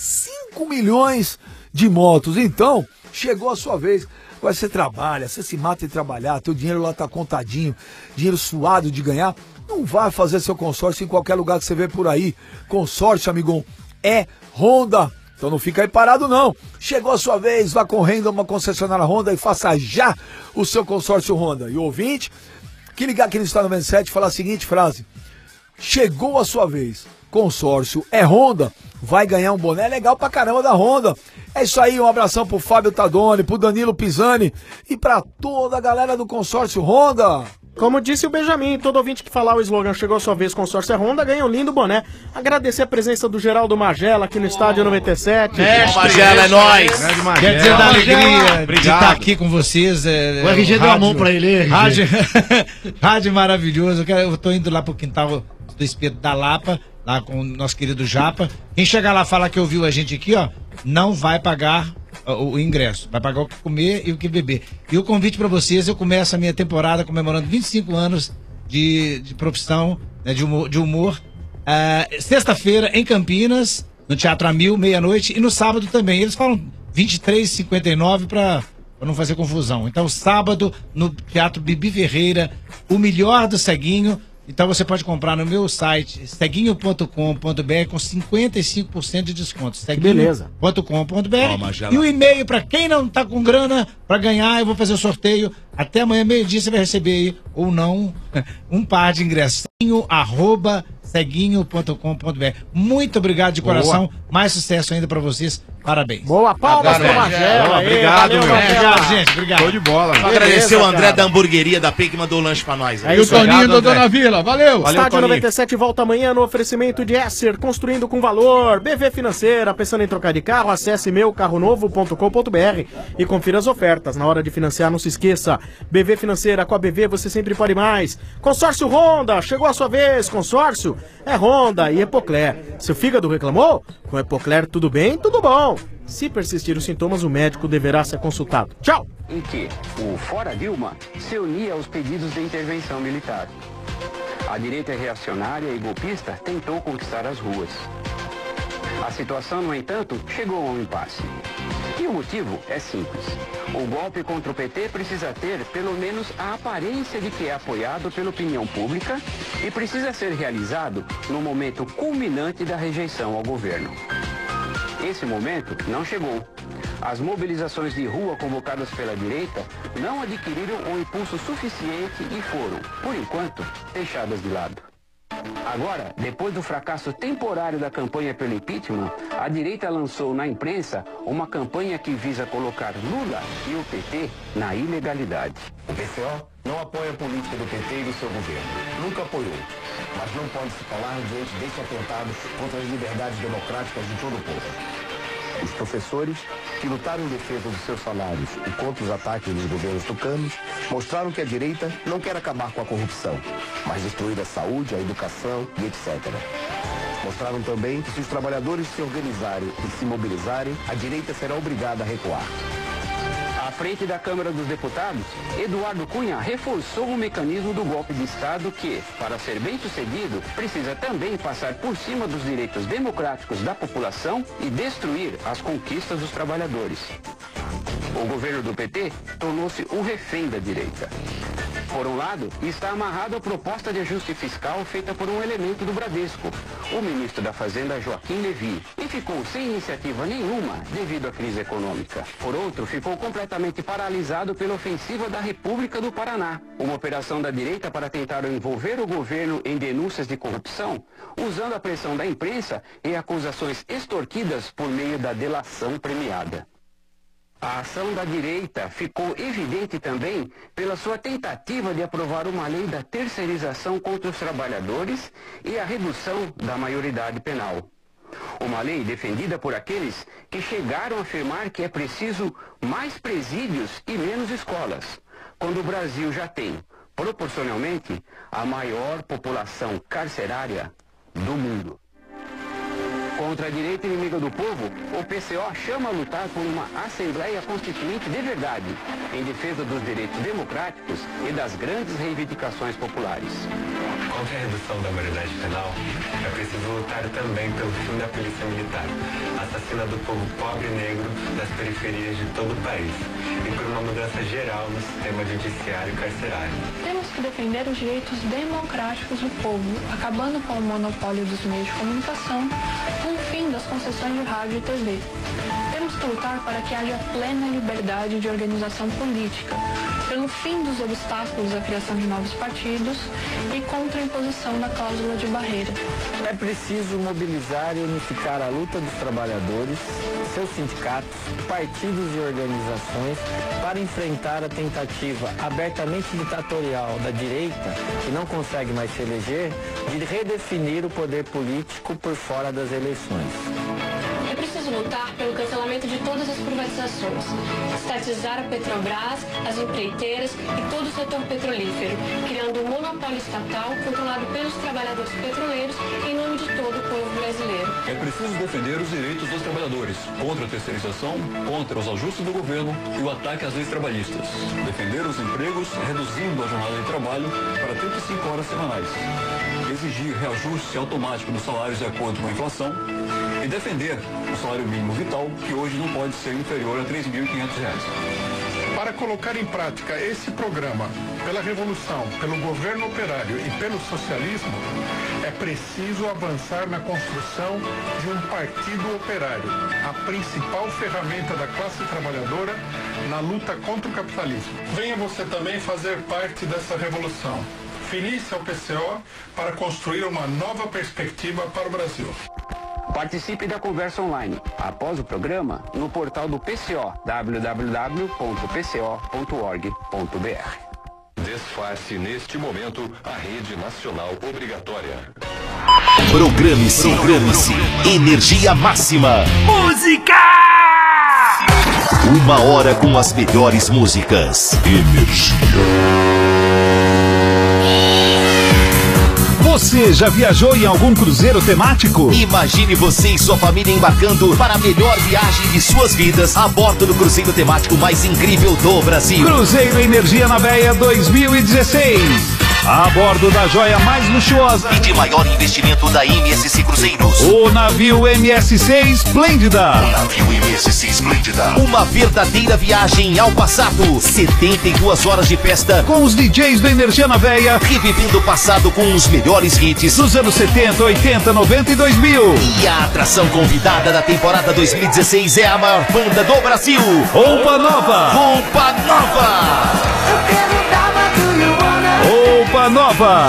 milhões de motos. Então, chegou a sua vez. Agora você trabalha, você se mata em trabalhar, teu dinheiro lá tá contadinho, dinheiro suado de ganhar. Não vai fazer seu consórcio em qualquer lugar que você vê por aí. Consórcio, amigão, é Honda. Então não fica aí parado não. Chegou a sua vez, vá correndo a uma concessionária Honda e faça já o seu consórcio Honda. E o ouvinte, que ligar aqui no Estado noventa e sete e falar a seguinte frase: chegou a sua vez, consórcio é Honda, vai ganhar um boné legal pra caramba da Honda. É isso aí, um abração pro Fábio Tadoni, pro Danilo Pisani e pra toda a galera do consórcio Honda. Como disse o Benjamin, todo ouvinte que falar o slogan chegou a sua vez, consórcio é Honda, ganha um lindo boné. Agradecer a presença do Geraldo Magela aqui no Estádio noventa e sete. É, Magela, é nóis. Quer dizer, da alegria de estar aqui com vocês. É, o R G deu a mão pra ele, R G. Rádio, rádio maravilhoso. Eu, quero, eu tô indo lá pro quintal do Espeto da Lapa, lá com o nosso querido Japa. Quem chegar lá falar que ouviu a gente aqui, ó, não vai pagar o, o ingresso. Vai pagar o que comer e o que beber. E o convite pra vocês, eu começo a minha temporada comemorando vinte e cinco anos de, de profissão, né, de humor. De humor. Uh, sexta-feira em Campinas, no Teatro Amil, meia-noite, e no sábado também. Eles falam vinte e três e cinquenta e nove pra, pra não fazer confusão. Então, sábado, no Teatro Bibi Ferreira, o melhor do Ceguinho. Então você pode comprar no meu site ceguinho ponto com ponto br com cinquenta e cinco por cento de desconto. ceguinho ponto com ponto br. E o e-mail para quem não tá com grana para ganhar, eu vou fazer o sorteio. Até amanhã, meio-dia, você vai receber aí, ou não, um par de ingressos. Arroba ceguinho ponto com ponto br. Muito obrigado de coração. Boa. Mais sucesso ainda para vocês. Parabéns. Boa, palmas pro Magela. Obrigado, valeu, meu. Obrigado, gente. Obrigado. Show de bola. Só agradecer o André da hamburgueria da P que mandou o lanche pra nós. Aí, e o Toninho do Dona Vila. Valeu. Valeu, Estádio noventa e sete volta amanhã no oferecimento de Esser, construindo com valor. B V Financeira, pensando em trocar de carro, acesse meu carro novo ponto com ponto br e confira as ofertas. Na hora de financiar, não se esqueça. B V Financeira, com a B V você sempre pode mais. Consórcio Honda, chegou a sua vez. Consórcio é Honda e Epocler. Seu fígado reclamou? Com Epocler tudo bem, tudo bom. Se persistir os sintomas, o médico deverá ser consultado. Tchau! Em que o Fora Dilma se unia aos pedidos de intervenção militar. A direita reacionária e golpista tentou conquistar as ruas. A situação, no entanto, chegou a um impasse. E o motivo é simples. O golpe contra o P T precisa ter, pelo menos, a aparência de que é apoiado pela opinião pública e precisa ser realizado no momento culminante da rejeição ao governo. Esse momento não chegou. As mobilizações de rua convocadas pela direita não adquiriram um impulso suficiente e foram, por enquanto, deixadas de lado. Agora, depois do fracasso temporário da campanha pelo impeachment, a direita lançou na imprensa uma campanha que visa colocar Lula e o P T na ilegalidade. O P C O não apoia a política do P T e do seu governo. Nunca apoiou. Mas não pode se calar diante destes atentados contra as liberdades democráticas de todo o povo. Os professores, que lutaram em defesa dos seus salários e contra os ataques dos governos tucanos, mostraram que a direita não quer acabar com a corrupção, mas destruir a saúde, a educação e etcétera. Mostraram também que se os trabalhadores se organizarem e se mobilizarem, a direita será obrigada a recuar. À frente da Câmara dos Deputados, Eduardo Cunha reforçou o mecanismo do golpe de Estado que, para ser bem sucedido, precisa também passar por cima dos direitos democráticos da população e destruir as conquistas dos trabalhadores. O governo do P T tornou-se um refém da direita. Por um lado, está amarrado a proposta de ajuste fiscal feita por um elemento do Bradesco, o ministro da Fazenda Joaquim Levy, e ficou sem iniciativa nenhuma devido à crise econômica. Por outro, ficou completamente paralisado pela ofensiva da República do Paraná, uma operação da direita para tentar envolver o governo em denúncias de corrupção, usando a pressão da imprensa e acusações extorquidas por meio da delação premiada. A ação da direita ficou evidente também pela sua tentativa de aprovar uma lei da terceirização contra os trabalhadores e a redução da maioridade penal. Uma lei defendida por aqueles que chegaram a afirmar que é preciso mais presídios e menos escolas, quando o Brasil já tem, proporcionalmente, a maior população carcerária do mundo. Contra a direita inimiga do povo, o P C O chama a lutar por uma Assembleia Constituinte de verdade, em defesa dos direitos democráticos e das grandes reivindicações populares. Contra a redução da maioridade penal, é preciso lutar também pelo fim da polícia militar, assassina do povo pobre e negro das periferias de todo o país, e por uma mudança geral no sistema judiciário e carcerário. Temos que defender os direitos democráticos do povo, acabando com o monopólio dos meios de comunicação, com o fim das concessões de rádio e T V. Temos que lutar para que haja plena liberdade de organização política, pelo fim dos obstáculos à criação de novos partidos e contra a imposição da cláusula de barreira. É preciso mobilizar e unificar a luta dos trabalhadores, seus sindicatos, partidos e organizações para enfrentar a tentativa abertamente ditatorial da direita, que não consegue mais se eleger, de redefinir o poder político por fora das eleições. É preciso lutar pelo cancelamento de todas as privatizações, estatizar a Petrobras, as empreiteiras e todo o setor petrolífero, criando um monopólio estatal controlado pelos trabalhadores petroleiros em nome de todo o povo brasileiro. É preciso defender os direitos dos trabalhadores, contra a terceirização, contra os ajustes do governo e o ataque às leis trabalhistas. Defender os empregos, reduzindo a jornada de trabalho para trinta e cinco horas semanais. Exigir reajuste automático dos salários de acordo com a inflação e defender o salário mínimo vital, que hoje não pode ser inferior a três mil e quinhentos reais. Para colocar em prática esse programa pela revolução, pelo governo operário e pelo socialismo, é preciso avançar na construção de um partido operário, a principal ferramenta da classe trabalhadora na luta contra o capitalismo. Venha você também fazer parte dessa revolução. Filie-se ao P C O para construir uma nova perspectiva para o Brasil. Participe da conversa online, após o programa, no portal do P C O, w w w ponto p c o ponto org ponto b r. Desface neste momento a rede nacional obrigatória. Programe-se, programe-se. Energia máxima. Música! Uma hora com as melhores músicas. Energia. Você já viajou em algum cruzeiro temático? Imagine você e sua família embarcando para a melhor viagem de suas vidas a bordo do cruzeiro temático mais incrível do Brasil. Cruzeiro Energia na Veia dois mil e dezesseis. A bordo da joia mais luxuosa e de maior investimento da M S C Cruzeiros. O navio M S C Esplêndida. O navio M S C Esplêndida. Uma verdadeira viagem ao passado. setenta e duas horas de festa com os D Js do Energia na Veia, revivendo o passado com os melhores hits dos anos setenta, oitenta, noventa e dois mil. E a atração convidada da temporada dois mil e dezesseis é a maior banda do Brasil. Roupa Nova. Roupa Nova. Eu quero dar Roupa Nova.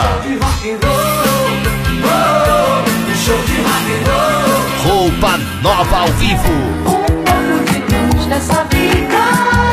Roupa Nova ao vivo. Um pouco de luz nessa vida.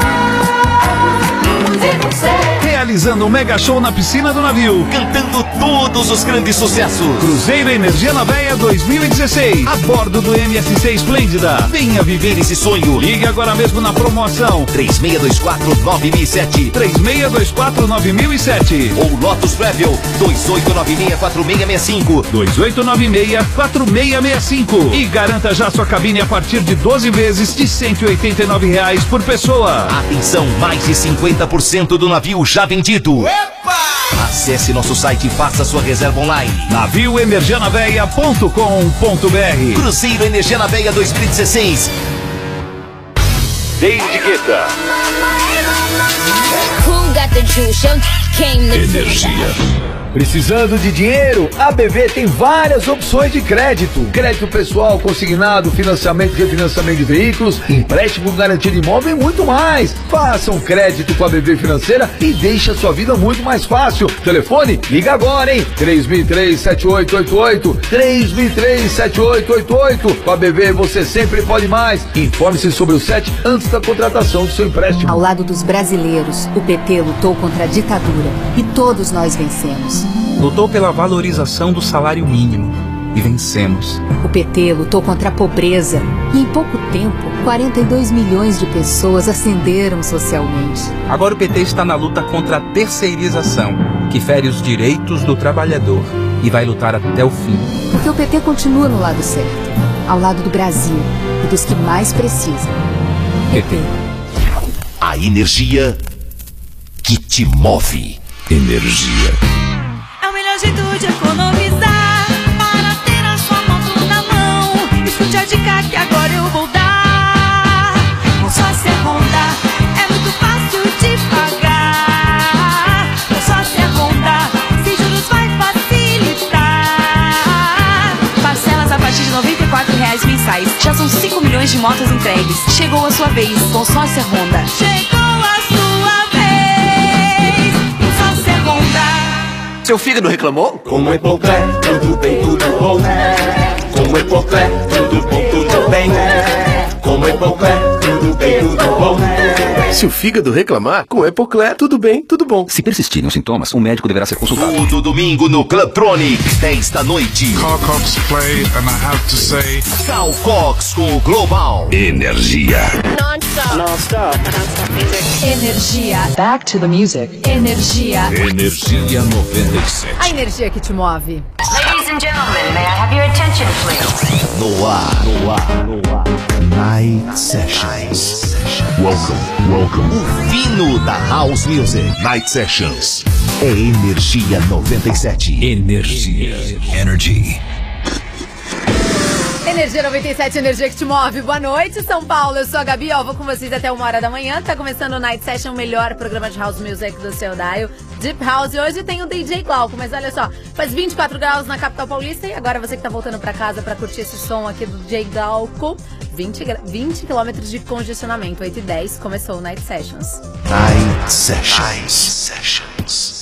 Realizando um mega show na piscina do navio, cantando todos os grandes sucessos. Cruzeiro Energia na Veia dois mil e dezesseis, a bordo do M S C Esplêndida. Venha viver esse sonho. Ligue agora mesmo na promoção três seis dois quatro nove mil e sete. três seis dois quatro nove mil e sete ou Lotus Travel dois oito nove seis quatro seis seis cinco. dois oito nove seis quatro seis seis cinco e garanta já sua cabine a partir de doze vezes de cento e oitenta e nove reais por pessoa. Atenção, mais de cinquenta por cento do navio já vendido. Epa! Acesse nosso site e faça sua reserva online. navio energia na veia ponto com ponto b r. Cruzeiro Energia na Veia dois mil e dezesseis. Desde Guetta. Energia. Precisando de dinheiro? A B V tem várias opções de crédito. Crédito pessoal, consignado, financiamento e refinanciamento de veículos, empréstimo com garantia de imóvel e muito mais. Faça um crédito com a B V Financeira e deixe a sua vida muito mais fácil. Telefone? Liga agora, hein? três mil e três, sete oito oito oito. três mil e três, sete oito oito oito. Com a B V você sempre pode mais. Informe-se sobre o S E T antes da contratação do seu empréstimo. Ao lado dos brasileiros, o P T lutou contra a ditadura e todos nós vencemos. Lutou pela valorização do salário mínimo, e vencemos. O P T lutou contra a pobreza e em pouco tempo, quarenta e dois milhões de pessoas ascenderam socialmente. Agora o P T está na luta contra a terceirização, que fere os direitos do trabalhador, e vai lutar até o fim. Porque o P T continua no lado certo, ao lado do Brasil e dos que mais precisam. P T. A energia que te move. Energia. É o melhor jeito de economizar para ter a sua moto na mão. Escute a dica que agora eu vou dar. Consórcio Honda é muito fácil de pagar. Consórcio Honda, sem juros vai facilitar. Parcelas a partir de noventa e quatro reais mensais. Já são cinco milhões de motos entregues. Chegou a sua vez, Consórcio Honda. Chegou a sua vez, Consórcio Honda. Seu fígado reclamou? Com o Epocler, tudo bem, tudo bom. Com o Epocler, tudo bom, tudo bem. Com o Epocler, tudo bem, tudo bom. Se o fígado reclamar, com o Epocler, tudo bem, tudo bom. Se persistirem os sintomas, um médico deverá ser consultado. Todo domingo no Clubtronic, dez da noite. Carl Cox play, and I have to say... Carl Cox com o Global. Energia. Non-stop. Non-stop. Non-stop music. Energia. Back to the music. Energia. Energia noventa e sete. A energia que te move. Ladies and gentlemen, may I have your attention, please? No ar, no ar, no ar. Night Sessions. Welcome, welcome. O fino da House Music. Night Sessions. É Energia noventa e sete. Energia. Energy. Energia noventa e sete, energia que te move. Boa noite, São Paulo. Eu sou a Gabi, ó, vou com vocês até uma hora da manhã. Tá começando o Night Session, o melhor programa de House Music do seu dial. Deep House. E hoje tem o D J Glauco, mas olha só, faz vinte e quatro graus na capital paulista. E agora você que tá voltando pra casa pra curtir esse som aqui do D J Glauco, vinte, vinte quilômetros de congestionamento, oito e dez, começou o Night Sessions. Night Sessions. Night Sessions.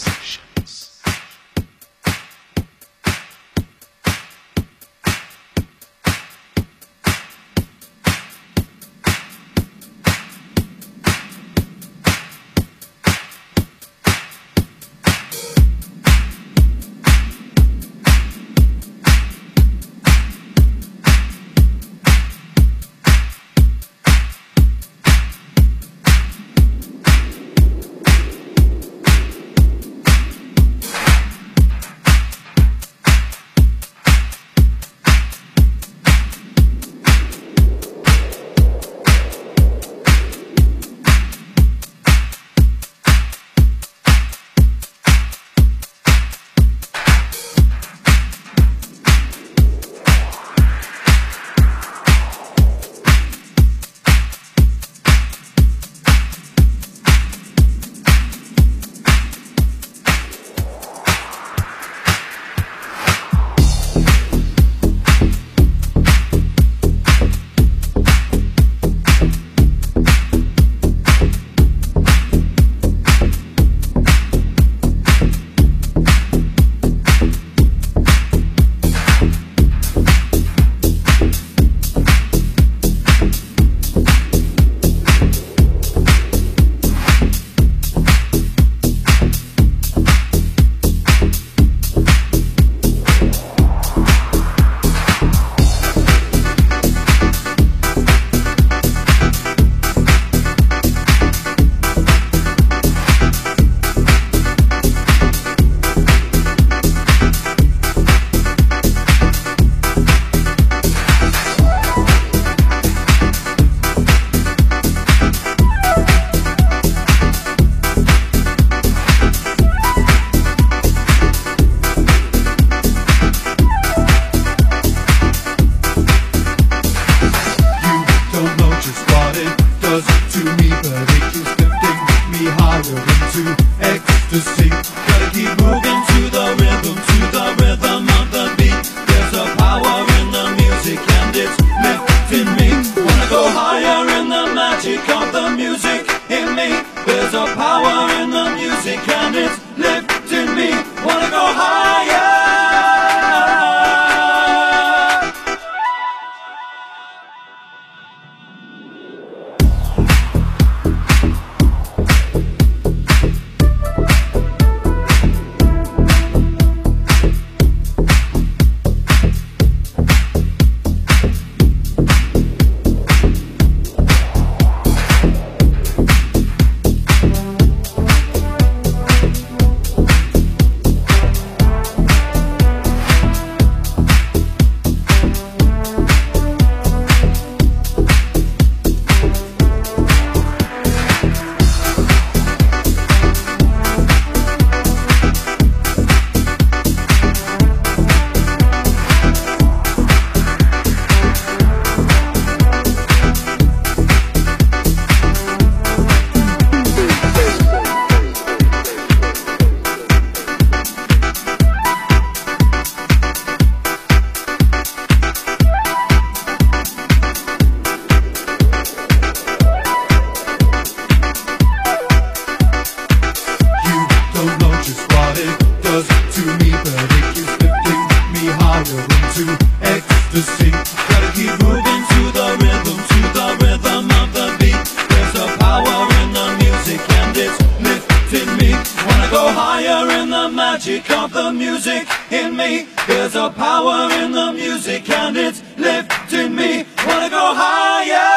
ecstasy. Gotta keep moving to the rhythm, to the rhythm of the beat. There's a power in the music and it's lifting me. Wanna go higher in the magic of the music in me. There's a power in the music and it's lifting me. Wanna go higher.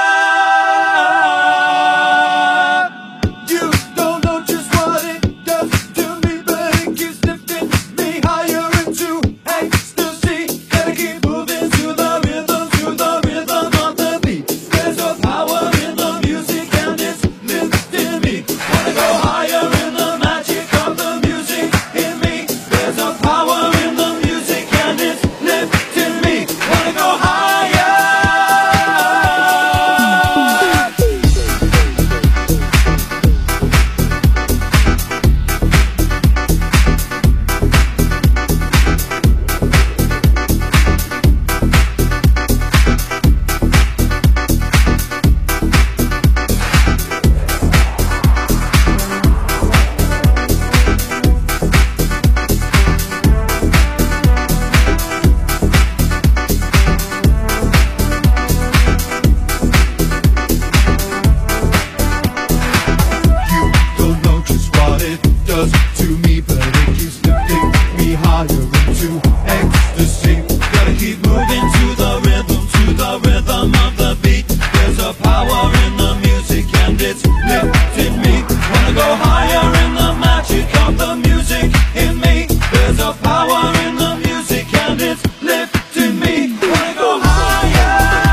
You don't know just what it does to me, but it keeps lifting me higher into ecstasy. Gotta keep moving to the rhythm, to the rhythm of the beat. There's a power in the music and it's lifting me. Wanna go higher in the magic of the music in me. There's a power in the music and it's lifting me. Wanna go higher. Don't know just what it does to me, but it keeps lifting me higher into ecstasy. Gotta keep moving to the rhythm, to the rhythm of the beat. There's a power in the music and it's lifting me. Wanna go higher in the magic of the music in me. There's a power in the music and it's lifting me. Wanna go higher.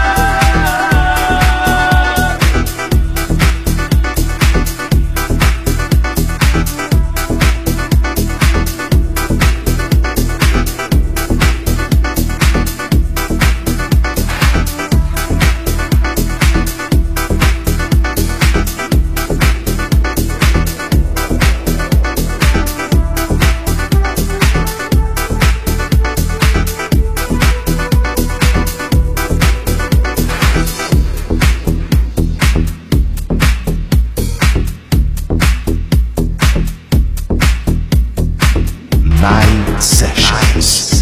Night Sessions.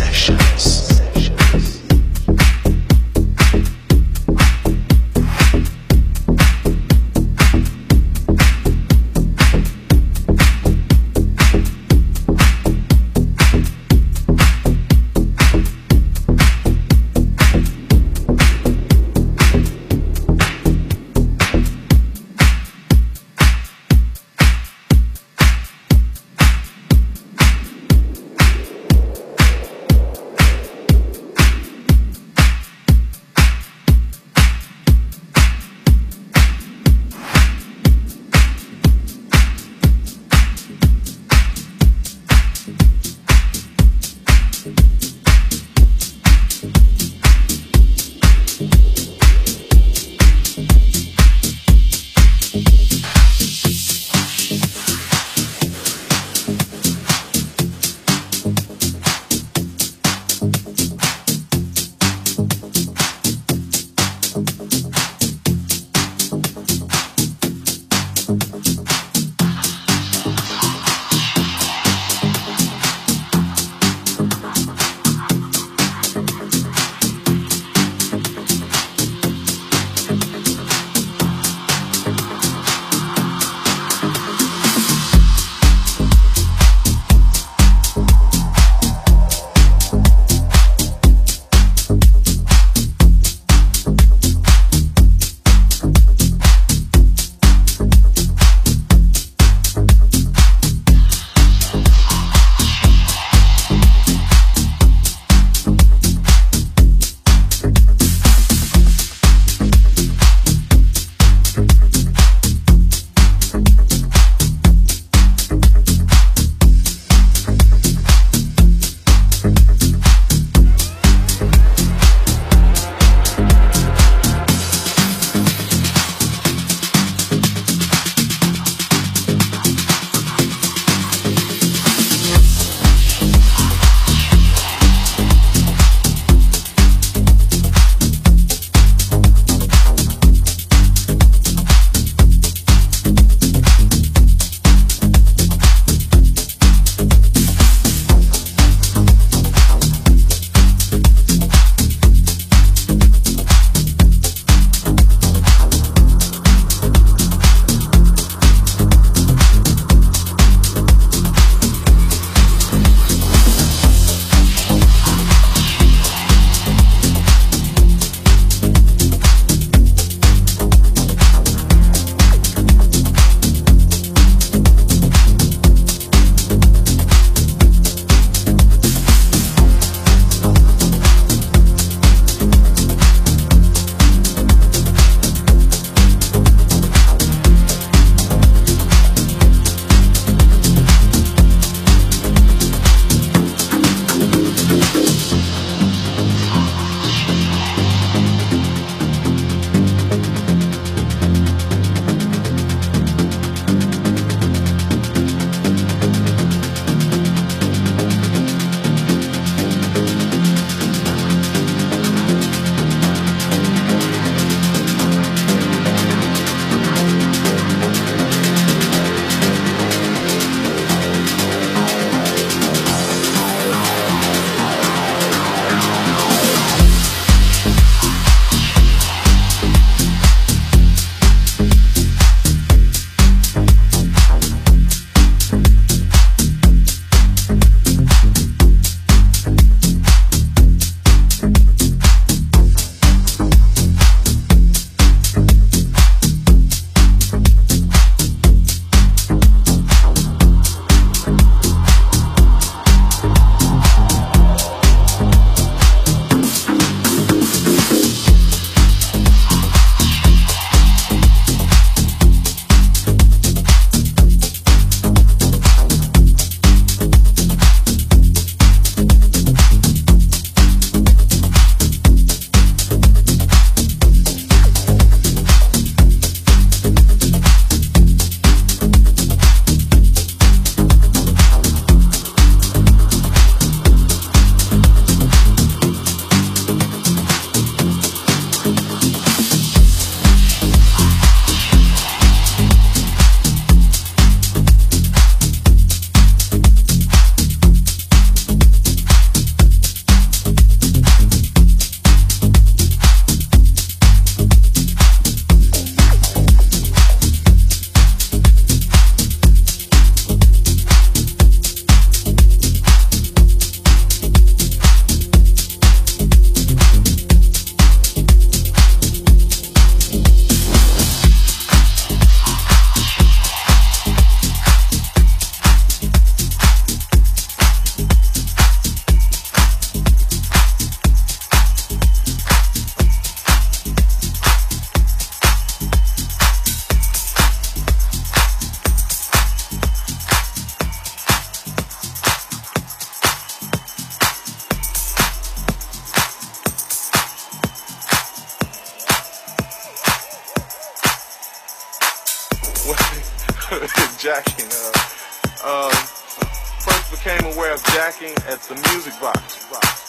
jacking. Uh, um, first became aware of jacking at the Music Box.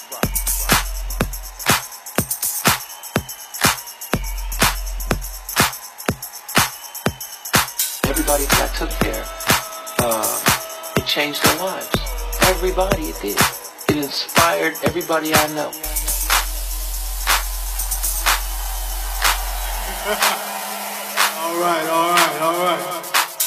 Everybody that I took there, uh, it changed their lives. Everybody it did. It inspired everybody I know. All right, all right, all right.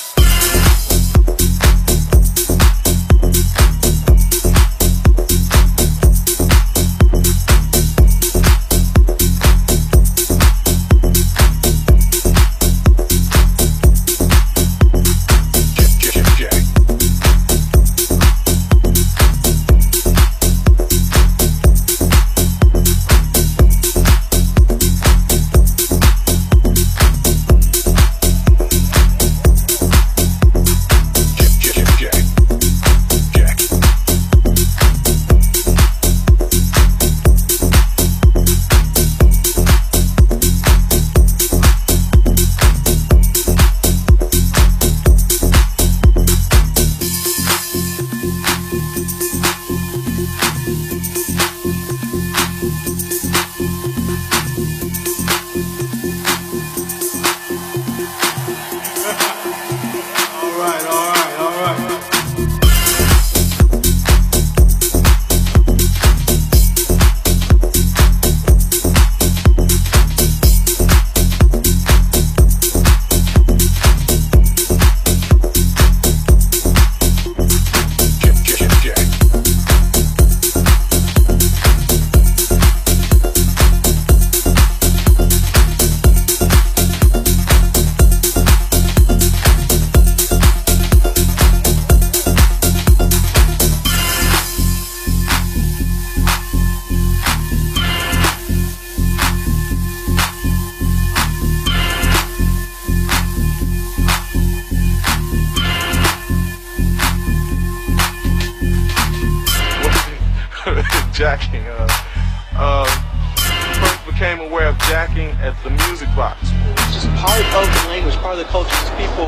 Jacking. Uh, uh, first became aware of jacking at the Music Box. It's just part of the language, part of the culture. Just people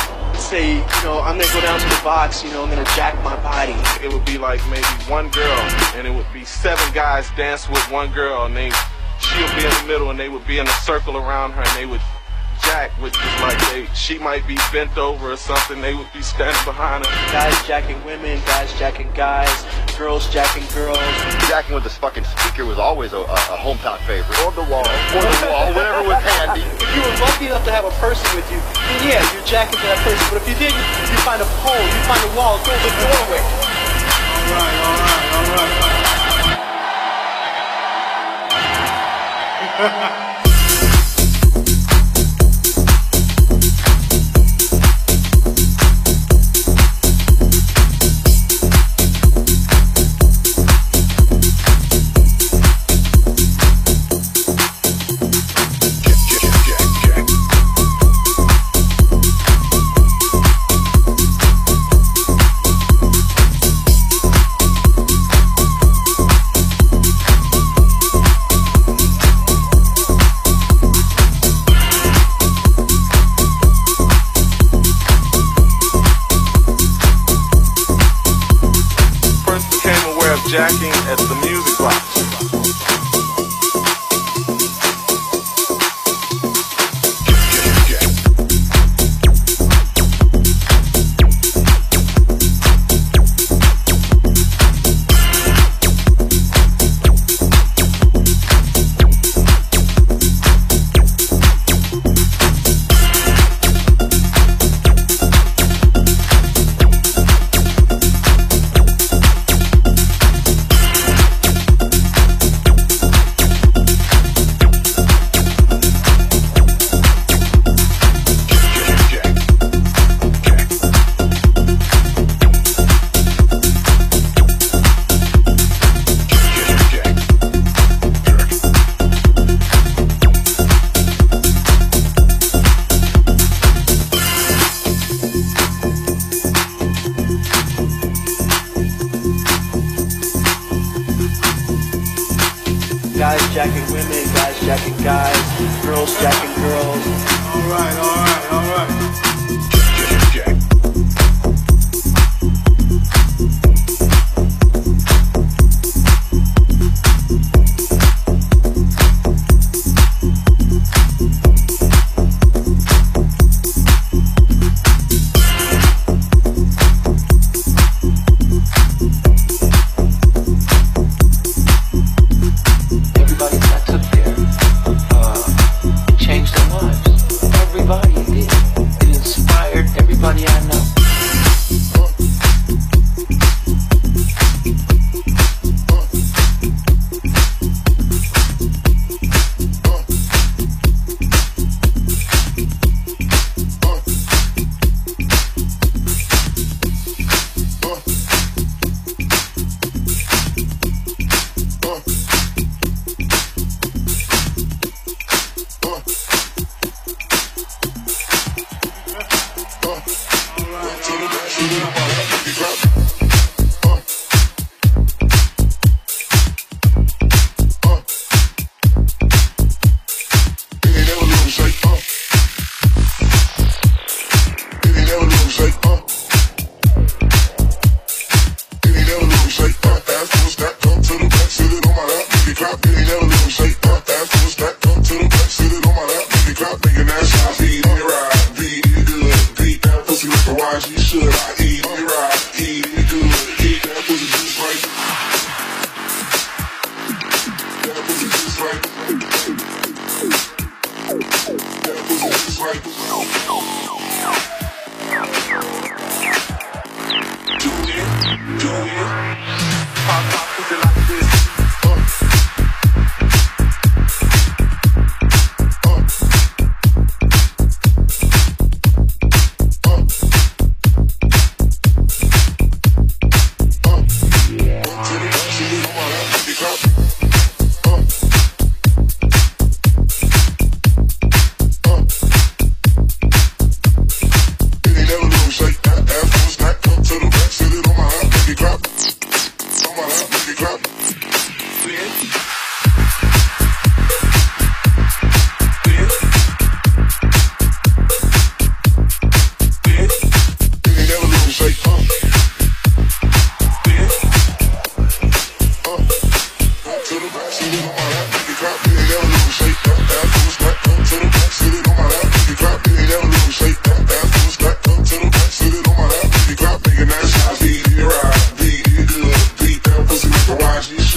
say, you know, I'm gonna go down to the box, you know, I'm gonna jack my body. It would be like maybe one girl, and it would be seven guys dance with one girl, and they, she'll be in the middle, and they would be in a circle around her, and they would jack, which is like they, she might be bent over or something, they would be standing behind her. Guys jacking women, guys jacking guys, girls jacking girls. Jacking with this fucking speaker was always a, a, a hometown favorite. Or the wall, or the wall, whatever was handy. If you were lucky enough to have a person with you, then yeah, you're jacking to that person. But if you didn't, you find a pole, you find a wall, go to the doorway. All right, all right, all right. Jacking at the Music Box. Guys jacking women, guys jacking guys, girls jacking girls. All right, all right, all right. Jack, jack, jack.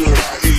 It's